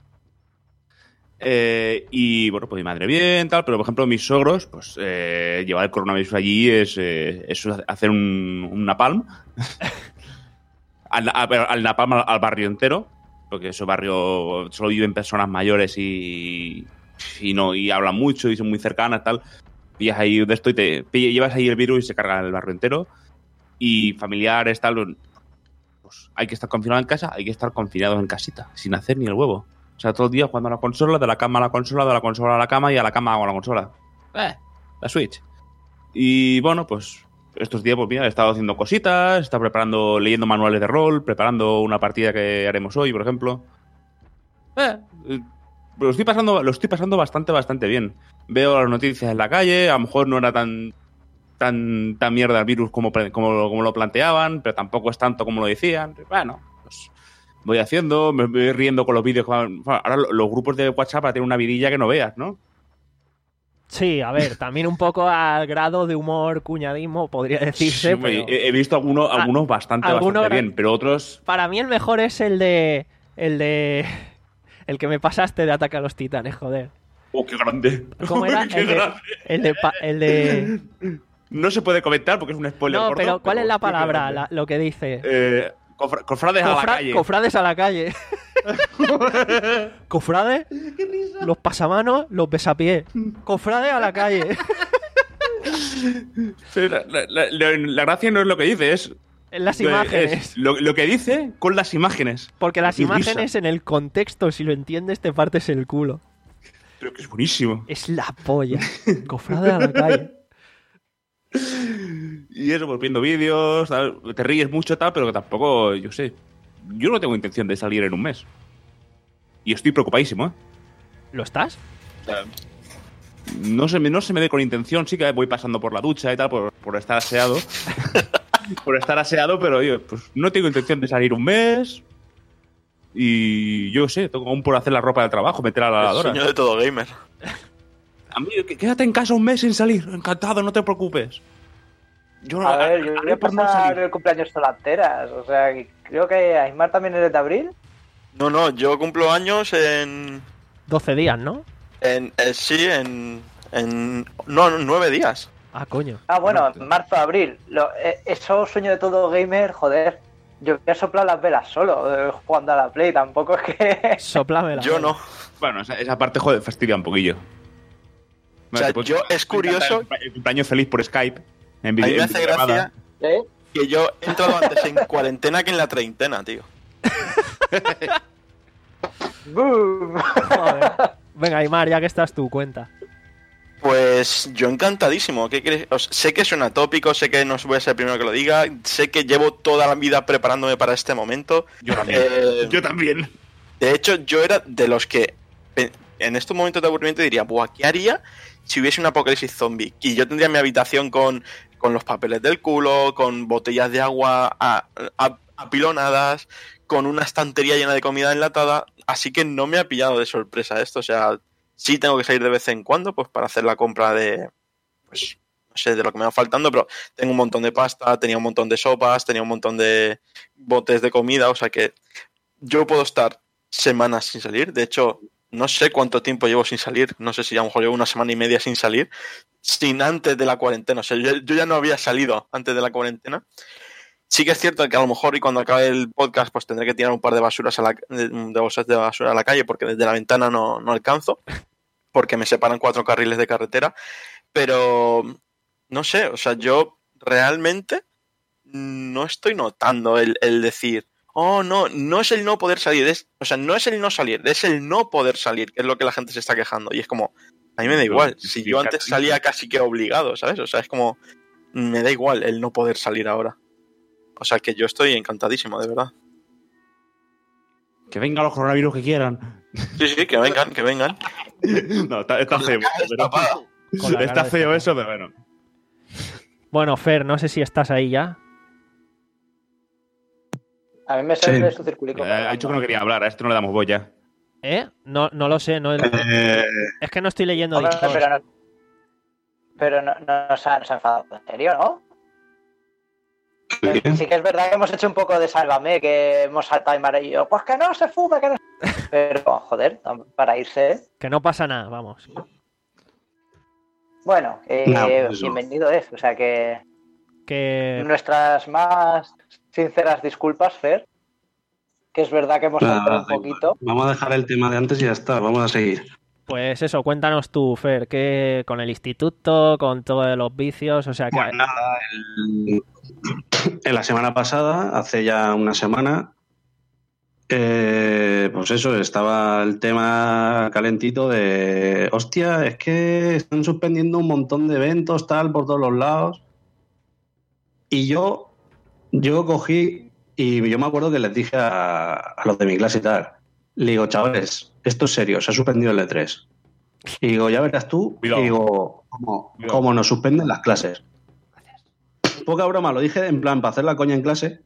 Eh, y bueno, pues mi madre bien, tal, pero por ejemplo mis sogros, pues eh, llevar el coronavirus allí es, eh, es hacer un, un napalm. al, a- al napalm al, al barrio entero, porque ese barrio solo viven personas mayores y, y no y hablan mucho y son muy cercanas, tal. Pillas ahí de esto y te pill- llevas ahí el virus y se carga el barrio entero. Y familiares, tal, pues hay que estar confinado en casa, hay que estar confinados en casita, sin hacer ni el huevo. O sea, todo el día jugando a la consola, de la cama a la consola, de la consola a la cama y a la cama a la consola. Eh, la Switch. Y bueno, pues estos días, pues mira, he estado haciendo cositas, he estado preparando, leyendo manuales de rol, preparando una partida que haremos hoy, por ejemplo. Eh, eh, lo estoy pasando, lo estoy pasando bastante, bastante bien. Veo las noticias en la calle, a lo mejor no era tan tan, tan mierda el virus como, pre- como, como lo planteaban, pero tampoco es tanto como lo decían. Bueno, pues voy haciendo, me voy riendo con los vídeos. que van- bueno, ahora lo- los grupos de WhatsApp ahora tienen una vidilla que no veas, ¿no? Sí, a ver, también un poco al grado de humor, cuñadismo, podría decirse, Sí, pero... he, he visto algunos, Ah, algunos bastante, algunos bastante gra- bien, pero otros... Para mí el mejor es el de... El de... El que me pasaste de Ataque a los Titanes, joder. ¡Oh, qué grande! ¿Cómo era? ¡Qué El de... grande! El de... pa- El de... No se puede comentar porque es un spoiler No, corto, pero ¿cuál es la qué palabra? grande. La- lo que dice... Eh, cofra- cofrades a la Cofra- calle. Cofrades a la calle. Cofrades, los pasamanos, los besapiés. Cofrades a la calle. Sí, La, la- la- la gracia no es lo que dice, es, En las es imágenes. lo, lo que dice con las imágenes. Porque las Qué risa. imágenes en el contexto, si lo entiendes, te partes el culo. Pero que es buenísimo. Es la polla. Cofrades a la calle. Y eso, pues viendo vídeos, tal, te ríes mucho, tal, pero que tampoco, yo sé, yo no tengo intención de salir en un mes. Y estoy preocupadísimo, ¿eh? ¿Lo estás? O sea, no se me, no se me ve con intención, sí que voy pasando por la ducha y tal, por, por estar aseado. por estar aseado, pero yo, pues no tengo intención de salir un mes. Y yo sé, tengo aún por hacer la ropa del trabajo, meter a la El lavadora. sueño de todo gamer. A mí, que- quédate en casa un mes sin salir. Encantado, no te preocupes. Yo no- A ver, yo a- voy a por no pasar salir. el cumpleaños solanteras. O sea, que creo que Aymar también es de abril. No, no, yo cumplo años en. doce días, ¿no? en eh, sí, en. en no, no, nueve días. Ah, coño. Ah, bueno, Correcto. marzo, abril. Lo, eh, eso sueño de todo gamer, joder. Yo voy a soplar las velas solo, eh, jugando a la Play. Tampoco es que. Soplámela. Yo no. Bueno, esa, esa parte, joder, fastidia un poquillo. O sea, te puedes- yo es puedes cantar curioso- El cumple- el cumpleaños feliz por Skype. En A mí vídeo- me en hace videollamada. gracia ¿Eh? que yo he entrado antes en cuarentena que en la treintena, tío. ¡Boom! Joder. Venga, Aymar, ya que estás tú, cuenta. Pues yo encantadísimo. ¿Qué queréis? Os- sé que suena tópico, sé que no voy a ser el primero que lo diga, sé que llevo toda la vida preparándome para este momento. Yo también. Eh, Yo también. De hecho, yo era de los que pe- en estos momentos de aburrimiento diría, buah, ¿qué haría si hubiese un apocalipsis zombie? Y yo tendría mi habitación con, con los papeles del culo, con botellas de agua a- a- apilonadas, con una estantería llena de comida enlatada, así que no me ha pillado de sorpresa esto. O sea, sí tengo que salir de vez en cuando pues para hacer la compra de, pues, sé de lo que me va faltando, pero tengo un montón de pasta, tenía un montón de sopas, tenía un montón de botes de comida, o sea que yo puedo estar semanas sin salir. De hecho, no sé cuánto tiempo llevo sin salir, no sé si a lo mejor llevo una semana y media sin salir, sin antes de la cuarentena. O sea, yo, yo ya no había salido antes de la cuarentena. Sí que es cierto que a lo mejor y cuando acabe el podcast pues tendré que tirar un par de basuras a la, de, de bolsas de basura a la calle porque desde la ventana no, no alcanzo, porque me separan cuatro carriles de carretera. Pero no sé, o sea, yo realmente no estoy notando el, el decir, oh, no, no es el no poder salir, es, o sea, no es el no salir, es el no poder salir, que es lo que la gente se está quejando. Y es como, a mí me da igual, si yo antes salía casi que obligado, ¿sabes? O sea, es como, me da igual el no poder salir ahora. O sea que yo estoy encantadísimo, de verdad. Que vengan los coronavirus que quieran. Sí, sí, que vengan, que vengan. No, está, está feo. Pero, está feo eso, pero bueno. Bueno, Fer, no sé si estás ahí ya. A mí me sale Sí. su circulico. Eh, ha dicho que no quería hablar, a este no le damos voz ya. ¿Eh? No, no lo sé. No, Eh, es que no estoy leyendo Hombre, Discord. pero no, pero no, no se ha, no se ha enfadado. ¿En serio, no? ¿qué? Sí que es verdad que hemos hecho un poco de sálvame, que hemos saltado y maravillado. Pues que no se fume, que no se... Pero, joder, para irse... Que no pasa nada, vamos. Bueno, eh, No, pues eso. bienvenido es. O sea que Que nuestras más sinceras disculpas, Fer. Que es verdad que hemos Nada, saltado un da igual. poquito. Vamos a dejar el tema de antes y ya está, vamos a seguir. Pues eso, cuéntanos tú, Fer, que con el instituto, con todos los vicios, o sea que... Pues nada, el- en la semana pasada, hace ya una semana, eh, pues eso, estaba el tema calentito de, hostia, es que están suspendiendo un montón de eventos, tal, por todos los lados. Y yo, yo cogí, y yo me acuerdo que les dije a, a los de mi clase y tal, le digo, chavales, esto es serio, se ha suspendido el E tres. Y digo, ya verás tú, Cuidado. y digo, ¿cómo, Cuidado. cómo nos suspenden las clases? Poca broma, lo dije en plan para hacer la coña en clase.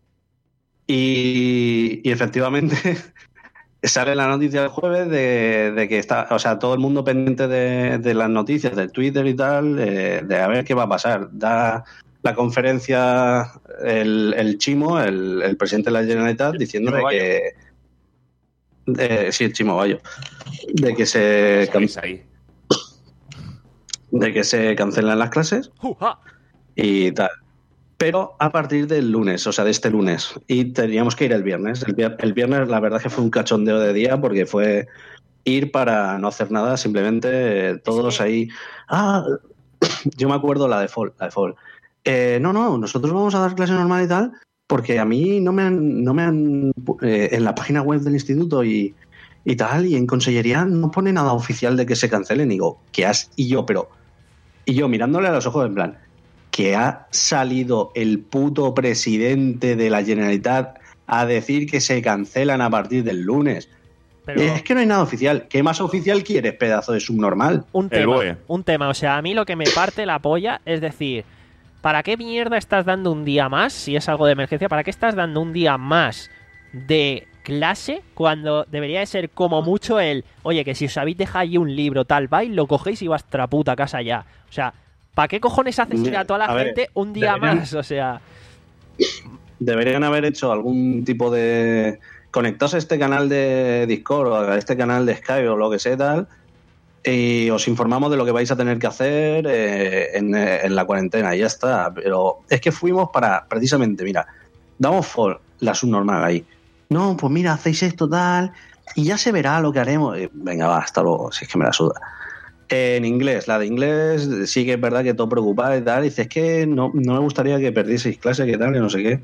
Y, y efectivamente sale la noticia el jueves de, de que está, o sea, todo el mundo pendiente de, de las noticias de Twitter y tal, eh, de a ver qué va a pasar. Da la conferencia el, el Chimo, el, el presidente de la Generalitat, diciendo de Chimo que. De, sí, el Chimo Bayo. De que se. Sabéis ahí. De que se cancelan las clases. ¡Uja! Y tal. Pero a partir del lunes, o sea, de este lunes. Y teníamos que ir el viernes. El, vier- el viernes, la verdad, que fue un cachondeo de día porque fue ir para no hacer nada, simplemente eh, todos Sí. ahí. Ah, yo me acuerdo la de Fall. La de Fall. Eh, no, no, nosotros vamos a dar clase normal y tal, porque a mí no me han. No me han eh, en la página web del instituto y, y tal, y en consellería no pone nada oficial de que se cancelen. Y digo, ¿qué has? Y yo, pero. Y yo mirándole a los ojos, en plan, que ha salido el puto presidente de la Generalitat a decir que se cancelan a partir del lunes. Pero Es que no hay nada oficial. ¿Qué más oficial quieres, pedazo de subnormal? un El tema, BOE. un tema, o sea, a mí lo que me parte la polla es decir, ¿para qué mierda estás dando un día más, si es algo de emergencia, para qué estás dando un día más de clase cuando debería de ser como mucho el, oye, que si os habéis dejado allí un libro tal, vais, lo cogéis y vuestra puta casa ya? O sea, ¿para qué cojones haces ir a toda la A ver, gente un día deberían- más? O sea, Deberían haber hecho algún tipo de... Conectaos a este canal de Discord o a este canal de Skype o lo que sea tal y os informamos de lo que vais a tener que hacer eh, en, eh, en la cuarentena y ya está. Pero es que fuimos para, precisamente, mira, damos for la subnormal ahí. No, pues mira, hacéis esto tal y ya se verá lo que haremos. Eh, venga, va, hasta luego, si es que me la suda. Eh, en inglés, la de inglés sí que es verdad que todo preocupado y tal. Dice, es que no, no me gustaría que perdieseis clase, que tal, que no sé qué.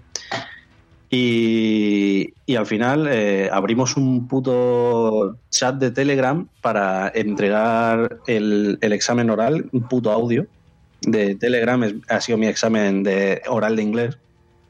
Y, y al final eh, abrimos un puto chat de Telegram para entregar el, el examen oral, un puto audio de Telegram. Es- ha sido mi examen de oral de inglés.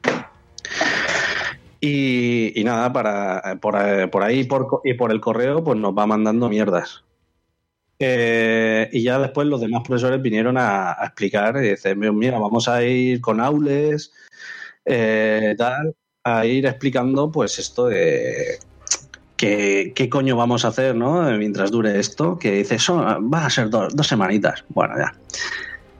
Y, y nada, para por, eh, por ahí por, co- y por el correo pues nos va mandando mierdas. Eh, y ya después los demás profesores vinieron a, a explicar y dicen, mira, vamos a ir con aules, eh, tal, a ir explicando pues esto de que, qué coño vamos a hacer, ¿no? Mientras dure esto, que dice, eso va a ser dos, dos semanitas. Bueno, ya.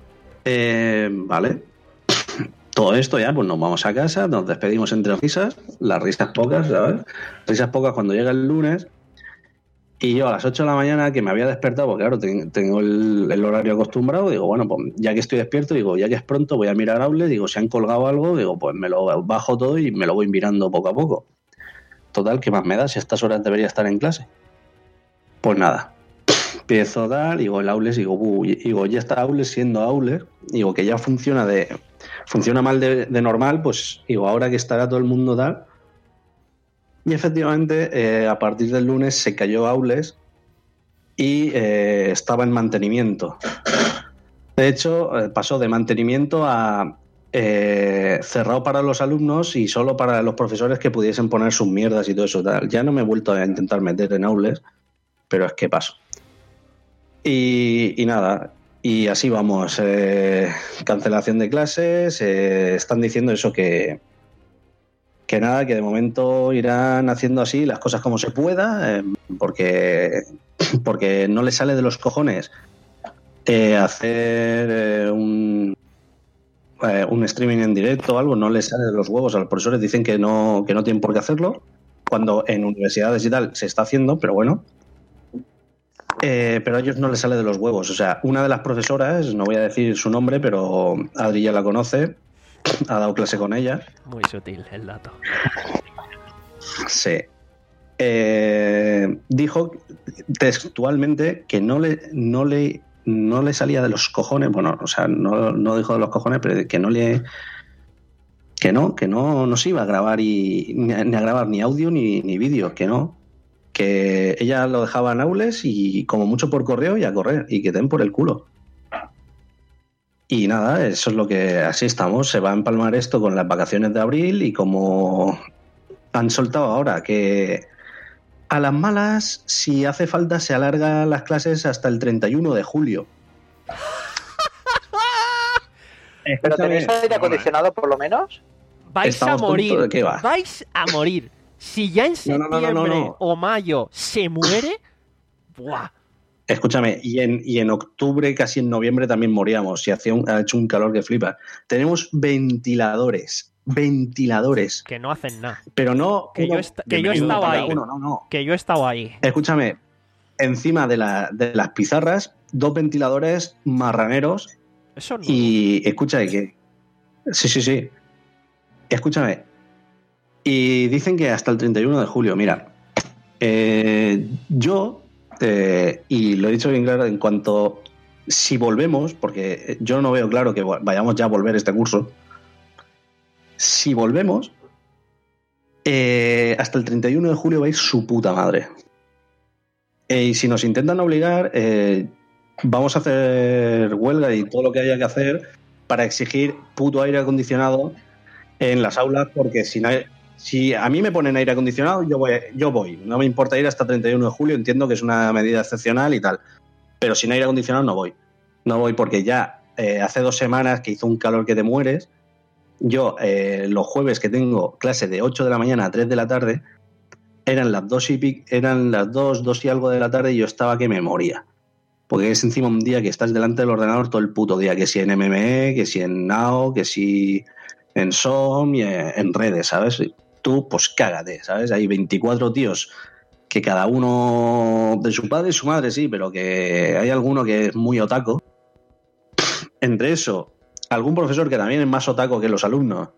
Eh, vale. Todo esto ya, pues nos vamos a casa, nos despedimos entre risas, las risas pocas, ¿sabes? Risas pocas cuando llega el lunes. Y yo a las ocho de la mañana, que me había despertado, porque claro, ten, tengo el, el horario acostumbrado, digo, bueno, pues ya que estoy despierto, digo, ya que es pronto, voy a mirar Aule, digo, si han colgado algo, digo, pues me lo bajo todo y me lo voy mirando poco a poco. Total, ¿qué más me da si a estas horas debería estar en clase? Pues nada. Empiezo a dar, digo, el Aules, digo, uh, digo, ya está Aules siendo Aules, digo, que ya funciona de funciona mal de, de normal, pues digo, ahora que estará todo el mundo tal. Y efectivamente, eh, a partir del lunes se cayó Aules y eh, estaba en mantenimiento. De hecho, eh, pasó de mantenimiento a eh, cerrado para los alumnos y solo para los profesores que pudiesen poner sus mierdas y todo eso. Tal. Ya no me he vuelto a intentar meter en Aules, pero es que paso. Y, y nada, y así vamos. Eh, cancelación de clases, eh, están diciendo eso que... que nada, que de momento irán haciendo así las cosas como se pueda, eh, porque, porque no les sale de los cojones eh, hacer eh, un, eh, un streaming en directo o algo, no les sale de los huevos. A los profesores dicen que no, que no tienen por qué hacerlo, cuando en universidades y tal se está haciendo, pero bueno. Eh, pero a ellos no les sale de los huevos. O sea, una de las profesoras, no voy a decir su nombre, pero Adri ya la conoce, ha dado clase con ella. Muy sutil el dato. Sí. Eh, dijo textualmente que no le, no le, no le salía de los cojones, bueno, o sea, no, no dijo de los cojones, pero que no le, que no, que no, no se iba a grabar y ni a, ni a grabar ni audio ni, ni vídeo, que no, que ella lo dejaba en Aules y como mucho por correo y a correr y que den por el culo. Y nada, eso es lo que así estamos. Se va a empalmar esto con las vacaciones de abril y como han soltado ahora que a las malas, si hace falta, se alargan las clases hasta el treinta y uno de julio. ¿Pero tenéis aire acondicionado por lo menos? Vais Estamos a morir. tontos, ¿de qué va? Vais a morir. Si ya en No, septiembre no, no, no, no. o mayo se muere, ¡buah! Escúchame, y en, y en octubre, casi en noviembre, también moríamos. Y hacía un, ha hecho un calor que flipa. Tenemos ventiladores. Ventiladores. Que no hacen nada. Pero no. Que uno, yo, est- que yo uno estaba cada ahí. uno, no, no. Que yo estaba ahí. Escúchame, encima de, la, de las pizarras, dos ventiladores marraneros. Eso no. Y escucha que. Sí, sí, sí. Escúchame. Y dicen que hasta el treinta y uno de julio. Mira, eh, yo. Eh, y lo he dicho bien claro, en cuanto si volvemos, porque yo no veo claro que vayamos ya a volver este curso, si volvemos, eh, hasta el treinta y uno de julio vais su puta madre. Eh, y si nos intentan obligar, eh, vamos a hacer huelga y todo lo que haya que hacer para exigir puto aire acondicionado en las aulas, porque si no hay... Si a mí me ponen aire acondicionado, yo voy, yo voy. No me importa ir hasta treinta y uno de julio, entiendo que es una medida excepcional y tal. Pero sin aire acondicionado no voy. No voy porque ya eh, hace dos semanas que hizo un calor que te mueres. Yo, eh, los jueves que tengo clase de ocho de la mañana a tres de la tarde, eran las dos y pic, eran las dos, dos y algo de la tarde y yo estaba que me moría. Porque es encima un día que estás delante del ordenador todo el puto día, que si en M M E, que si en Now, que si en SOM y en redes, ¿sabes? Tú, pues cágate, ¿sabes? Hay veinticuatro tíos que cada uno de su padre y su madre, sí, pero que hay alguno que es muy otaco. Entre eso, algún profesor que también es más otaco que los alumnos.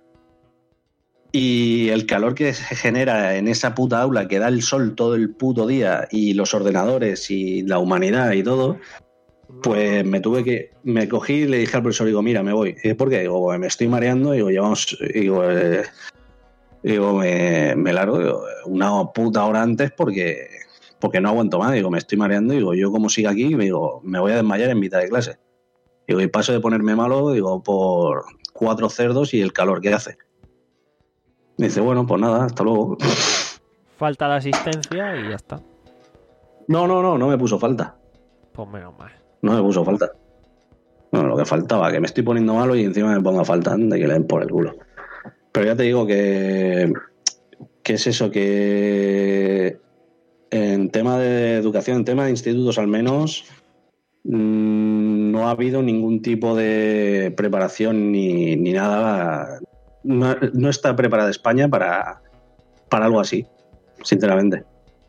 Y el calor que se genera en esa puta aula, que da el sol todo el puto día, y los ordenadores y la humanidad y todo, pues me tuve que... Me cogí y le dije al profesor, digo, mira, me voy. ¿Y por qué? Digo, me estoy mareando, digo, llevamos... Digo, eh, digo me, me largo digo, una puta hora antes porque porque no aguanto más. Digo, me estoy mareando. Digo, yo como siga aquí, digo, me voy a desmayar en mitad de clase. Digo, y paso de ponerme malo, digo, por cuatro cerdos y el calor que hace. Me dice, bueno, pues nada, hasta luego. Falta de asistencia y ya está. No, no, no, no me puso falta. Pues menos mal. No me puso falta. No, lo que faltaba, que me estoy poniendo malo y encima me ponga falta de que le den por el culo. Pero ya te digo que, que es eso, que en tema de educación, en tema de institutos al menos, no ha habido ningún tipo de preparación ni, ni nada. No, no está preparada España para, para algo así, sinceramente.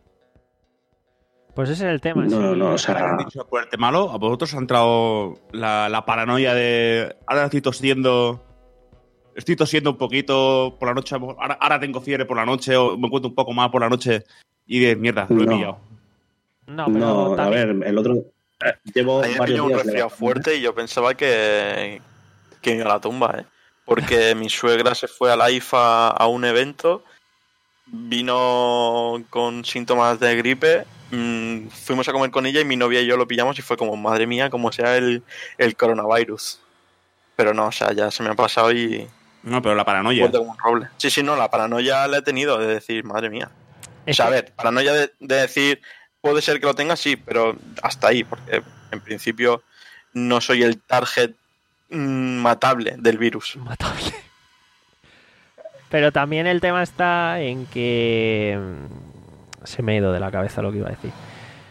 Pues ese es el tema. No, sí. no, no, o Ahora sea, que has dicho fuerte malo, a vosotros ha entrado la, la paranoia de ahora estoy tosiendo, estoy tosiendo un poquito por la noche, ahora, ahora tengo fiebre por la noche o me encuentro un poco mal por la noche y de mierda, lo he No. pillado. No, pero no, a también- ver, el otro eh, llevo A mí me varios pilló un días resfriado de- fuerte y yo pensaba que, que me iba a la tumba, ¿eh? Porque mi suegra se fue a la I F A a un evento, vino con síntomas de gripe, mmm, fuimos a comer con ella y mi novia y yo lo pillamos y fue como, madre mía, como sea el, el coronavirus. Pero no, o sea, ya se me ha pasado y No, pero la paranoia. vuelto como un roble. Sí, sí, no, la paranoia la he tenido de decir, madre mía. O es sea, a que- ver, paranoia de, de decir, puede ser que lo tenga, sí, pero hasta ahí, porque en principio no soy el target mm, matable del virus. matable. Pero también el tema está en que mm, se me ha ido de la cabeza lo que iba a decir.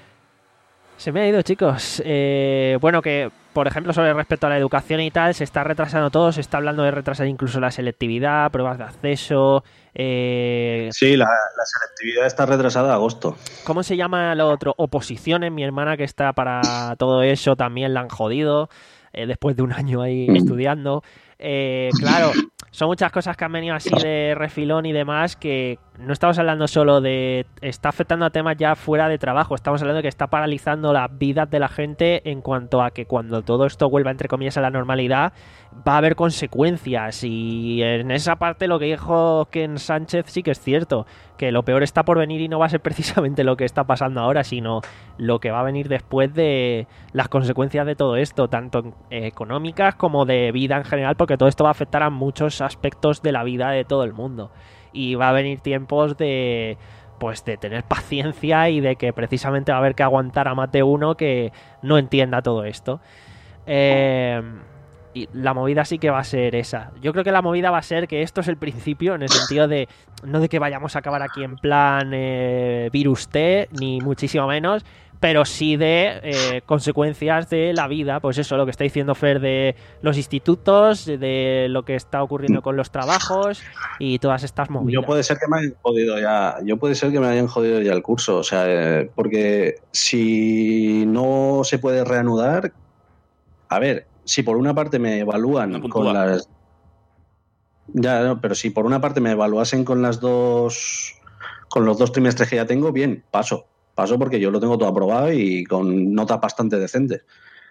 Se me ha ido, chicos. Eh, bueno, que por ejemplo, sobre respecto a la educación y tal, se está retrasando todo. Se está hablando de retrasar incluso la selectividad, pruebas de acceso. Eh, Sí, la, la selectividad está retrasada a agosto. ¿Cómo se llama lo otro? Oposiciones. Mi hermana que está para todo eso también la han jodido. Eh, después de un año ahí Mm. estudiando. Eh, claro, son muchas cosas que han venido así de refilón y demás que no estamos hablando solo de... Está afectando a temas ya fuera de trabajo. Estamos hablando de que está paralizando las vidas de la gente en cuanto a que cuando todo esto vuelva, entre comillas, a la normalidad, va a haber consecuencias. Y en esa parte lo que dijo Ken Sánchez sí que es cierto. Que lo peor está por venir y no va a ser precisamente lo que está pasando ahora, sino lo que va a venir después de las consecuencias de todo esto, tanto eh, económicas como de vida en general, porque todo esto va a afectar a muchos aspectos de la vida de todo el mundo. Y va a venir tiempos de pues de tener paciencia y de que precisamente va a haber que aguantar a más de uno que no entienda todo esto. Eh, y la movida sí que va a ser esa. Yo creo que la movida va a ser que esto es el principio, en el sentido de no de que vayamos a acabar aquí en plan eh, virus T, ni muchísimo menos, pero sí de eh, consecuencias de la vida, pues eso, lo que está diciendo Fer de los institutos, de lo que está ocurriendo con los trabajos y todas estas movidas. Yo puede ser que me hayan jodido ya, yo puede ser que me hayan jodido ya el curso, o sea, eh, porque si no se puede reanudar, a ver, si por una parte me evalúan No con puntúa. las, ya, no, pero si por una parte me evaluasen con las dos, con los dos trimestres que ya tengo, bien, paso. Paso porque yo lo tengo todo aprobado y con notas bastante decentes.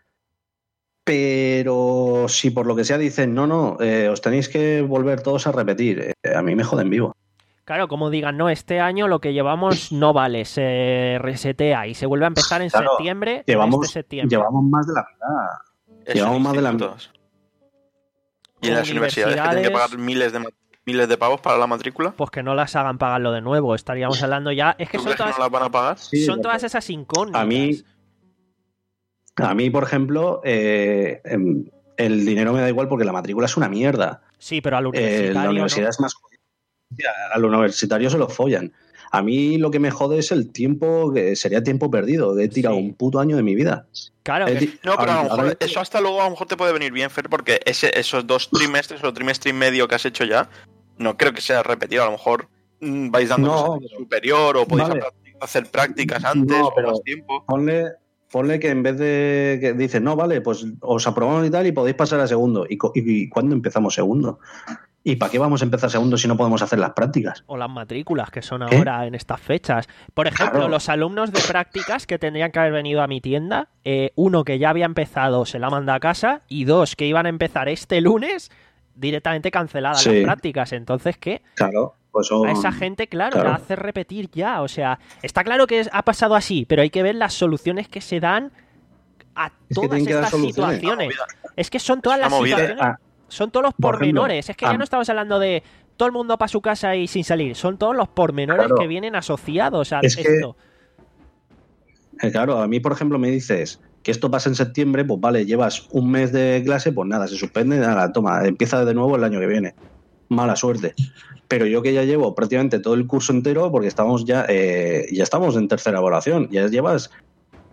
Pero si por lo que sea dicen, no, no, eh, os tenéis que volver todos a repetir, eh, a mí me joden vivo. Claro, como digan, no, este año lo que llevamos no vale, se resetea y se vuelve a empezar en Claro, septiembre, Llevamos, este septiembre. llevamos más de la mitad. Eso Llevamos en más de la institutos. Y en las universidades que tienen que pagar miles de, ma- miles de pavos para la matrícula. Pues que no las hagan pagarlo de nuevo, estaríamos hablando ya... Es que ¿Tú son crees que todas, no las van a pagar? Sí, son porque todas esas incógnitas. a mí, a mí, por ejemplo, eh, em, el dinero me da igual porque la matrícula es una mierda. Sí, pero al Eh, universitario, la ¿no? universidad es más jodida. Al universitario se lo follan. A mí lo que me jode es el tiempo, que sería tiempo perdido. He tirado Sí. un puto año de mi vida. Claro, He que- ti- No, pero a lo ahora- mejor ahora- eso hasta luego a lo mejor te puede venir bien, Fer, porque ese, esos dos trimestres o trimestre y medio que has hecho ya, no creo que sea repetido. A lo mejor mm, vais dando No, un superior o podéis vale. hacer prácticas antes No, o pero- más tiempo. Ponle, ponle que en vez de que dices, no, vale, pues os aprobamos y tal y podéis pasar a segundo. ¿Y, co- y cuándo empezamos segundo? ¿Y para qué vamos a empezar segundo si no podemos hacer las prácticas? o las matrículas que son ¿Qué? ahora en estas fechas. Por ejemplo, Claro. los alumnos de prácticas que tendrían que haber venido a mi tienda, eh, uno que ya había empezado se la manda a casa y dos que iban a empezar este lunes directamente canceladas Sí. las prácticas. Entonces, ¿qué? Claro, pues son- A esa gente, claro, claro. la hace repetir ya. O sea, está claro que es- ha pasado así, pero hay que ver las soluciones que se dan a que todas tienen que dar estas soluciones. situaciones. Una Es que son todas Es una las movida. situaciones, Ah, son todos los por ejemplo, pormenores. Es que ya ah, no estamos hablando de todo el mundo para su casa y sin salir. Son todos los pormenores Claro. que vienen asociados a Es que- esto. Eh, Claro, a mí, por ejemplo, me dices que esto pasa en septiembre, pues vale, llevas un mes de clase, pues nada, se suspende, nada, toma, empieza de nuevo el año que viene. Mala suerte. Pero yo que ya llevo prácticamente todo el curso entero, porque estamos ya, eh, ya estamos en tercera evaluación, ya llevas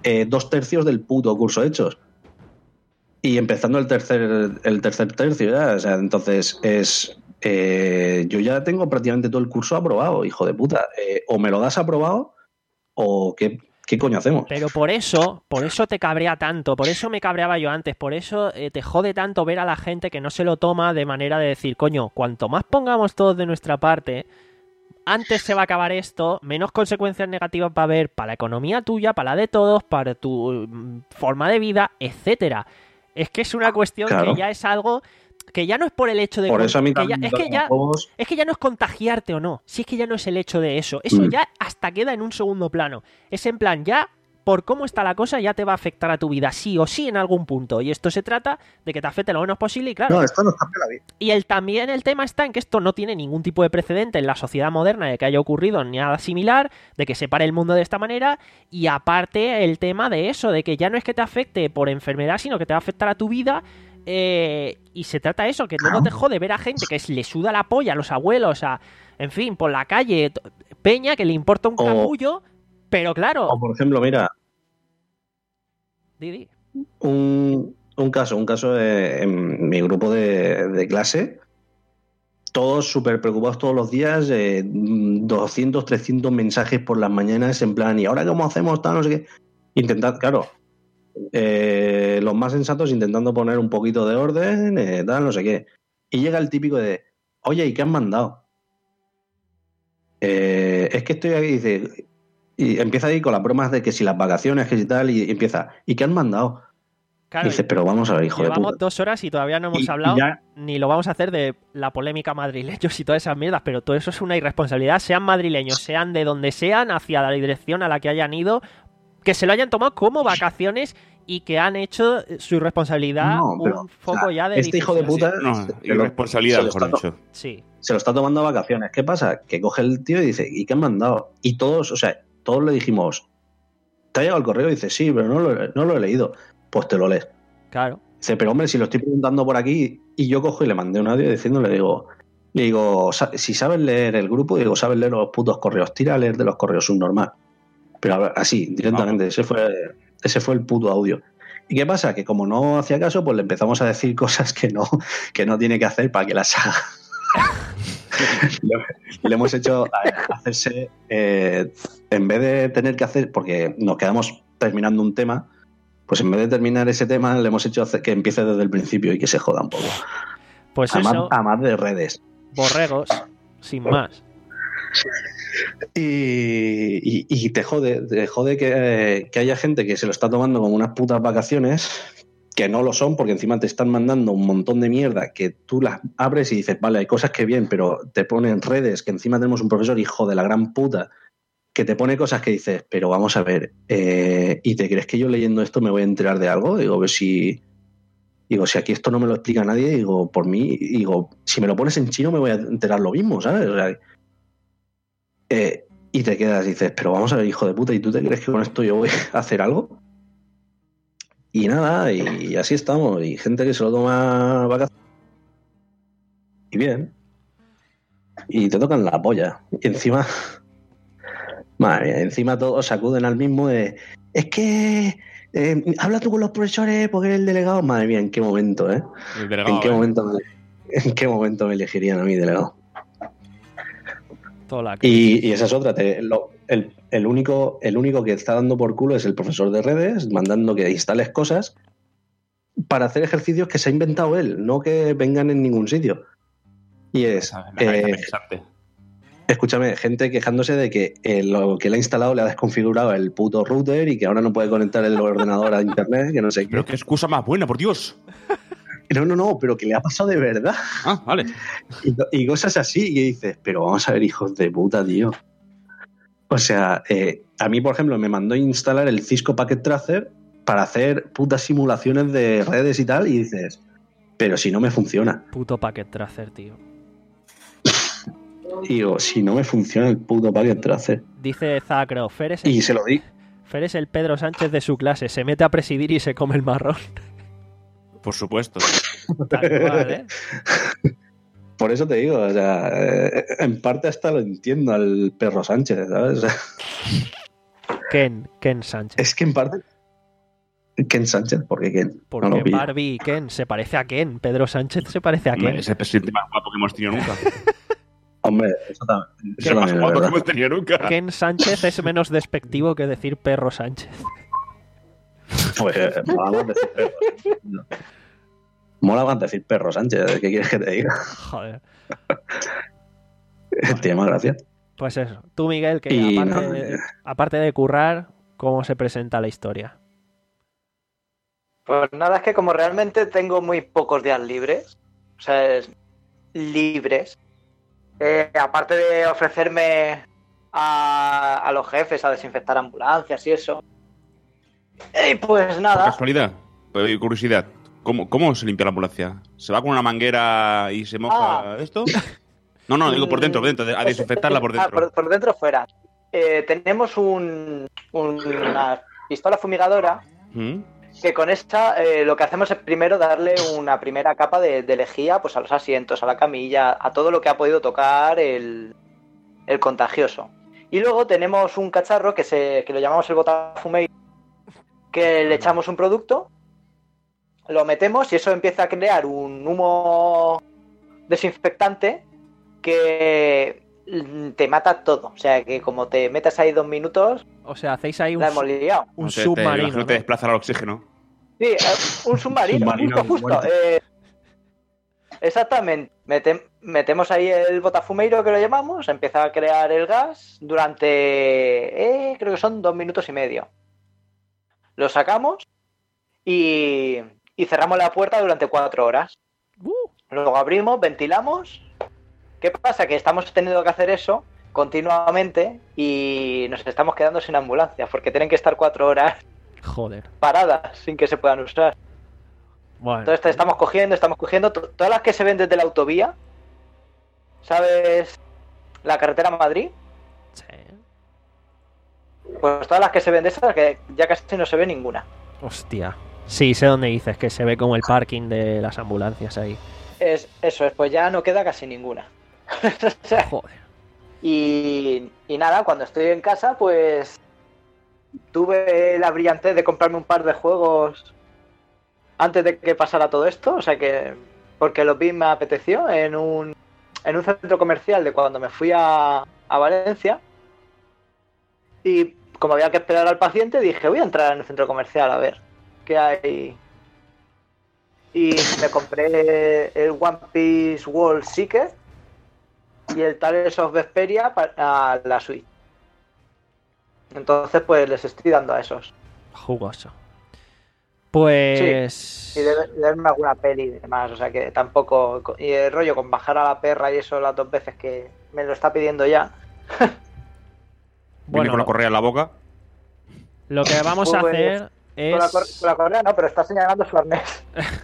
eh, dos tercios del puto curso hechos. Y empezando el tercer, el tercer tercio ya. O sea, entonces es... Eh, yo ya tengo prácticamente todo el curso aprobado, hijo de puta. Eh, o me lo das aprobado o qué, qué coño hacemos. Pero por eso, por eso te cabrea tanto, por eso me cabreaba yo antes, por eso eh, te jode tanto ver a la gente que no se lo toma de manera de decir, coño, cuanto más pongamos todos de nuestra parte, antes se va a acabar esto, menos consecuencias negativas va a haber para la economía tuya, para la de todos, para tu mm, forma de vida, etcétera. Es que es una cuestión Claro. que ya es algo que ya no es por el hecho de Por eso a mí que ya, también es me que tocan ya juegos. es que ya no es contagiarte o no, si es que ya no es el hecho de eso, eso Mm. ya hasta queda en un segundo plano, es en plan ya por cómo está la cosa ya te va a afectar a tu vida sí o sí en algún punto y esto se trata de que te afecte lo menos posible y claro, No, esto nos cambia la vida. y el también el tema está en que esto no tiene ningún tipo de precedente en la sociedad moderna de que haya ocurrido ni nada similar, de que se pare el mundo de esta manera y aparte el tema de eso, de que ya no es que te afecte por enfermedad, sino que te va a afectar a tu vida eh, y se trata de eso, que luego te jode ver a gente que le suda la polla a los abuelos, a, en fin, por la calle, t- peña que le importa un O- capullo, pero claro, O por ejemplo, mira, Didi, un, un caso, un caso de, en mi grupo de, de clase, todos súper preocupados todos los días, eh, doscientos, trescientos mensajes por las mañanas en plan, ¿y ahora cómo hacemos? Tal, no sé qué. Intentad, claro, eh, los más sensatos intentando poner un poquito de orden, eh, tal, no sé qué. Y llega el típico de, oye, ¿y qué han mandado? Eh, es que estoy aquí, dice, y empieza ahí con las bromas de que si las vacaciones, que si tal, y empieza, ¿y qué han mandado? claro, Y dices, pero vamos a ver, hijo de llevamos puta. dos horas y todavía no hemos Y- y hablado ya- ni lo vamos a hacer de la polémica madrileños y todas esas mierdas, pero todo eso es una irresponsabilidad, sean madrileños, sean de donde sean, hacia la dirección a la que hayan ido, que se lo hayan tomado como vacaciones y que han hecho su irresponsabilidad No, pero, un foco o sea, ya de este hijo de difusión. puta No, se lo- irresponsabilidad, se lo mejor está to- dicho. Sí, se lo está tomando a vacaciones. ¿Qué pasa? Que coge el tío y dice, ¿y qué han mandado? Y todos, o sea, todos le dijimos, ¿te ha llegado el correo? Y dice, sí, pero no lo, no lo he leído. Pues te lo lees. claro. Dice, pero hombre, si lo estoy preguntando por aquí, y yo cojo y le mandé un audio diciéndole, digo, le digo, "Sa- si sabes leer el grupo, digo, sabes leer los putos correos, tira a leer de los correos subnormal. Pero a ver, así, directamente, ese fue, ese fue el puto audio. ¿Y qué pasa? Que como no hacía caso, pues le empezamos a decir cosas que no, que no tiene que hacer para que las haga. le, le hemos hecho a- hacerse, eh, en vez de tener que hacer, porque nos quedamos terminando un tema, pues en vez de terminar ese tema, le hemos hecho hacer que empiece desde el principio y que se joda un poco. Pues A más, eso, a más de redes. borregos, sin más. Y, y- y te jode, te jode que, que haya gente que se lo está tomando como unas putas vacaciones, que no lo son, porque encima te están mandando un montón de mierda que tú las abres y dices, vale, hay cosas que bien, pero te ponen redes, que encima tenemos un profesor hijo de la gran puta, que te pone cosas que dices, pero vamos a ver, eh, ¿y te crees que yo leyendo esto me voy a enterar de algo? Digo, pues si... Digo, si aquí esto no me lo explica nadie, digo, por mí, digo, si me lo pones en chino me voy a enterar lo mismo, ¿sabes? O sea, eh, y te quedas y dices, pero vamos a ver, hijo de puta, ¿y tú te crees que con esto yo voy a hacer algo? Y nada, y, y así estamos. Y gente que se lo toma vacaciones. Y bien. Y te tocan la polla. Y encima... Madre mía, encima todos acuden al mismo de... Es que... Eh, habla tú con los profesores porque eres el delegado. Madre mía, ¿en qué momento, eh? El delegado, ¿En qué ¿eh? momento me, en qué momento me elegirían a mí delegado? Toda la Y, y esa es otra. Te- lo- el, el único, el único que está dando por culo es el profesor de redes, mandando que instales cosas para hacer ejercicios que se ha inventado él, no que vengan en ningún sitio. Y es, La cabeza eh, pensante. escúchame, gente quejándose de que eh, lo que le ha instalado le ha desconfigurado el puto router y que ahora no puede conectar el ordenador a internet, que no sé qué. Pero qué excusa más buena, por Dios. No, no, no, pero que le ha pasado de verdad. Ah, vale. Y, y cosas así, y dices, pero vamos a ver, hijos de puta, tío. O sea, eh, a mí, por ejemplo, me mandó instalar el Cisco Packet Tracer para hacer putas simulaciones de redes y tal, y dices, pero si no me funciona. puto packet tracer, tío. Y digo, si no me funciona el puto Packet Tracer. Dice Zacro, Fer es, el, Y se lo di. Fer es el Pedro Sánchez de su clase, se mete a presidir y se come el marrón. Por supuesto. Tal cual, ¿eh? Por eso te digo, o sea, eh, en parte hasta lo entiendo al perro Sánchez, ¿sabes? O sea, Ken, Ken Sánchez. es que en parte, Ken Sánchez, ¿por qué Ken? Porque No lo pillo. Barbie y Ken se parece a Ken. Pedro Sánchez se parece a Hombre, Ken. es el presidente más guapo que hemos tenido nunca. Hombre, eso, tam- Es eso el más también es guapo que verdad. hemos tenido nunca. Ken Sánchez es menos despectivo que decir perro Sánchez. Pues mola más decir perro. No. Mola más decir perro Sánchez, ¿qué quieres que te diga? Joder. Tiene más gracia. Pues eso. Tú, Miguel, que Y aparte, no, de, aparte de currar, ¿cómo se presenta la historia? Pues nada, es que como realmente tengo muy pocos días libres, o sea, es- libres, eh, aparte de ofrecerme a, a los jefes a desinfectar ambulancias y eso, y pues Por nada, casualidad, pues, curiosidad, ¿cómo, ¿cómo se limpia la ambulancia? ¿Se va con una manguera y se moja Ah. esto? No, no, digo por dentro, por dentro, a desinfectarla por Ah, dentro. por, por dentro fuera. Eh, tenemos un, un- una pistola fumigadora ¿Mm? que con esta eh, lo que hacemos es primero darle una primera capa de, de lejía pues a los asientos, a la camilla, a todo lo que ha podido tocar el, el contagioso. Y luego tenemos un cacharro que, se, que lo llamamos el botafumeiro, que le echamos un producto, lo metemos y eso empieza a crear un humo desinfectante que te mata todo. O sea que como te metas ahí dos minutos, O sea, hacéis ahí un, la hemos liado. un No sé, te- submarino. imagino ¿no? te desplaza al oxígeno. Sí, eh, un submarino, Submarino justo, justo. muerto. eh, exactamente. Metem- metemos ahí el botafumeiro que lo llamamos, empieza a crear el gas durante, eh, creo que son dos minutos y medio. Lo sacamos y, y cerramos la puerta durante cuatro horas. Uh, Luego abrimos, ventilamos. ¿Qué pasa? Que estamos teniendo que hacer eso continuamente y nos estamos quedando sin ambulancias porque tienen que estar cuatro horas joder. paradas sin que se puedan usar. Bueno. Entonces te estamos cogiendo, estamos cogiendo to- todas las que se ven desde la autovía. ¿Sabes? La carretera a Madrid. Sí. Pues todas las que se ven de esas, que ya casi no se ve ninguna. Hostia. Sí, sé dónde dices, que se ve como el parking de las ambulancias ahí. Es, eso es, pues ya no queda casi ninguna. O sea, Joder. y, y nada, cuando estoy en casa, pues tuve la brillantez de comprarme un par de juegos antes de que pasara todo esto. O sea que, porque los vi, me apeteció en un, en un centro comercial de cuando me fui a, a Valencia. Y como había que esperar al paciente, dije, voy a entrar en el centro comercial a ver qué hay. Y me compré el One Piece World Seeker y el Tales of Vesperia para la Switch. Entonces, pues les estoy dando a esos. Jugoso. Pues... Y de, de verme alguna peli y demás. O sea que tampoco. Y el rollo con bajar a la perra y eso las dos veces que me lo está pidiendo ya. Viene Bueno, con la lo, correa en la boca. lo que vamos a Pues, hacer Con la, cor- es... con la correa no, pero está señalando su arnés.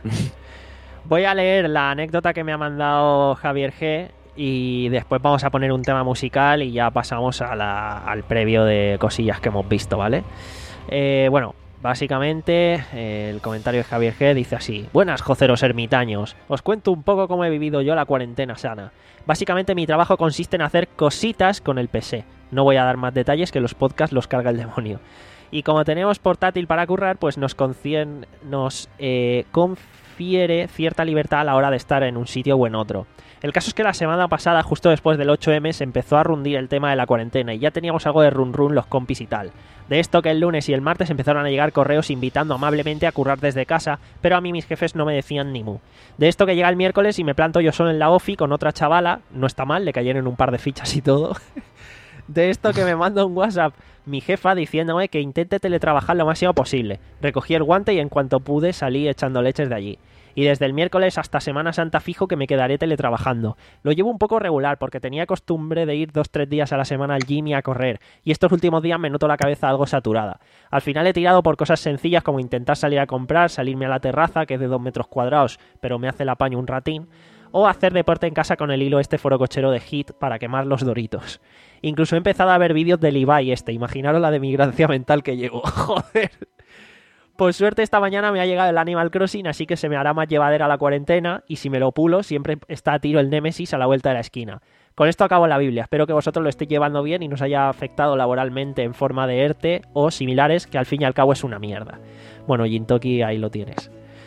Voy a leer la anécdota que me ha mandado Javier G. Y después vamos a poner un tema musical y ya pasamos a la- al previo de cosillas que hemos visto, ¿vale? Eh, bueno, básicamente eh, el comentario de Javier G dice así: buenas, joceros ermitaños, os cuento un poco cómo he vivido yo la cuarentena sana. Básicamente mi trabajo consiste en hacer cositas con el P C. No voy a dar más detalles, que los podcasts los carga el demonio. Y como tenemos portátil para currar, pues nos, concien, nos eh, confiere cierta libertad a la hora de estar en un sitio o en otro. El caso es que la semana pasada, justo después del ocho eme, se empezó a rundir el tema de la cuarentena y ya teníamos algo de run run los compis y tal. De esto que el lunes y el martes empezaron a llegar correos invitando amablemente a currar desde casa, pero a mí mis jefes no me decían ni mu. De esto que llega el miércoles y me planto yo solo en la ofi con otra chavala, no está mal, le cayeron un par de fichas y todo. De esto que me manda un WhatsApp mi jefa diciéndome que intente teletrabajar lo máximo posible. Recogí el guante y en cuanto pude salí echando leches de allí. Y desde el miércoles hasta Semana Santa fijo que me quedaré teletrabajando. Lo llevo un poco regular porque tenía costumbre de ir dos tres días a la semana al gym y a correr, y estos últimos días me noto la cabeza algo saturada. Al final he tirado por cosas sencillas como intentar salir a comprar, salirme a la terraza, que es de dos metros cuadrados, pero me hace el apaño un ratín, o hacer deporte en casa con el hilo este forocochero de Hit para quemar los doritos. Incluso he empezado a ver vídeos del Ibai este, imaginaros la de migrancia mental que llevo. Joder. Por suerte esta mañana me ha llegado el Animal Crossing, así que se me hará más llevadera la cuarentena, y si me lo pulo siempre está a tiro el Némesis a la vuelta de la esquina. Con esto acabo la Biblia, espero que vosotros lo estéis llevando bien y nos haya afectado laboralmente en forma de ERTE o similares, que al fin y al cabo es una mierda. Bueno, Gintoki, ahí lo tienes.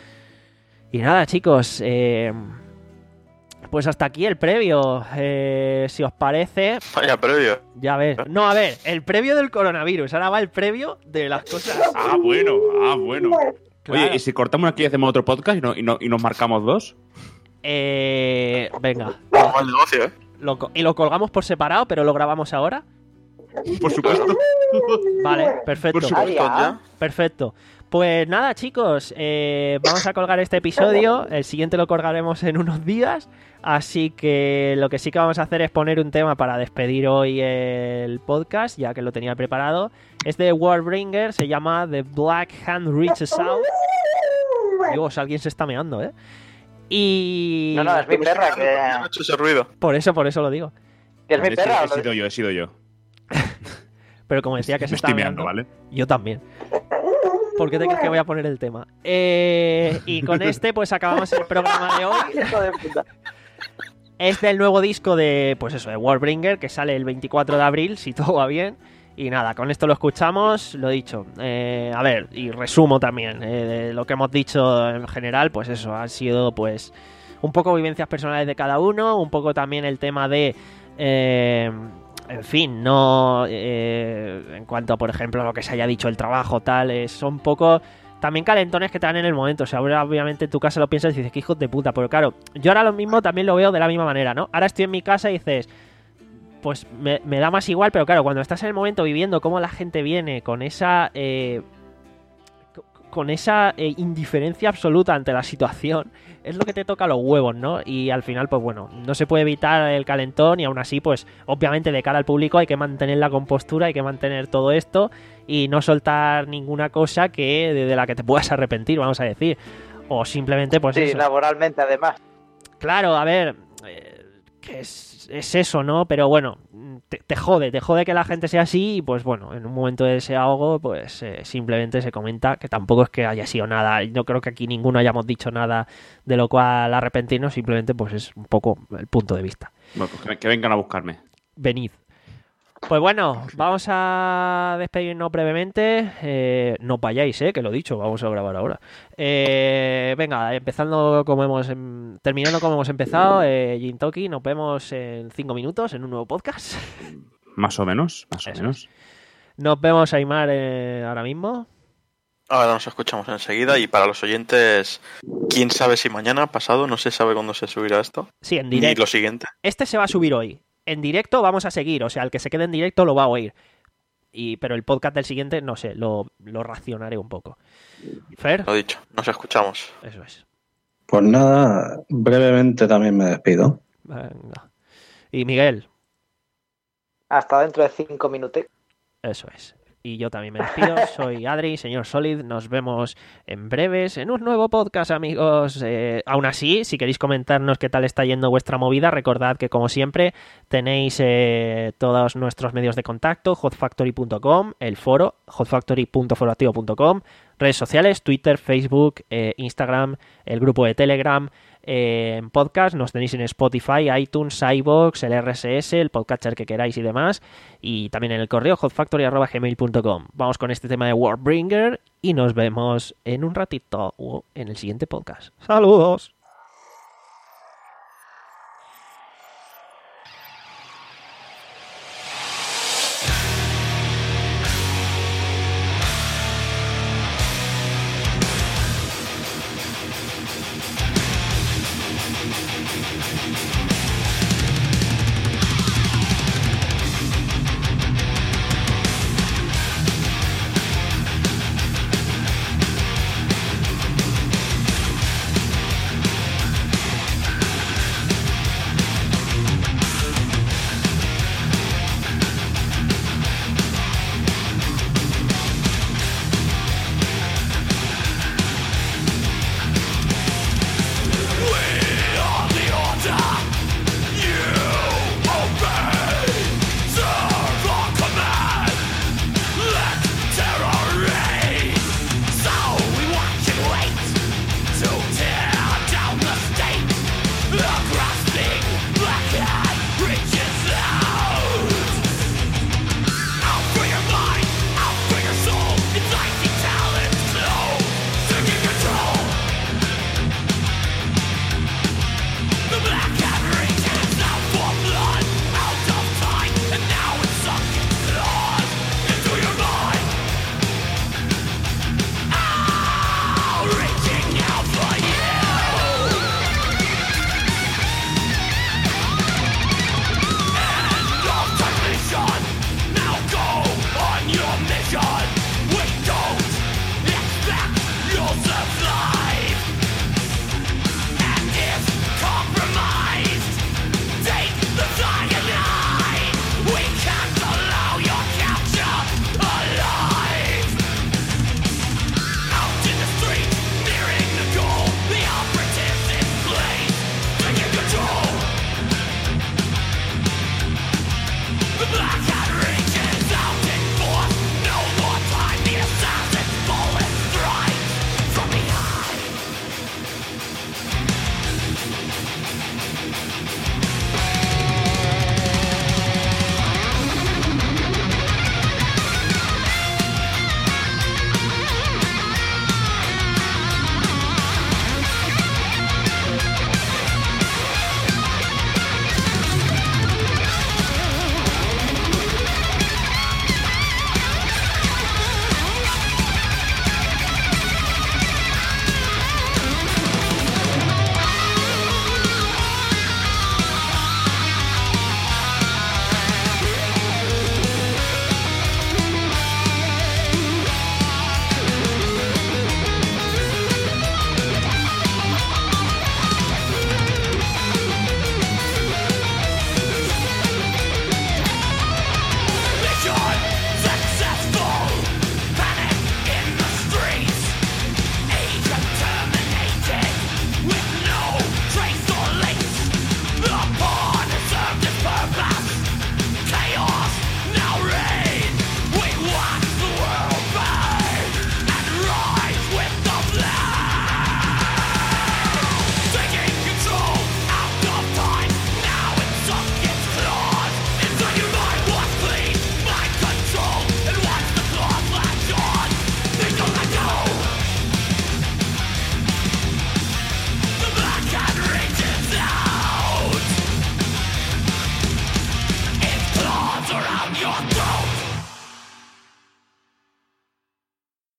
Y nada, chicos, eh, pues hasta aquí el previo. Eh, si os parece, Vaya previo. ya ves. No, a ver, el previo del coronavirus. Ahora va el previo de las cosas. Ah, bueno, ah, bueno. Claro. Oye, ¿y si cortamos aquí y hacemos otro podcast y, no, y, no, y nos marcamos dos? Eh, venga. Mal negocio, ¿eh? Lo co- y lo colgamos por separado, pero lo grabamos ahora. Por supuesto. Vale, perfecto. Por supuesto. Ah, Perfecto. Pues nada, chicos, eh, vamos a colgar este episodio. El siguiente lo colgaremos en unos días. Así que lo que sí que vamos a hacer es poner un tema para despedir hoy el podcast, ya que lo tenía preparado. Es de Warbringer, se llama The Black Hand Reaches Out. Dios, alguien se está meando, ¿eh? Y... No, no, es mi perra ¿Por qué que... no ha hecho ese ruido? Por eso, por eso lo digo. que es mi He perra. sido- he sido yo, he sido yo. Pero como decía que se Me está estoy meando, meando, ¿vale? yo también. ¿Por qué te crees que voy a poner el tema? Eh, y con este, pues acabamos el programa de hoy. Hijo de puta. Es del nuevo disco de, pues eso, de Warbringer, que sale el veinticuatro de abril, si todo va bien. Y nada, con esto lo escuchamos, lo dicho. Eh, a ver, y resumo también. Eh, de lo que hemos dicho en general, pues eso, han sido pues un poco vivencias personales de cada uno, un poco también el tema de... eh, en fin, no eh, en cuanto a, por ejemplo, lo que se haya dicho el trabajo, tal, eh, son un poco también calentones que te dan en el momento. O sea, ahora obviamente en tu casa lo piensas y dices, que hijos de puta. Pero claro, yo ahora lo mismo también lo veo de la misma manera, ¿no? Ahora estoy en mi casa y dices, pues me, me da más igual, pero claro, cuando estás en el momento viviendo cómo la gente viene con esa... Eh, con esa eh, indiferencia absoluta ante la situación, es lo que te toca los huevos, ¿no? Y al final, pues bueno, no se puede evitar el calentón y aún así, pues obviamente de cara al público hay que mantener la compostura, hay que mantener todo esto y no soltar ninguna cosa que de, de la que te puedas arrepentir, vamos a decir. O simplemente, pues Sí, eso. laboralmente además. Claro, a ver, eh, que es, es eso, ¿no? Pero bueno, te, te jode, te jode que la gente sea así y pues bueno, en un momento de ese ahogo, pues eh, simplemente se comenta que tampoco es que haya sido nada. Yo creo que aquí ninguno hayamos dicho nada de lo cual arrepentirnos, simplemente pues es un poco el punto de vista. Bueno, pues que, que vengan a buscarme. Venid. Pues bueno, vamos a despedirnos brevemente. Eh, no vayáis, eh, que lo he dicho, vamos a grabar ahora. Eh, venga, empezando como hemos em- terminando como hemos empezado, eh, Gintoki, nos vemos en cinco minutos en un nuevo podcast. Más o menos, más o Eso menos. Nos vemos, Aymar, eh, ahora mismo. Ahora nos escuchamos enseguida y para los oyentes, quién sabe si mañana, pasado, no se sabe cuándo se subirá esto. Sí, en Ni directo. lo siguiente. Este se va a subir hoy. En directo vamos a seguir, o sea, el que se quede en directo lo va a oír. Y, pero el podcast del siguiente, no sé, lo, lo racionaré un poco. Fer, Lo dicho, nos escuchamos. eso es. Pues nada, brevemente también me despido. Venga. Y Miguel, Hasta dentro de cinco minutos. eso es. Y yo también me despido. Soy Adri, señor Solid. Nos vemos en breves en un nuevo podcast, amigos. Eh, aún así, si queréis comentarnos qué tal está yendo vuestra movida, recordad que, como siempre, tenéis eh, todos nuestros medios de contacto: hot factory punto com, el foro, hot factory punto foroactivo punto com, redes sociales, Twitter, Facebook, eh, Instagram, el grupo de Telegram. Eh, en podcast nos tenéis en Spotify, iTunes, iVoox, el R S S, el podcatcher que queráis y demás, y también en el correo hot factory arroba gmail punto com. Vamos con este tema de Warbringer y nos vemos en un ratito o en el siguiente podcast. ¡Saludos! We'll be right back.